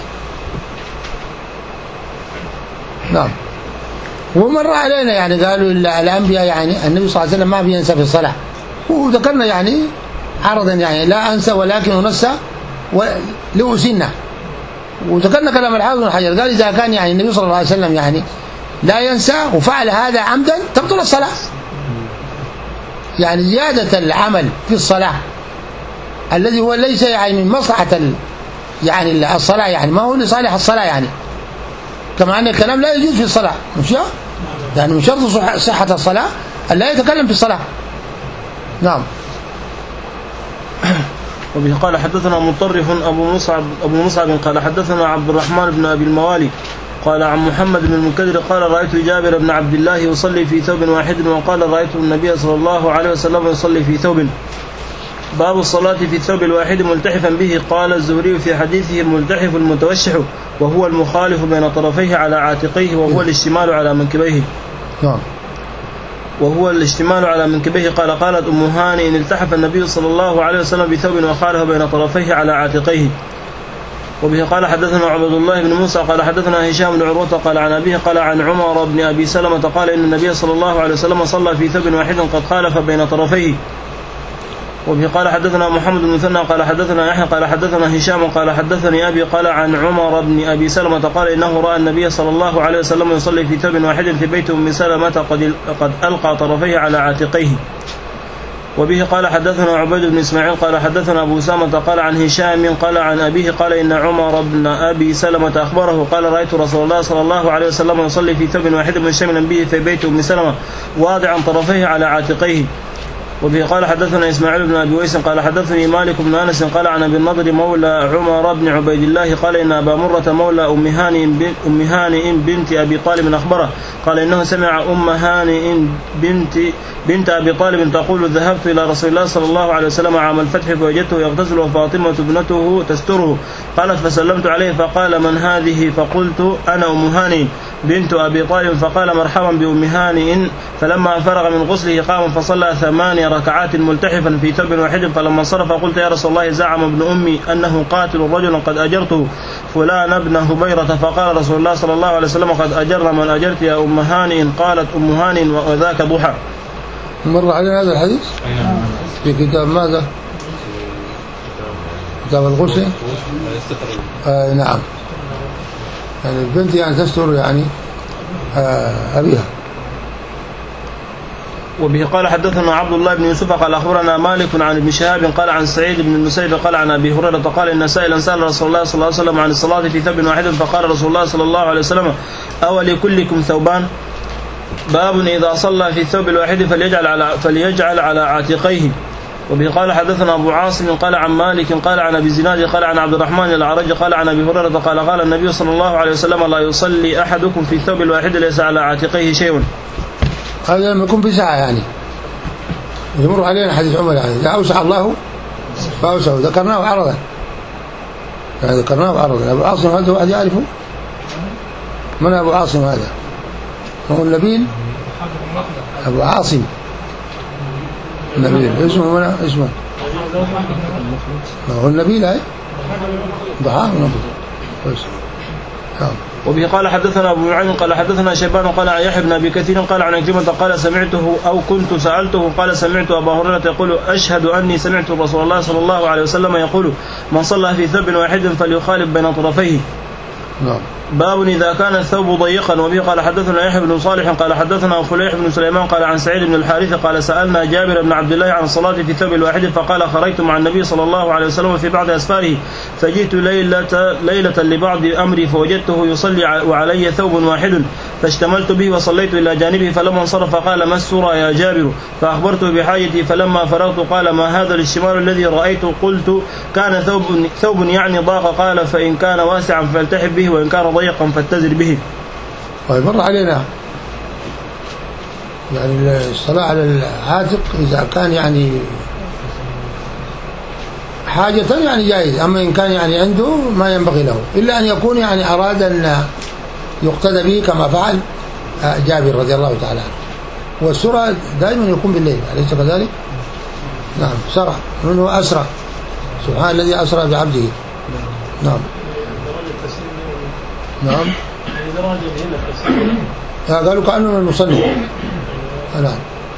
نعم. ومر علينا يعني قالوا الانبياء يعني النبي صلى الله عليه وسلم ما بينسى في الصلاه، وذكرنا يعني عرضا يعني لا انسى ولكن انسى لأسنه، وذكرنا كلام الحافظ بن حجر قال اذا كان يعني النبي صلى الله عليه وسلم يعني لا ينسى وفعل هذا عمدا تبطل الصلاه، يعني زياده العمل في الصلاه الذي هو ليس يعني من مصلحة يعني الصلاة، يعني ما هو لصالح الصلاة، يعني كما أن الكلام لا يجوز في الصلاة، مش يعني من شرط صحة الصلاة أن لا يتكلم في الصلاة. نعم. وبه قال حدثنا مطرف أبو مصعب أبو مصعب قال حدثنا عبد الرحمن بن أبي الموالي قال عن محمد بن المنكدر قال رأيت جابر بن عبد الله يصلي في ثوب واحد وقال رأيت النبي صلى الله عليه وسلم يصلي في ثوب. باب الصلاة في الثوب الواحد ملتحفا به. قال الزهري في حديثه الملتحف المتوشح وهو المخالف بين طرفيه على عاتقيه وهو الاشتمال على منكبيه. نعم. وهو الاشتمال على منكبيه. قال قالت أم هاني إن التحف النبي صلى الله عليه وسلم بثوب وخالف بين طرفيه على عاتقيه. وبه قال حدثنا عبد الله بن موسى قال حدثنا هشام بن عروة قال عن أبيه قال عن عمر بن أبي سلمة قال إن النبي صلى الله عليه وسلم صلى في ثوب واحد قد خالف بين طرفيه. وبه قال حدثنا محمد بن مثنى قال حدثنا يحيى قال حدثنا هشام قال حدثني أبي قال عن عمر بن أبي سلمة قال إنه رأى النبي صلى الله عليه وسلم يصلي في ثوب واحد في بيت أم سلمة قد قد ألقى طرفيه على عاتقيه. وبه قال حدثنا عبيد بن إسماعيل قال حدثنا أبو أسامة قال عن هشام قال عن أبيه قال إن عمر بن أبي سلمة أخبره قال رأيت رسول الله صلى الله عليه وسلم يصلي في ثوب واحد مشتملا به في بيت أم سلمة واضعا طرفيه على عاتقيه. وبه قال حدثنا إسماعيل بن أبي ويس قال حدثني مالك بن أنس قال عن أبي النضر مولى عمر بن عبيد الله قال إن أبا مرة مولى أم هانئ أم هانئ بنت أبي طالب أخبره قال إنه سمع أم هانئ بنت بنت أبي طالب تقول ذهبت إلى رسول الله صلى الله عليه وسلم عام الفتح فوجدته يغتسل وفاطمة ابنته تستره قالت فسلمت عليه فقال من هذه فقلت أنا أم هانئ بنت أبي طالب فقال مرحبا بأم هانئ. فلما فرغ من غسله قام فصلى ثماني ركعات ملتحفا في ثوب واحد فلما انصرف قلت يا رسول الله زعم ابن أمي أنه قاتل رجلا قد أجرته فلان ابن هبيرة فقال رسول الله صلى الله عليه وسلم قد أجرنا من أجرت يا أم هانئ. قالت أم هانئ وذاك ضحى. مر علينا هذا الحديث في كتاب ماذا؟ كتاب الغسل. آه نعم. يعني البنت يعني تستر يعني آه أبيها. وبه قال حدثنا عبد الله بن يوسف قال أخبرنا مالك عن ابن شهاب قال عن سعيد بن المسيب قال عن أبي هريرة قال إن سائلا سأل رسول الله صلى الله عليه وسلم عن الصلاة في ثوب واحد فقال رسول الله صلى الله عليه وسلم أو لكلكم ثوبان. باب إذا صلى في الثوب الواحد فليجعل على فليجعل على عاتقيه. وبه قال حدثنا أبو عاصم قال عن مالك قال عن أبي زناد قال عن عبد الرحمن الأعرج قال عن أبي هريرة قال قال النبي صلى الله عليه وسلم لا يصلي أحدكم في الثوب الواحد ليس على عاتقيه شيء. هذا لما يكون في ساعة يعني يمر علينا حديث عمر يعني إذا أوسع الله فأوسع ذكرناه عرضا يعني ذكرناه عرضا. أبو عاصم هذا واحد يعرفه؟ من أبو عاصم هذا؟ هو النبيل أبو عاصم النبيل اسمه من اسمه هو النبيل هاي ضحى ونبي بس. وبه قال حدثنا أبو نعيم قال حدثنا شيبان قال عن يحيى بن أبي كثير قال عن عكرمة قال سمعته أو كنت سألته قال سمعت أبا هريرة يقول أشهد أني سمعت رسول الله صلى الله عليه وسلم يقول من صلى في ثوب واحد فليخالف بين طرفيه. نعم. باب إذا كان الثوب ضيقا. وبه قال حدثنا يحيى بن صالح قال حدثنا فليح بن سليمان قال عن سعيد بن الحارث قال سألنا جابر بن عبد الله عن الصلاة في ثوب الواحد فقال خرجت مع النبي صلى الله عليه وسلم في بعض أسفاره فجئت ليلة, ليلة لبعض أمري فوجدته يصلي وعلي ثوب واحد فاشتملت به وصليت إلى جانبه فلما انصرف قال ما السورة يا جابر فأخبرته بحاجتي فلما فرغت قال ما هذا الاشتمال الذي رأيت قلت كان ثوب, ثوب يعني ضاق قال فإن كان واسعا فالتحف به وإن كان ضيقا فاتزر به. طيب مر علينا يعني الصلاة على العاتق إذا كان يعني حاجة يعني جائز أما إن كان يعني عنده ما ينبغي له إلا أن يكون يعني أراد أن يقتدى به كما فعل جابر رضي الله تعالى عنه. والسرعة دائما يكون بالليل أليس كذلك؟ نعم سرع منه أسرع سبحان الذي أسرع بعبده. نعم نعم قالوا كأنه المصلي. نعم.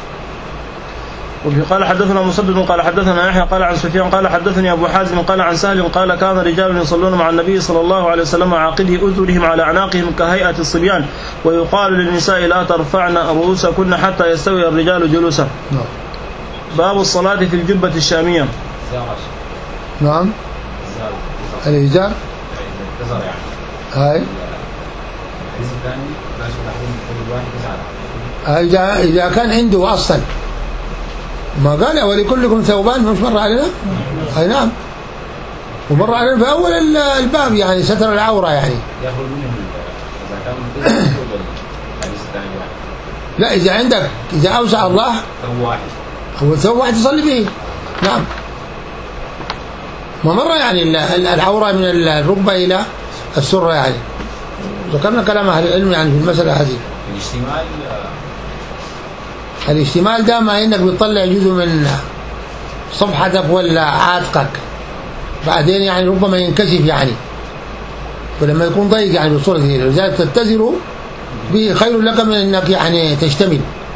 وبه قال حدثنا مسدد قال حدثنا يحيى قال عن سفيان قال حدثني أبو حازم قال عن سهل قال كان رجال يصلون مع النبي صلى الله عليه وسلم عاقدي أذرهم على أعناقهم كهيئة الصبيان ويقال للنساء لا ترفعن رؤوسكن حتى يستوي الرجال جلوسا. باب الصلاة في الجبة الشامية. نعم. الإزار يعني كسر يعني. هاي الحديث الثاني لا يشهد أحدهم كل واحد تسعة. إذا إذا كان عنده أصلا ما قال ولكلكم ثوبان مش مر علينا؟ أي نعم. ومر علينا في أول الباب يعني ستر العورة يعني. يأخذ منهم إذا كان الحديث الثاني واحد. لا إذا عندك إذا أوسع الله ثوب واحد. هو ثوب واحد تصلي به. نعم. ما مر يعني العورة من الركبة إلى السرة يعني. ذكرنا كلام أهل العلم يعني في المسألة هذه. الاشتمال الاشتمال ده ما إنك بتطلع جزء من صفحتك ولا عاتقك بعدين يعني ربما ينكشف يعني ولما يكون ضيق يعني بصورة دي لذلك تتزر به خير لك من إنك يعني تشتمل.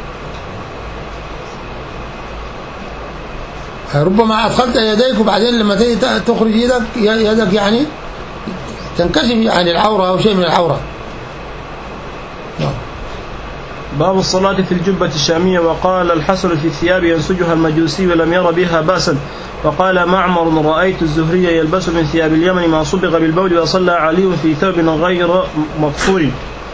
ربما أدخلت يديك وبعدين لما تيجي تخرج يدك يدك يعني تنكشف يعني العورة أو شيء من العورة. باب الصلاة في الجبة الشامية. وقال الحسن في الثياب ينسجها المجوسي ولم ير بها باسا. وقال معمر رأيت الزهري يلبس من ثياب اليمن ما صبغ بالبول وصلى علي في ثوب غير مقصور.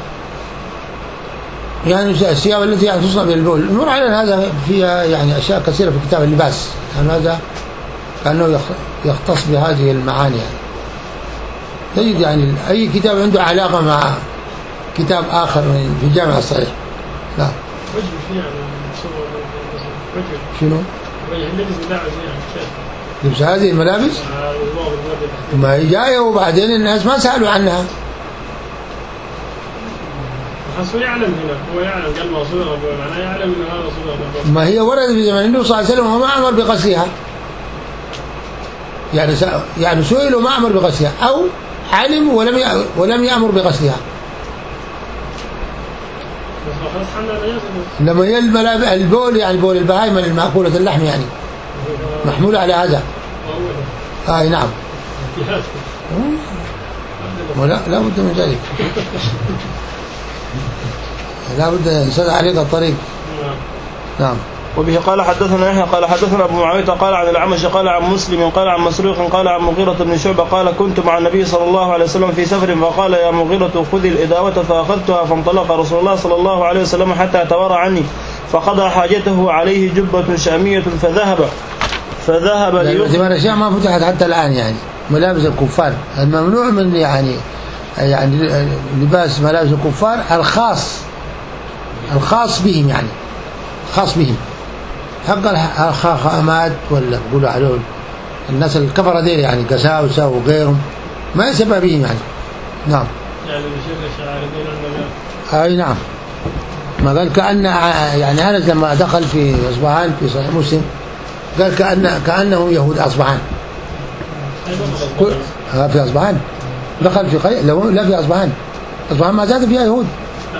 يعني الثياب التي يعني تصنع بالبول نمر علينا هذا فيها يعني أشياء كثيرة في كتاب اللباس يعني هذا كأنه يختص بهذه المعاني يعني. تجد يعني أي كتاب عنده علاقة مع كتاب آخر في الجامع الصحيح. لا وجه يعني وجه شنو؟ وجه اللبس ملاعب يعني لبس هذه الملابس ما هي جاية وبعدين الناس ما سألوا عنها. هو يعلم هنا هو يعلم قال ما صبغ معناه يعلم ان هذا صبغ. ما هي ورد في زمن النبي صلى الله عليه وسلم وما أمر بغسلها يعني يعني سئلوا ما أمر بغسلها أو علم ولم ولم يأمر بغسلها. لما هي الملابس البول يعني بول البهائم المأكولة اللحم يعني محمولة على هذا. آه نعم. ولا لا بد من ذلك. لا بد أن يسد عليك الطريق. نعم. وبه قال حدثنا يحيى قال حدثنا ابو معاويه قال عن الأعمش قال عن مسلم قال عن مسروق قال عن مغيرة بن شعبة قال كنت مع النبي صلى الله عليه وسلم في سفر فقال يا مغيرة خذي الإداوة فأخذتها فانطلق رسول الله صلى الله عليه وسلم حتى توارى عني فقضى حاجته عليه جبة شامية فذهب فذهب ليخرج أشياء ما فتحت حتى الآن يعني ملابس الكفار الممنوع من يعني يعني لباس ملابس الكفار الخاص الخاص بهم يعني خاص بهم حق الخامات ولا بيقولوا عليهم الناس الكفرة ديل يعني قساوسة وغيرهم ما يسبب بهم يعني. نعم. يعني بشيخ الشعار دين أي نعم. ما قال كأن يعني أنس لما دخل في أصبحان في صحيح مسلم قال كأن كأنهم يهود أصبحان. ها في أصبحان دخل في خير لو لا في أصبحان أصبحان ما زاد فيها يهود.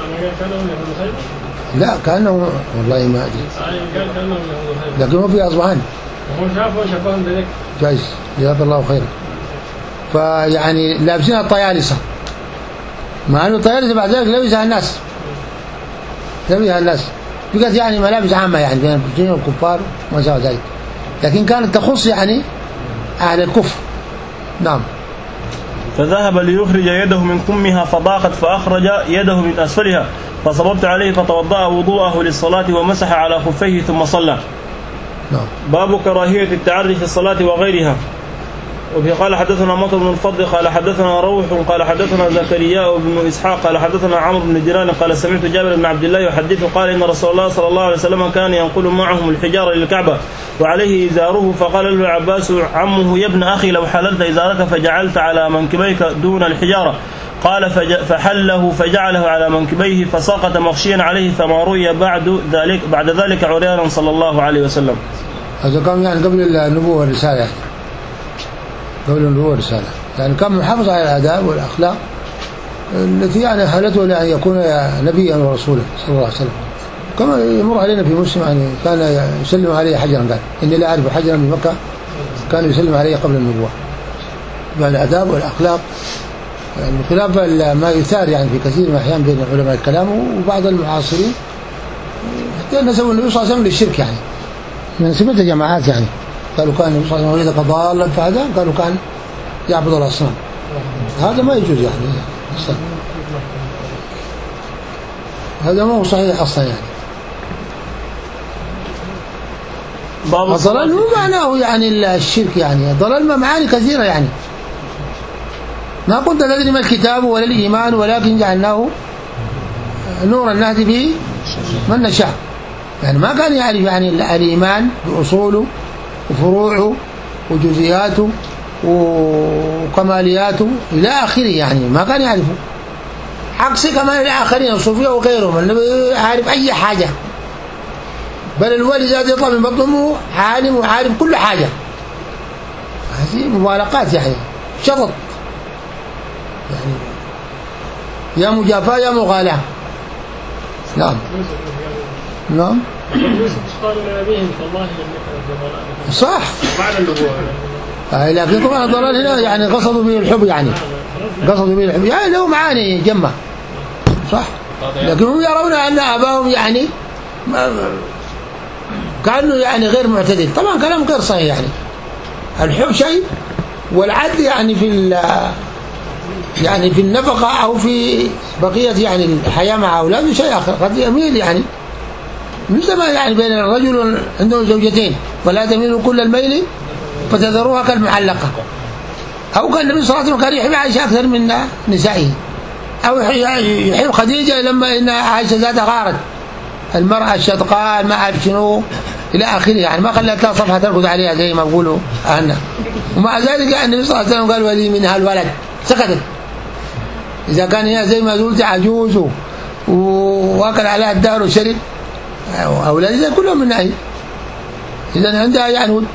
لا كأنه والله ما أدري لكن هو في أصبحان هو شافه شافهم ذلك جايز جزاك الله خيرا. فيعني لابسين الطيالسة مع أنه الطيالسة بعد ذلك لبسها الناس لبسها الناس بقت يعني ملابس عامة يعني بين المسلمين والكفار وما شابه ذلك لكن كانت تخص يعني أهل الكفر. نعم. فذهب ليخرج يده من كمها فضاقت فأخرج يده من أسفلها فصببت عليه فتوضأ وضوءه للصلاة ومسح على خفيه ثم صلى. نعم. باب كراهية التعري في الصلاة وغيرها. وبه قال حدثنا مطر بن الفضل قال حدثنا روح قال حدثنا زكريا بن إسحاق قال حدثنا عمرو بن دينار قال سمعت جابر بن عبد الله يحدث قال إن رسول الله صلى الله عليه وسلم كان ينقل معهم الحجارة للكعبة وعليه إزاره فقال له العباس عمه يا ابن أخي لو حللت إزارك فجعلت على منكبيك دون الحجارة قال فحله فجعله على منكبيه فسقط مغشيا عليه فما روي بعد ذلك بعد ذلك عريانا صلى الله عليه وسلم. هذا كان يعني قبل النبوة والرسالة قبل النبوة والرسالة يعني كان محافظ على الآداب والأخلاق التي يعني حالته لأن يكون نبيا ورسولا صلى الله عليه وسلم. كما يمر علينا في مسلم يعني كان يسلم عليه حجرا قال إني لا أعرف حجرا من مكة كان يسلم عليه قبل النبوة يعني الآداب والأخلاق يعني خلاف ما يثار يعني في كثير من الأحيان بين علماء الكلام وبعض المعاصرين حتى نسبوا النبي صلى الله عليه وسلم للشرك يعني من سمة جماعات يعني قالوا كان النبي صلى الله عليه وسلم وجدك ضالا فهدى، قالوا كان يعبد الأصنام. هذا ما يجوز يعني أصلا، هذا ما هو صحيح أصلا يعني. الضلال مو معناه يعني الشرك، يعني الضلال معاني كثيرة يعني. ما كنت ندري ما الكتاب ولا الإيمان ولكن جعلناه نورا نهدي به من نشاء. يعني ما كان يعرف يعني الإيمان بأصوله وفروعه وجزئياته وكمالياته إلى آخره، يعني ما كان يعرفه. عكس كمان الآخرين الصوفية وغيرهم اللي عارف أي حاجة، بل الولي زاد يطلع من بطنه عالم وعارف كل حاجة. هذه مبالغات يعني، شطط يعني، يا مجافاة يا مغالاة. نعم نعم صح بعد النبوة. آه لكن طبعا الضلال هنا يعني قصدوا به الحب، يعني قصدوا به الحب يعني له معاني جمة صح، لكن هم يرون أن أباهم يعني كانوا يعني غير معتدل. طبعا كلام غير صحيح يعني. الحب شيء والعدل يعني في يعني في النفقة أو في بقية يعني الحياة مع أولاده شيء آخر، قد يميل يعني مثل ما يعني بين الرجل عنده زوجتين ولا تميلوا كل الميل فتذروها كالمعلقة، أو كان النبي صلى الله عليه وسلم كان يحب عائشة أكثر من نسائه، أو يحب خديجة لما إن عائشة ذات غارت المرأة الشدقاء ما أعرف شنو إلى آخره، يعني ما خلت لها صفحة تركض عليها زي ما بيقولوا أهلنا. ومع ذلك النبي صلى الله عليه وسلم قال ولي منها الولد، سكتت. إذا كان هي زي ما قلت عجوز وأكل عليها الدار وشرب، أولادها كلهم من ناحية، إذا عندها يعني ود.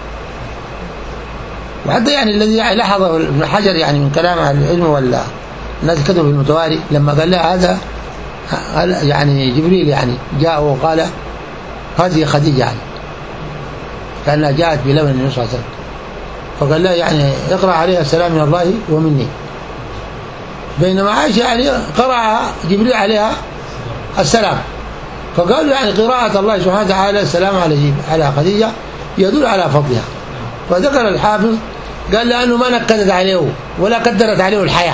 وحتى يعني الذي لاحظ ابن حجر يعني من كلام أهل العلم ولا الناس كتبوا في المتواري لما قال لها هذا يعني جبريل يعني جاء وقال هذه خديجة يعني كأنها جاءت بلبن النبي صلى الله عليه وسلم، فقال لها يعني اقرأ عليها السلام من الله ومني. بينما عائشة يعني قرأ جبريل عليها السلام، فقالوا يعني قراءة الله سبحانه وتعالى السلام على على خديجة يدل على فضلها. فذكر الحافظ قال لأنه ما نكدت عليه ولا قدرت عليه الحياة،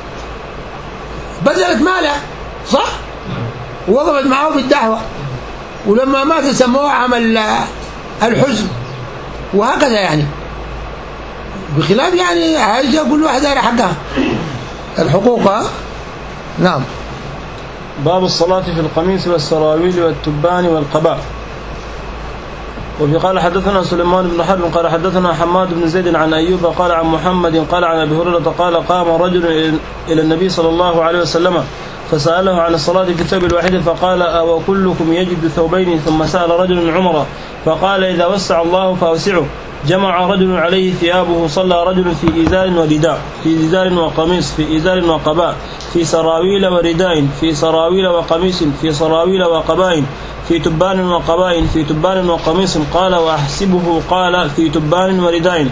بذلت ماله صح ووقفت معه بالدعوة، ولما مات سموه عمل الحزن وهكذا يعني، بخلاف يعني عائشة كل واحد دار حقها الحقوق. نعم. باب الصلاة في القميص والسراويل والتبان والقباء. وفي قال حدثنا سليمان بن حرب قال حدثنا حماد بن زيد عن أيوب قال عن محمد قال عن أبي هريرة قال قام رجل إلى النبي صلى الله عليه وسلم فسأله عن الصلاة في الثوب الواحد فقال أو كلكم يجد ثوبين؟ ثم سأل رجل عمر فقال إذا وسع الله فأوسعه. جمع رجل عليه ثيابه صلى رجل في إزار ورداء، في إزار وقميص، في إزار وقباء، في سراويل ورداء، في سراويل وقميص، في سراويل وقباء، في تبان وقباء، في تبان وقميص. قال وأحسبه قال في تبان ورداء.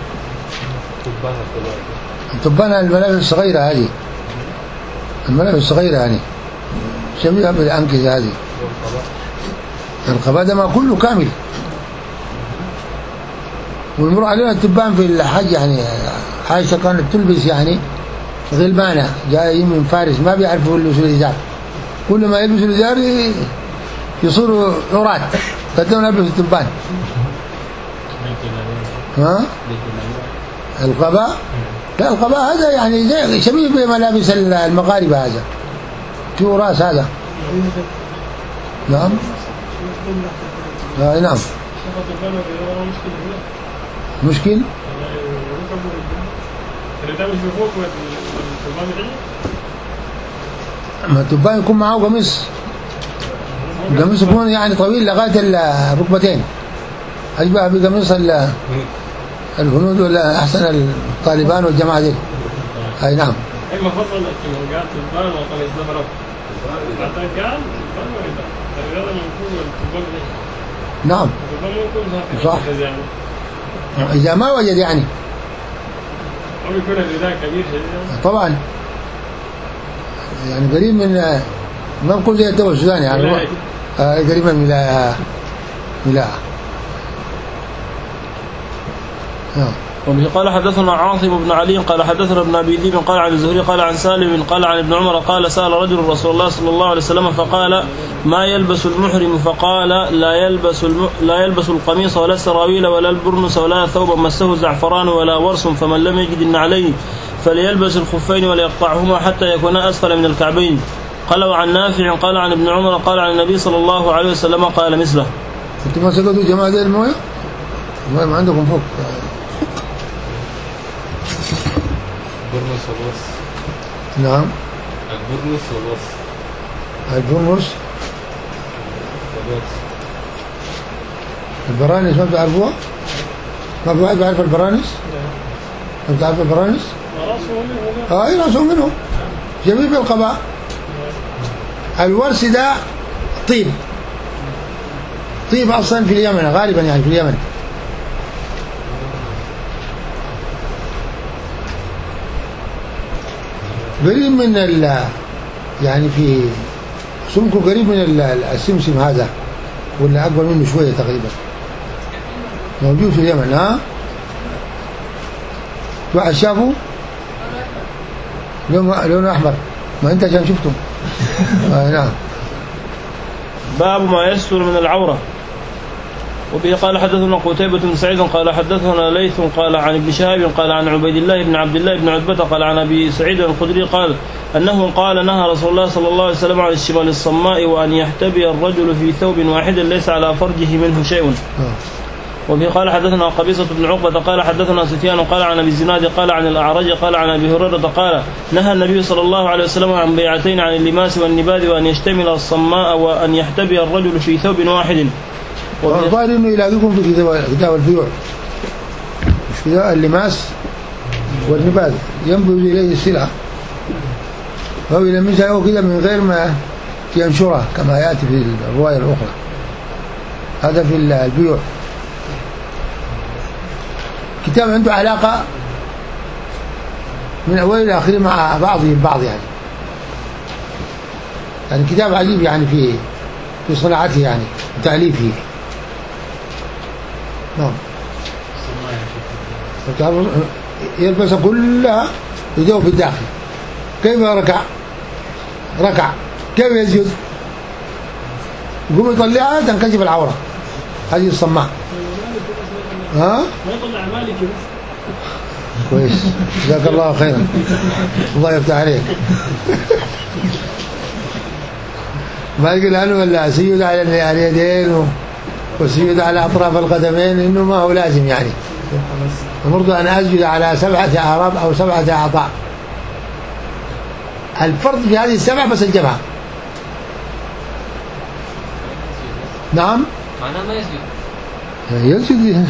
تبان الملابس الصغيرة هذه، الملابس الصغيرة يعني شبيهة بالأنكزة هذه. القباء ده ما كله كامل. ويمر علينا التبان في الحج يعني عائشة كانت تلبس يعني غلمانة جايين من فارس ما بيعرفوا يلبسوا الإزار، كل ما يلبسوا الإزار يصيروا عراة، قدموا يلبسوا التبان. ها؟ القباء لا القباء هذا يعني زي شبيه بملابس المغاربة، هذا في راس هذا. نعم آه نعم مشكل ما التبان يكون معه قميص، القميص يكون يعني طويل لغاية الركبتين أشبه بقميص الهنود ولا أحسن الطالبان والجماعة دي. أي نعم. إما فصل قال تبان وقميص ظهره بعدين قال نعم صح. إذا ما وجد يعني أو يكون الرداء كبير طبعا يعني قريب من ما نقول زي الدول السوداني يعني قريبا من ملاءة. نعم. وبه قال حدثنا عاصم بن علي قال حدثنا ابن ابي ذئب قال عن الزهري قال عن سالم قال عن ابن عمر قال سأل رجل رسول الله صلى الله عليه وسلم فقال ما يلبس المحرم فقال لا يلبس الم... لا يلبس القميص ولا السراويل ولا البرنس ولا ثوبا مسه زعفران ولا ورس، فمن لم يجد النعلين فليلبس الخفين وليقطعهما حتى يكونا أسفل من الكعبين. قال وعن نافع قال عن ابن عمر قال عن النبي صلى الله عليه وسلم قال مثله. انتم ما سقطوا جماعة المويه؟ المويه ما عندكم فوق. البرنس والوص. نعم. البرنس والوص. البرنس والوص. البرانس ما بتعرفوها؟ ما في واحد بيعرف البرانس؟ ما بتعرف البرانس؟ اه اي راسه منه جميع القباء. الورس ده طيب طيب اصلا في اليمن غالبا، يعني في اليمن. قريب من ال يعني في سمكه قريب من السمسم هذا ولا اكبر منه شويه تقريبا، موجود في اليمن. ها واحد شافه لونه لونه احمر، ما انت عشان شفته. آه نعم. باب ما يستر من العورة. وبه قال حدثنا قتيبة بن سعيد قال حدثنا ليث قال عن ابن شهاب قال عن عبيد الله بن عبد الله بن عتبة قال عن ابي سعيد الخدري قال انه قال نهى رسول الله صلى الله عليه وسلم عن الشمال الصماء وان يحتبي الرجل في ثوب واحد ليس على فرجه منه شيء. وبه قال حدثنا قبيصة بن عقبة قال حدثنا سفيان قال عن ابي الزناد قال عن الاعرج قال عن ابي هريرة قال نهى النبي صلى الله عليه وسلم عن بيعتين عن اللماس والنباذ وان يشتمل الصماء وان يحتبي الرجل في ثوب واحد. والظاهر انه يلاقيكم في كتاب البيوع مش كده، اللماس والنباذ ينبذ اليه السلعه فهو يلمسها هو كده من غير ما ينشرها كما ياتي في الروايه الاخرى. هذا في البيوع. كتاب عنده علاقه من اوله الى اخره مع بعضه البعض، يعني يعني كتاب عجيب يعني في في صناعته يعني وتاليفه. نعم. يلبس كلها يدوه في الداخل. كيف ركع ركع كيف يسجد يقوم يطلعها تنكشف العورة. هذه الصماء. ها ما يطلع مالكي بس. كويس جزاك الله خيرا الله يفتح عليك. ما يقول عنه ولا سيد على اليدين وسيد على أطراف القدمين، إنه ما هو لازم يعني. أمرت أن أسجد على سبعة أعراض أو سبعة أعضاء. الفرض في هذه السبعة بس الجبهة. نعم معناه ما يسجد يسجد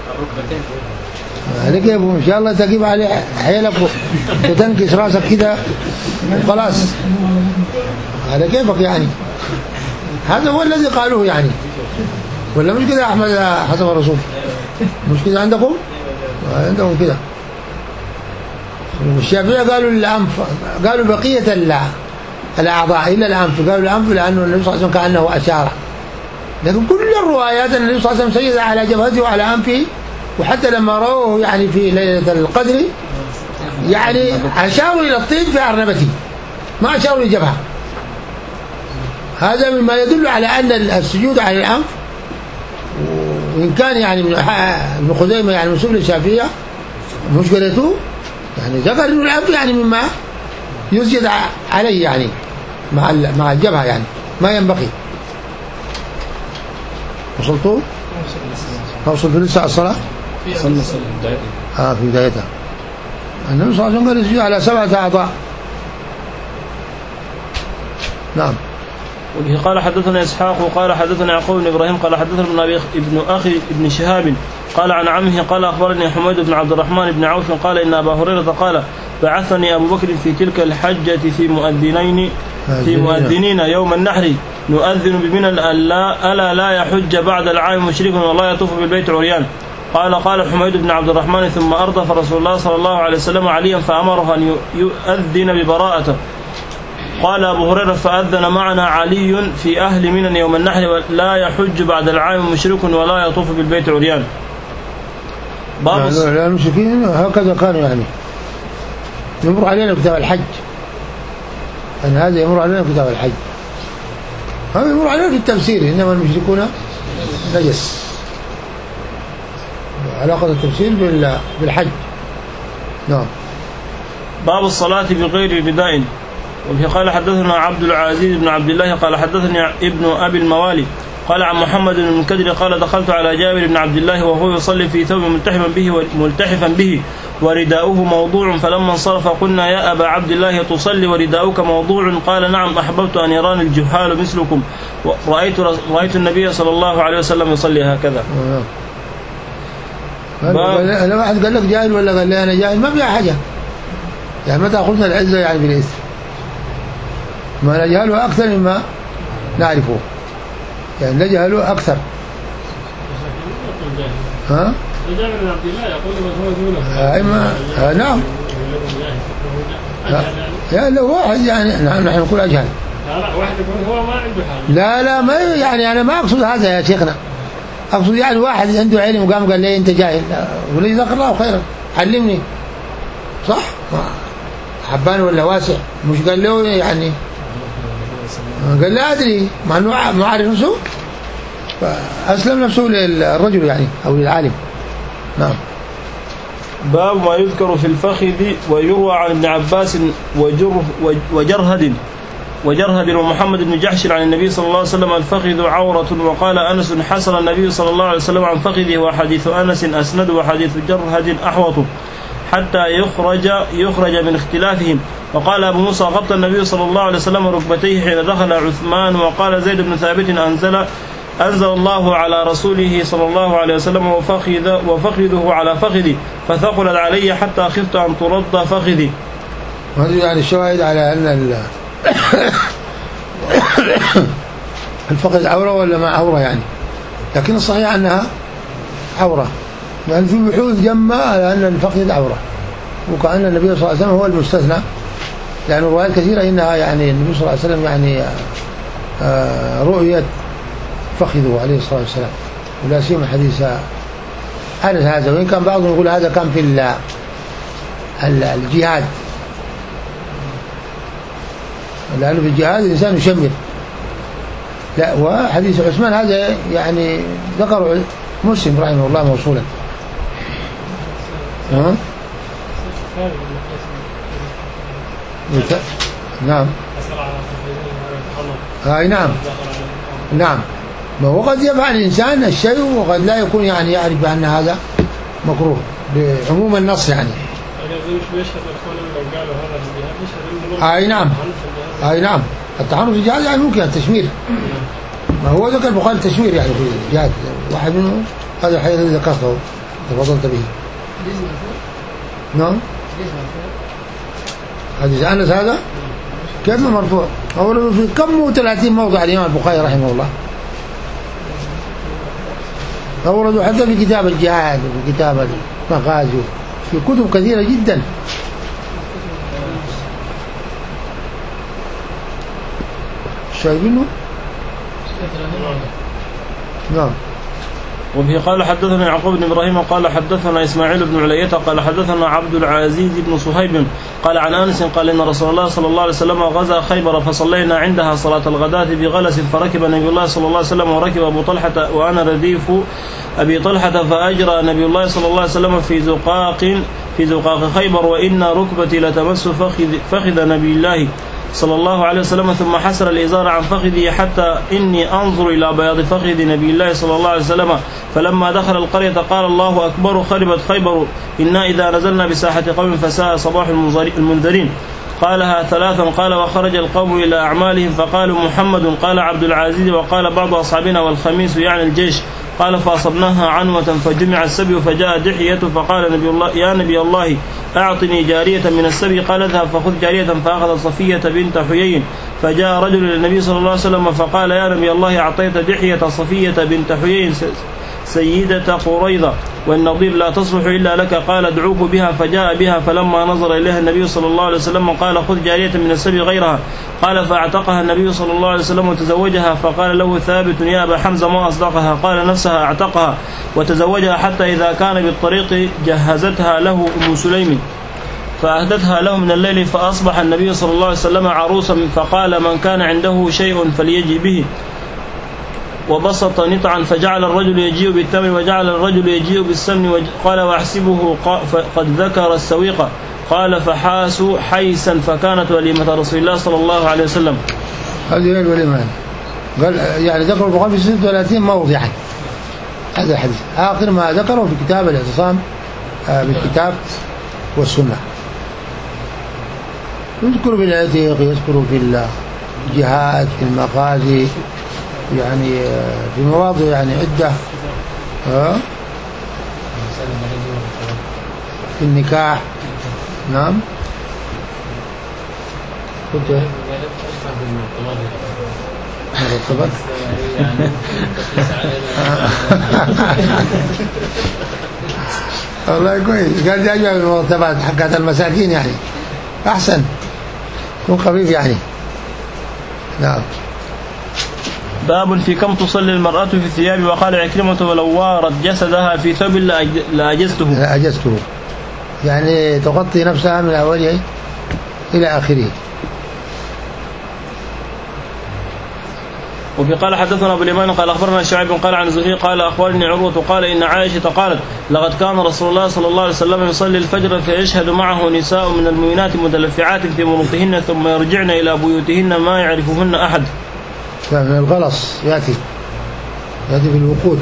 هذا كيف إن شاء الله تجيب عليه حيلك وتنكس راسك كده وخلاص. هذا كيفك يعني. هذا هو الذي قالوه يعني، ولا مش كده أحمد حسب الرسول؟ مش كده عندكم؟ عندكم كده. الشافعية قالوا الأنف، قالوا بقية الأعضاء إلا الأنف، قالوا الأنف لأنه النبي صلى الله عليه وسلم كأنه أشار. لكن كل الروايات أن النبي صلى الله عليه وسلم سجد على جبهته وعلى أنفه، وحتى لما روه يعني في ليلة القدر يعني أشاروا إلى الطين في أرنبته، ما أشاروا للجبهة. هذا مما يدل على أن السجود على الأنف، وإن كان يعني ابن خزيمة يعني مسؤول الشافعية مشكلته يعني ذكر إنه الأنف يعني مما يسجد عليه يعني مع مع الجبهة، يعني ما ينبغي. وصلتوا؟ توصل في لسه الصلاة؟ صلى صلى آه في بدايتها. النبي صلى الله عليه وسلم قال يسجد على سبعة أعضاء. نعم. وبه قال حدثنا إسحاق وقال حدثنا يعقوب بن إبراهيم قال حدثنا ابن أبي ابن أخي ابن شهاب قال عن عمه قال أخبرني حميد بن عبد الرحمن بن عوف قال إن أبا هريرة قال بعثني أبو بكر في تلك الحجة في مؤذنين في مؤذنين يوم النحر نؤذن بمنى ألا ألا لا يحج بعد العام مشرك ولا يطوف بالبيت عريان. قال قال حميد بن عبد الرحمن ثم أردف رسول الله صلى الله عليه وسلم عليا فأمره أن يؤذن ببراءته. قال أبو هريرة فأذن معنا علي في أهل منى يوم النحر لا يحج بعد العام مشرك ولا يطوف بالبيت عريان. باب الص- لا المشركين هكذا كانوا يعني يمر علينا كتاب الحج، أن هذا يمر علينا كتاب الحج، هذا يمر علينا في التفسير، إنما المشركون نجس. علاقة التفسير بال- بالحج. نعم. باب الصلاة بغير رداء. وفي قال حدثنا عبد العزيز بن عبد الله قال حدثني ابن أبي الموالي قال عن محمد بن المنكدر قال دخلت على جابر بن عبد الله وهو يصلي في ثوب ملتحفا به ملتحفا به ورداؤه موضوع، فلما انصرف قلنا يا أبا عبد الله تصلي ورداؤك موضوع؟ قال نعم، أحببت أن يراني الجهال مثلكم، رأيت رأيت النبي صلى الله عليه وسلم يصلي هكذا. لو واحد قال لك جاهل ولا قال لي أنا جاهل ما فيها حاجة، يعني متى أخذنا العزة يعني بالإثم، ما نجهله أكثر مما نعرفه، يعني نجهله أكثر. ها؟ جابر بن عبد الله يقول من هو دونه. أي ما آه نعم. يا لو واحد يعني نحن نحن نقول أجهل. لا لا واحد يقول هو ما عنده حال. لا لا ما يعني أنا ما أقصد هذا يا شيخنا، أقصد يعني واحد عنده علم وقام قال لي أنت جاهل، ولي ذكر الله خيرا علمني صح؟ حبان ولا واسع، مش قال له يعني قال لا أدري مع أنه ما عارف نفسه، فأسلم نفسه للرجل يعني أو للعالم. نعم. باب ما يذكر في الفخذ. ويروى عن ابن عباس وجره وجرهد وجرهد ومحمد بن جحش عن النبي صلى الله عليه وسلم الفخذ عورة. وقال أنس حصل النبي صلى الله عليه وسلم عن فخذه، وحديث أنس أسند وحديث جرهد أحوط حتى يخرج يخرج من اختلافهم. وقال أبو موسى غطى النبي صلى الله عليه وسلم ركبتيه حين دخل عثمان. وقال زيد بن ثابت أنزل أنزل الله على رسوله صلى الله عليه وسلم وفخذ وفخذه على فخذي فثقلت علي حتى خفت أن ترد فخذي. هذا يعني الشواهد على أن الفخذ عورة ولا ما عورة يعني، لكن الصحيح أنها عورة، لأن في بحوث جمة على أن الفخذ عورة، وكأن النبي صلى الله عليه وسلم هو المستثنى، لأن الروايات كثيرة إنها يعني النبي صلى الله عليه وسلم يعني رؤية فخذه عليه الصلاة والسلام، ولا سيما حديث أنس هذا، وإن كان بعضهم يقول هذا كان في الجهاد، لأنه في الجهاد الإنسان يشمر. لا، وحديث عثمان هذا يعني ذكر مسلم رحمه الله موصولا. ها؟ نعم. هاي نعم نعم. ما هو قد يفعل الإنسان الشيء وقد لا يكون يعني يعرف بأن هذا مكروه بعموم النص يعني. هاي نعم هاي نعم. التحرف في الجهاد يعني ممكن التشمير، ما هو ذكر البخاري التشمير يعني في الجهاد، واحد منه هذا الحديث الذي ذكرته تفضلت به. نعم. حديث أنس هذا كيف مرفوع؟ أولا في كم وثلاثين موضع الإمام البخاري رحمه الله أوردوا حتى في كتاب الجهاد وفي كتاب المغازي، في كتب كثيرة جدا. شايفينه؟ نعم. وفي قال حدثنا يعقوب بن إبراهيم قال حدثنا إسماعيل بن علية قال حدثنا عبد العزيز بن صهيب قال عن أنس قال إن رسول الله صلى الله عليه وسلم غزا خيبر فصلينا عندها صلاة الغداة بغلس، فركب نبي الله صلى الله عليه وسلم وركب أبو طلحة وأنا رديف أبي طلحة، فأجرى نبي الله صلى الله عليه وسلم في زقاق في زقاق خيبر، وإن ركبتي لتمس فخذ, فخذ نبي الله صلى الله عليه وسلم، ثم حسر الإزار عن فخذه حتى إني أنظر إلى بياض فخذ نبي الله صلى الله عليه وسلم. فلما دخل القرية قال الله أكبر خربت خيبر، إنا إذا نزلنا بساحة قوم فساء صباح المنذرين. قالها ثلاثا. قال وخرج القوم إلى أعمالهم فقالوا محمد، قال عبد العزيز وقال بعض أصحابنا والخميس يعني الجيش. قال فأصبناها عنوة فجمع السبي، فجاء دحية فقال نبي الله يا نبي الله أعطني جارية من السبي، قال اذهب فخذ جارية، فأخذ صفية بنت حيي. فجاء رجل إلى النبي صلى الله عليه وسلم فقال يا نبي الله أعطيت دحية صفية بنت حيي سيدة قريظة، والنضير لا تصلح إلا لك. قال ادعوك بها، فجاء بها، فلما نظر إليها النبي صلى الله عليه وسلم قال خذ جارية من السبي غيرها. قال فاعتقها النبي صلى الله عليه وسلم وتزوجها. فقال له ثابت يا أبا حمزة ما أصدقها؟ قال نفسها اعتقها وتزوجها، حتى إذا كان بالطريق جهزتها له أم سليم فأهدتها له من الليل، فأصبح النبي صلى الله عليه وسلم عروسا، فقال من كان عنده شيء فليجي به، وبسط نطعا، فجعل الرجل يجيء بالتمر وجعل الرجل يجيء بالسمن. قال واحسبه قد ذكر السويق. قال فحاسوا حيسا، فكانت وليمة رسول الله صلى الله عليه وسلم. هذه هي الوليمة. قال يعني ذكر البخاري في ستة وثلاثين موضعا هذا الحديث، آخر ما ذكره في كتاب الاعتصام بالكتاب والسنة. يذكر في العتيق، يذكر في الجهاد، في المغازي، يعني في مواضع يعني عدة، ها في النكاح. نعم كنت مرتبط والله كويس. قال جاء المرتبات حقت المساكين يعني أحسن، كن خفيف يعني. نعم. باب في كم تصلي المرأة في الثياب. وقال عكرمة ولو وارت جسدها في ثوب لأجزته. لأجزته يعني تغطي نفسها من أوله إلى آخره. وفي قال حدثنا أبو اليمان قال أخبرنا شعيب قال عن زهير قال أخبرني عروة قال إن عائشة قالت لقد كان رسول الله صلى الله عليه وسلم يصلي الفجر فيشهد معه نساء من المؤمنات متلفعات في مروطهن ثم يرجعن إلى بيوتهن ما يعرفهن أحد. يعني الغلص يأتي يأتي في الوقود،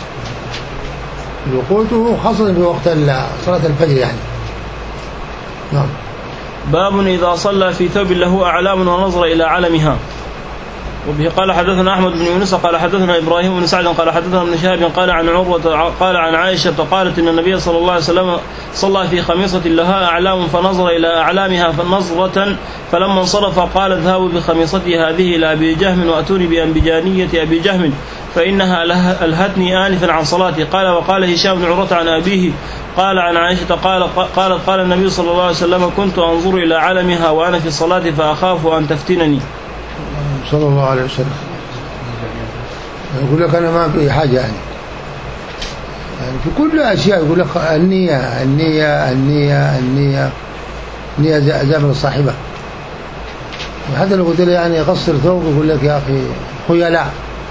الوقود خاصة في وقت صلاة الفجر يعني. نعم. باب إذا صلى في ثوب له أعلام ونظر إلى علمها. وبه قال حدثنا أحمد بن يونس قال حدثنا إبراهيم بن سعد قال حدثنا ابن شهاب قال عن عروة قال عن عائشة قالت إن النبي صلى الله عليه وسلم صلى في خميصة لها أعلام فنظر إلى أعلامها فنظرة، فلما انصرف قال اذهبوا بخميصتي هذه إلى أبي جهم وأتوني بأنبجانية أبي جهم فإنها ألهتني آنفا عن صلاتي. قال وقال هشام بن عروة عن أبيه قال عن عائشة قال قالت قال النبي صلى الله عليه وسلم كنت أنظر إلى علمها وأنا في الصلاة فأخاف أن تفتنني صلى الله عليه وسلم. يقول لك أنا ما في حاجة يعني يعني في كل أشياء يقول لك النية النية النية النية النية زامن صاحبة. وحتى لو قلت له يعني قصر ثوب يقول لك يا أخي خيلاء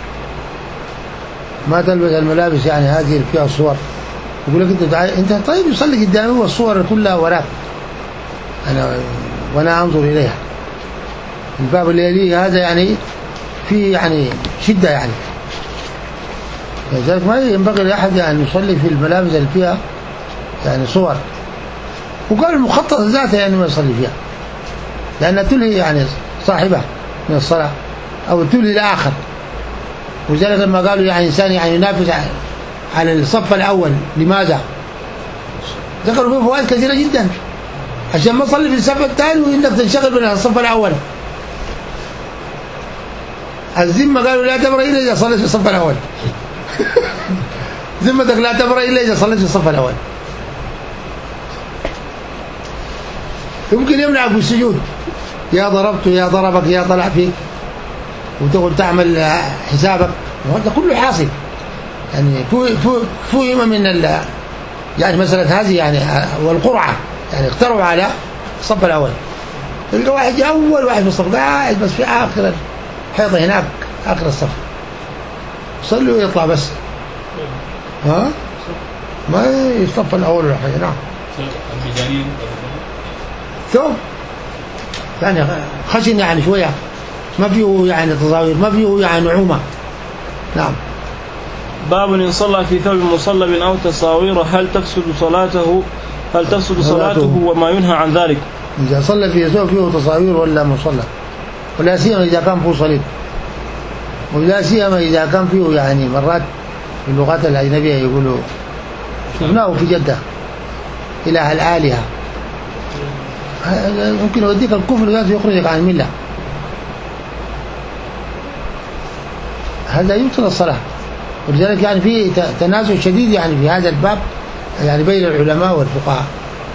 ما تلبس الملابس يعني هذه فيها صور، يقول لك أنت أنت طيب يصلي قدامي والصور كلها وراك أنا وأنا أنظر إليها. الباب اللي يليه هذا يعني في يعني شدة يعني، لذلك ما ينبغي لأحد يعني يصلي في الملابس اللي فيها يعني صور. وقال المخططة ذاتها يعني ما يصلي فيها لأنها تلهي يعني صاحبه من الصلاة أو تلهي الآخر. وذلك لما قالوا يعني إنسان يعني ينافس على الصف الأول، لماذا؟ ذكروا فيه فوائد كثيرة جدا عشان ما تصلي في الصف الثاني وإنك تنشغل من الصف الأول. الذمة قالوا لا تبرأ إلا إذا صليت في الصف الأول. ذمتك لا تبرأ إلا إذا صليت في الصف الأول. يمكن يمنعك بالسجود، يا ضربت يا ضربك يا طلع فيك وتقول تعمل حسابك، وهذا كله حاصل يعني. فهم من ال يعني مسألة هذه يعني والقرعة يعني اقتروا على الصف الأول. تلقى واحد أول واحد في الصف قاعد بس في آخر حيطة هناك آخر الصف صلي ويطلع بس، ها ما يصف الأول ولا حاجة. نعم. ثوب يعني خشن يعني شوية ما فيه يعني تصاوير ما فيه يعني نعومة. نعم. باب إن صلى في ثوب مصلب أو تصاوير هل تفسد صلاته هل تفسد صلاته وما ينهى عن ذلك. إذا صلى في ثوب فيه تصاوير ولا مصلى، ولا سيما إذا كان فيه صليب، ولا سيما إذا كان فيه يعني مرات في اللغات الأجنبية يقولوا شفناه في جدة إله الآلهة، ممكن يوديك الكفر ذاته يخرجك عن الملة. هذا يبطل الصلاة. ولذلك يعني في تنازع شديد يعني في هذا الباب يعني بين العلماء والفقهاء.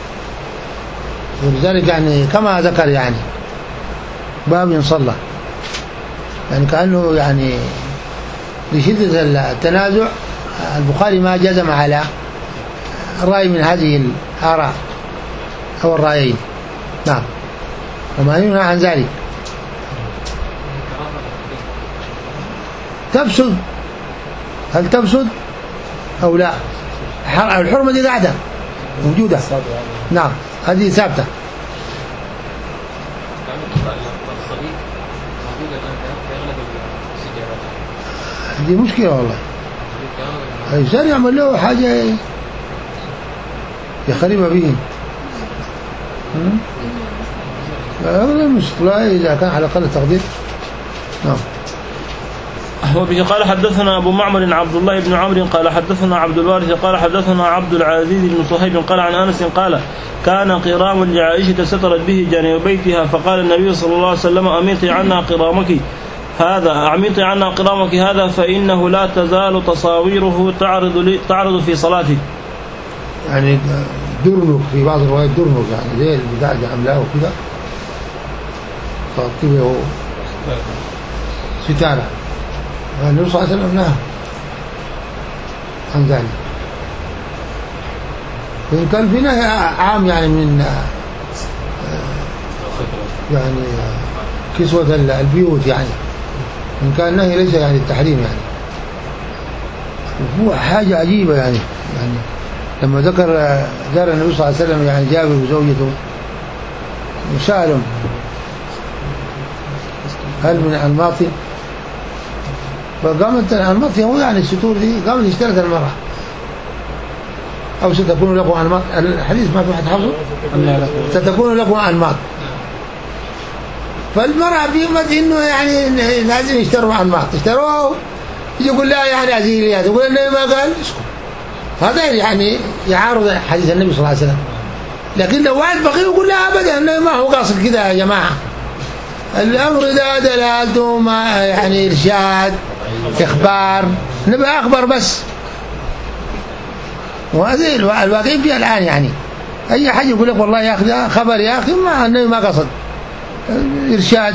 ولذلك يعني كما ذكر يعني باب صلى، يعني كأنه يعني لشدة التنازع البخاري ما جزم على رأي من هذه الآراء أو الرأيين. نعم، وما ينهى عن ذلك. تفسد، هل تفسد أو لا؟ الحرمة دي قاعدة موجودة. نعم، هذه ثابتة. دي مشكلة والله. الإنسان يعمل له حاجة يخرب به. هذا المشكلة إذا كان على أقل التقدير. نعم. وبه قال حدثنا أبو معمر عبد الله بن عمرو قال حدثنا عبد الوارث قال حدثنا عبد العزيز بن صهيب قال عن أنس قال كان قرام لعائشة سترت به جانب بيتها، فقال النبي صلى الله عليه وسلم أميطي عنا قرامك هذا أعميطي عنا قرامك هذا فإنه لا تزال تصاويره تعرض لي تعرض في صلاتي. يعني درنك في بعض الروايات درنك، يعني زي البتاع اللي عاملاه وكده تغطيه ستارة. النبي صلى الله عليه وسلم نهى عن ذلك، وإن كان في نهي عام يعني من يعني كسوة البيوت، يعني إن كان نهي ليس يعني التحريم يعني. وهو حاجة عجيبة يعني يعني لما ذكر دار النبي صلى الله عليه وسلم يعني جابر وزوجته وسألهم هل من الماطي، فقامت الماطي هو يعني الستور دي قامت اشترت المرأة أو ستكون لكم أنماط. الحديث ما في حد حفظه، ستكون لكم أنماط. فالمرأة بيمت إنه يعني لازم يشتروا أنماط، اشتروه يقول لا يعني عزيزي، تقول النبي ما قال اسكت. هذا يعني يعارض حديث النبي صلى الله عليه وسلم. لكن لو واحد بقي يقول لا أبدا النبي ما هو قاصد كده يا جماعة، الأمر ده دلالته ما يعني إرشاد إخبار، النبي أخبر بس. وهذه الواقعين فيها الآن يعني أي حاجة يقول لك والله يا أخي ده خبر يا أخي ما النبي ما قصد، إرشاد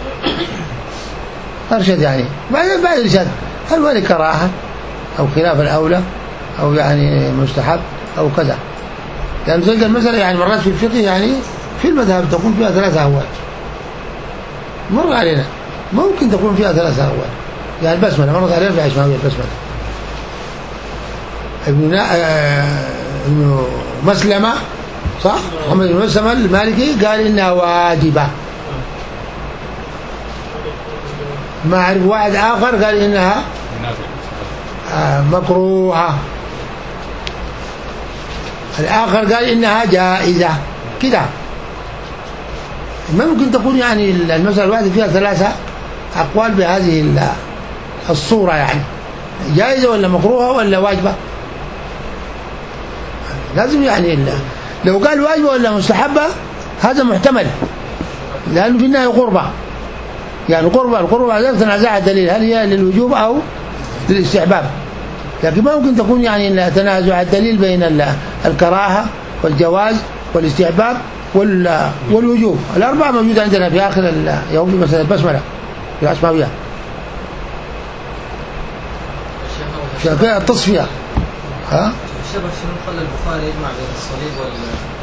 أرشد يعني بعد بعد إرشاد هل هو كراهة أو خلاف الأولى أو يعني مستحب أو كذا. يعني زي المسألة يعني مرات في الفقه يعني في المذهب تكون فيها ثلاثة أهوال، مر علينا ممكن تكون فيها ثلاثة أهوال. يعني البسملة مرت علينا في عشماوية البسملة. ابن ابن مسلمة صح محمد بن مسلمة المالكي قال إنها واجبة. ما أعرف واحد آخر قال إنها مكروهة، الآخر قال إنها جائزة كده. ممكن تكون يعني المسألة الواحدة فيها ثلاثة أقوال بهذه الصورة، يعني جائزة ولا مكروهة ولا واجبة. لازم يعني لو قال واجبة ولا مستحبة هذا محتمل، لأنه في النهاية قربة، يعني قربة القربة ذلك تنازع الدليل هل هي للوجوب أو للاستحباب. لكن ما ممكن تكون يعني تنازع الدليل بين الكراهة والجواز والاستحباب والوجوب. الأربعة موجودة عندنا في آخر يوم في مسألة البسملة في العشماوية شاكاء التصفية. ها الشبه شنو خلى البخاري يجمع بين الصليب وال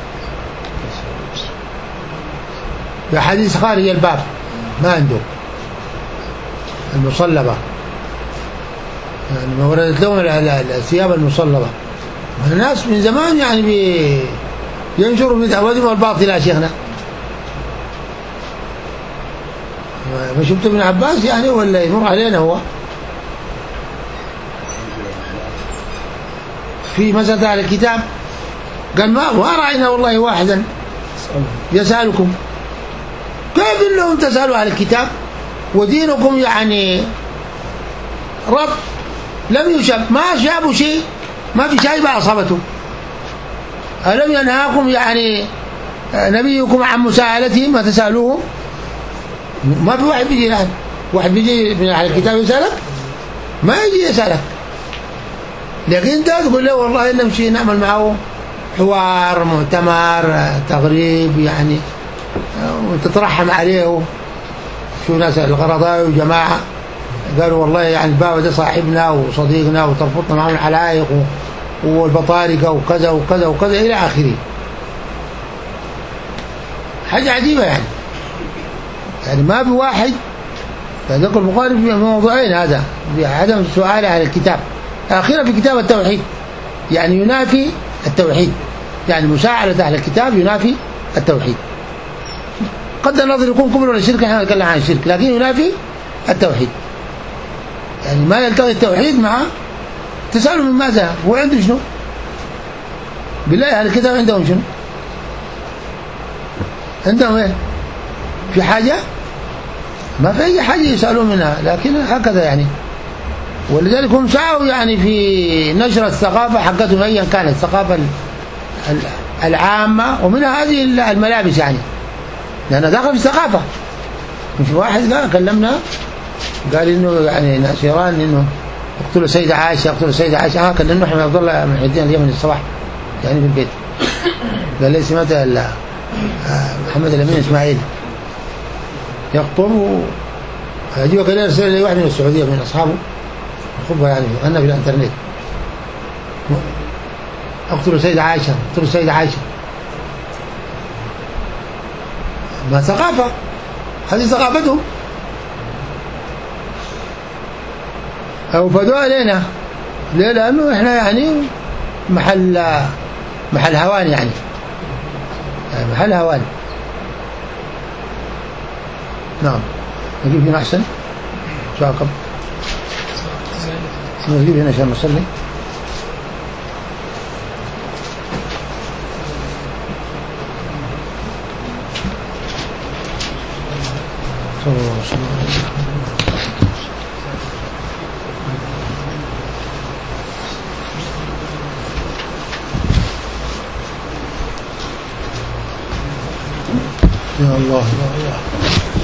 في حديث خارج الباب ما عنده المصلبة، يعني ما وردت لهم الثياب المصلبة. الناس من زمان يعني بي ينشروا في دعوتهم الباطلة يا شيخنا. ما شفت ابن عباس يعني ولا يمر علينا هو في مسألة على الكتاب قال ما رأينا والله واحدا يسألكم كيف انهم تسألوا على الكتاب ودينكم يعني رب لم يشاب، ما شابوا شيء، ما في شيء ما أصابته. ألم ينهاكم يعني نبيكم عن مساءلتهم ما تسألوهم؟ ما في واحد بيجي الآن واحد بيجي من أهل الكتاب يسألك، ما يجي يسألك. لكن انت تقول له والله نمشي نعمل معه حوار مؤتمر تغريب يعني وتترحم عليه. شو ناس الغرضاء وجماعة قالوا والله يعني البابا ده صاحبنا وصديقنا وتربطنا معه العلايق والبطارقة وكذا وكذا وكذا إلى آخره. حاجة عجيبة يعني يعني ما في واحد فذكر البخاري في موضوعين، هذا عدم سؤاله على الكتاب، أخيرا في كتاب التوحيد يعني ينافي التوحيد، يعني مساعدة أهل الكتاب ينافي التوحيد. قد النظر يكون كفر ولا شرك، احنا نتكلم عن الشرك، لكن ينافي التوحيد يعني ما يلتقي التوحيد مع تسأله من ماذا هو عنده شنو؟ بالله أهل الكتاب عندهم شنو؟ عندهم ايه؟ في حاجة؟ ما في أي حاجة يسألون منها، لكن هكذا يعني. ولذلك هم سعوا يعني في نشر الثقافة حقتهم أيا كانت الثقافة العامة، ومنها هذه الملابس يعني، لأنها داخل في الثقافة. مش واحد لا كلمنا قال إنه يعني ناس إيران إنه اقتلوا السيدة عائشة اقتلوا السيدة عائشة. اه كلمنا احنا عبد الله بن الدين اليمني الصباح يعني في البيت، قال لي سمعت محمد الأمين إسماعيل يخطب هذه، وقال لي رسالة لي واحد من السعودية من أصحابه خطبة يعني أنا في الإنترنت، اقتلوا السيدة عائشة اقتلوا السيدة عائشة. ما ثقافة، هذه ثقافتهم. أو فدوا علينا ليه؟ لأنه إحنا يعني محل محل هوان يعني, يعني محل هوان. نعم نجيب هنا أحسن شو عقب نجيب هنا عشان نصلي. صلى الله عليه وسلم. يا الله يا الله.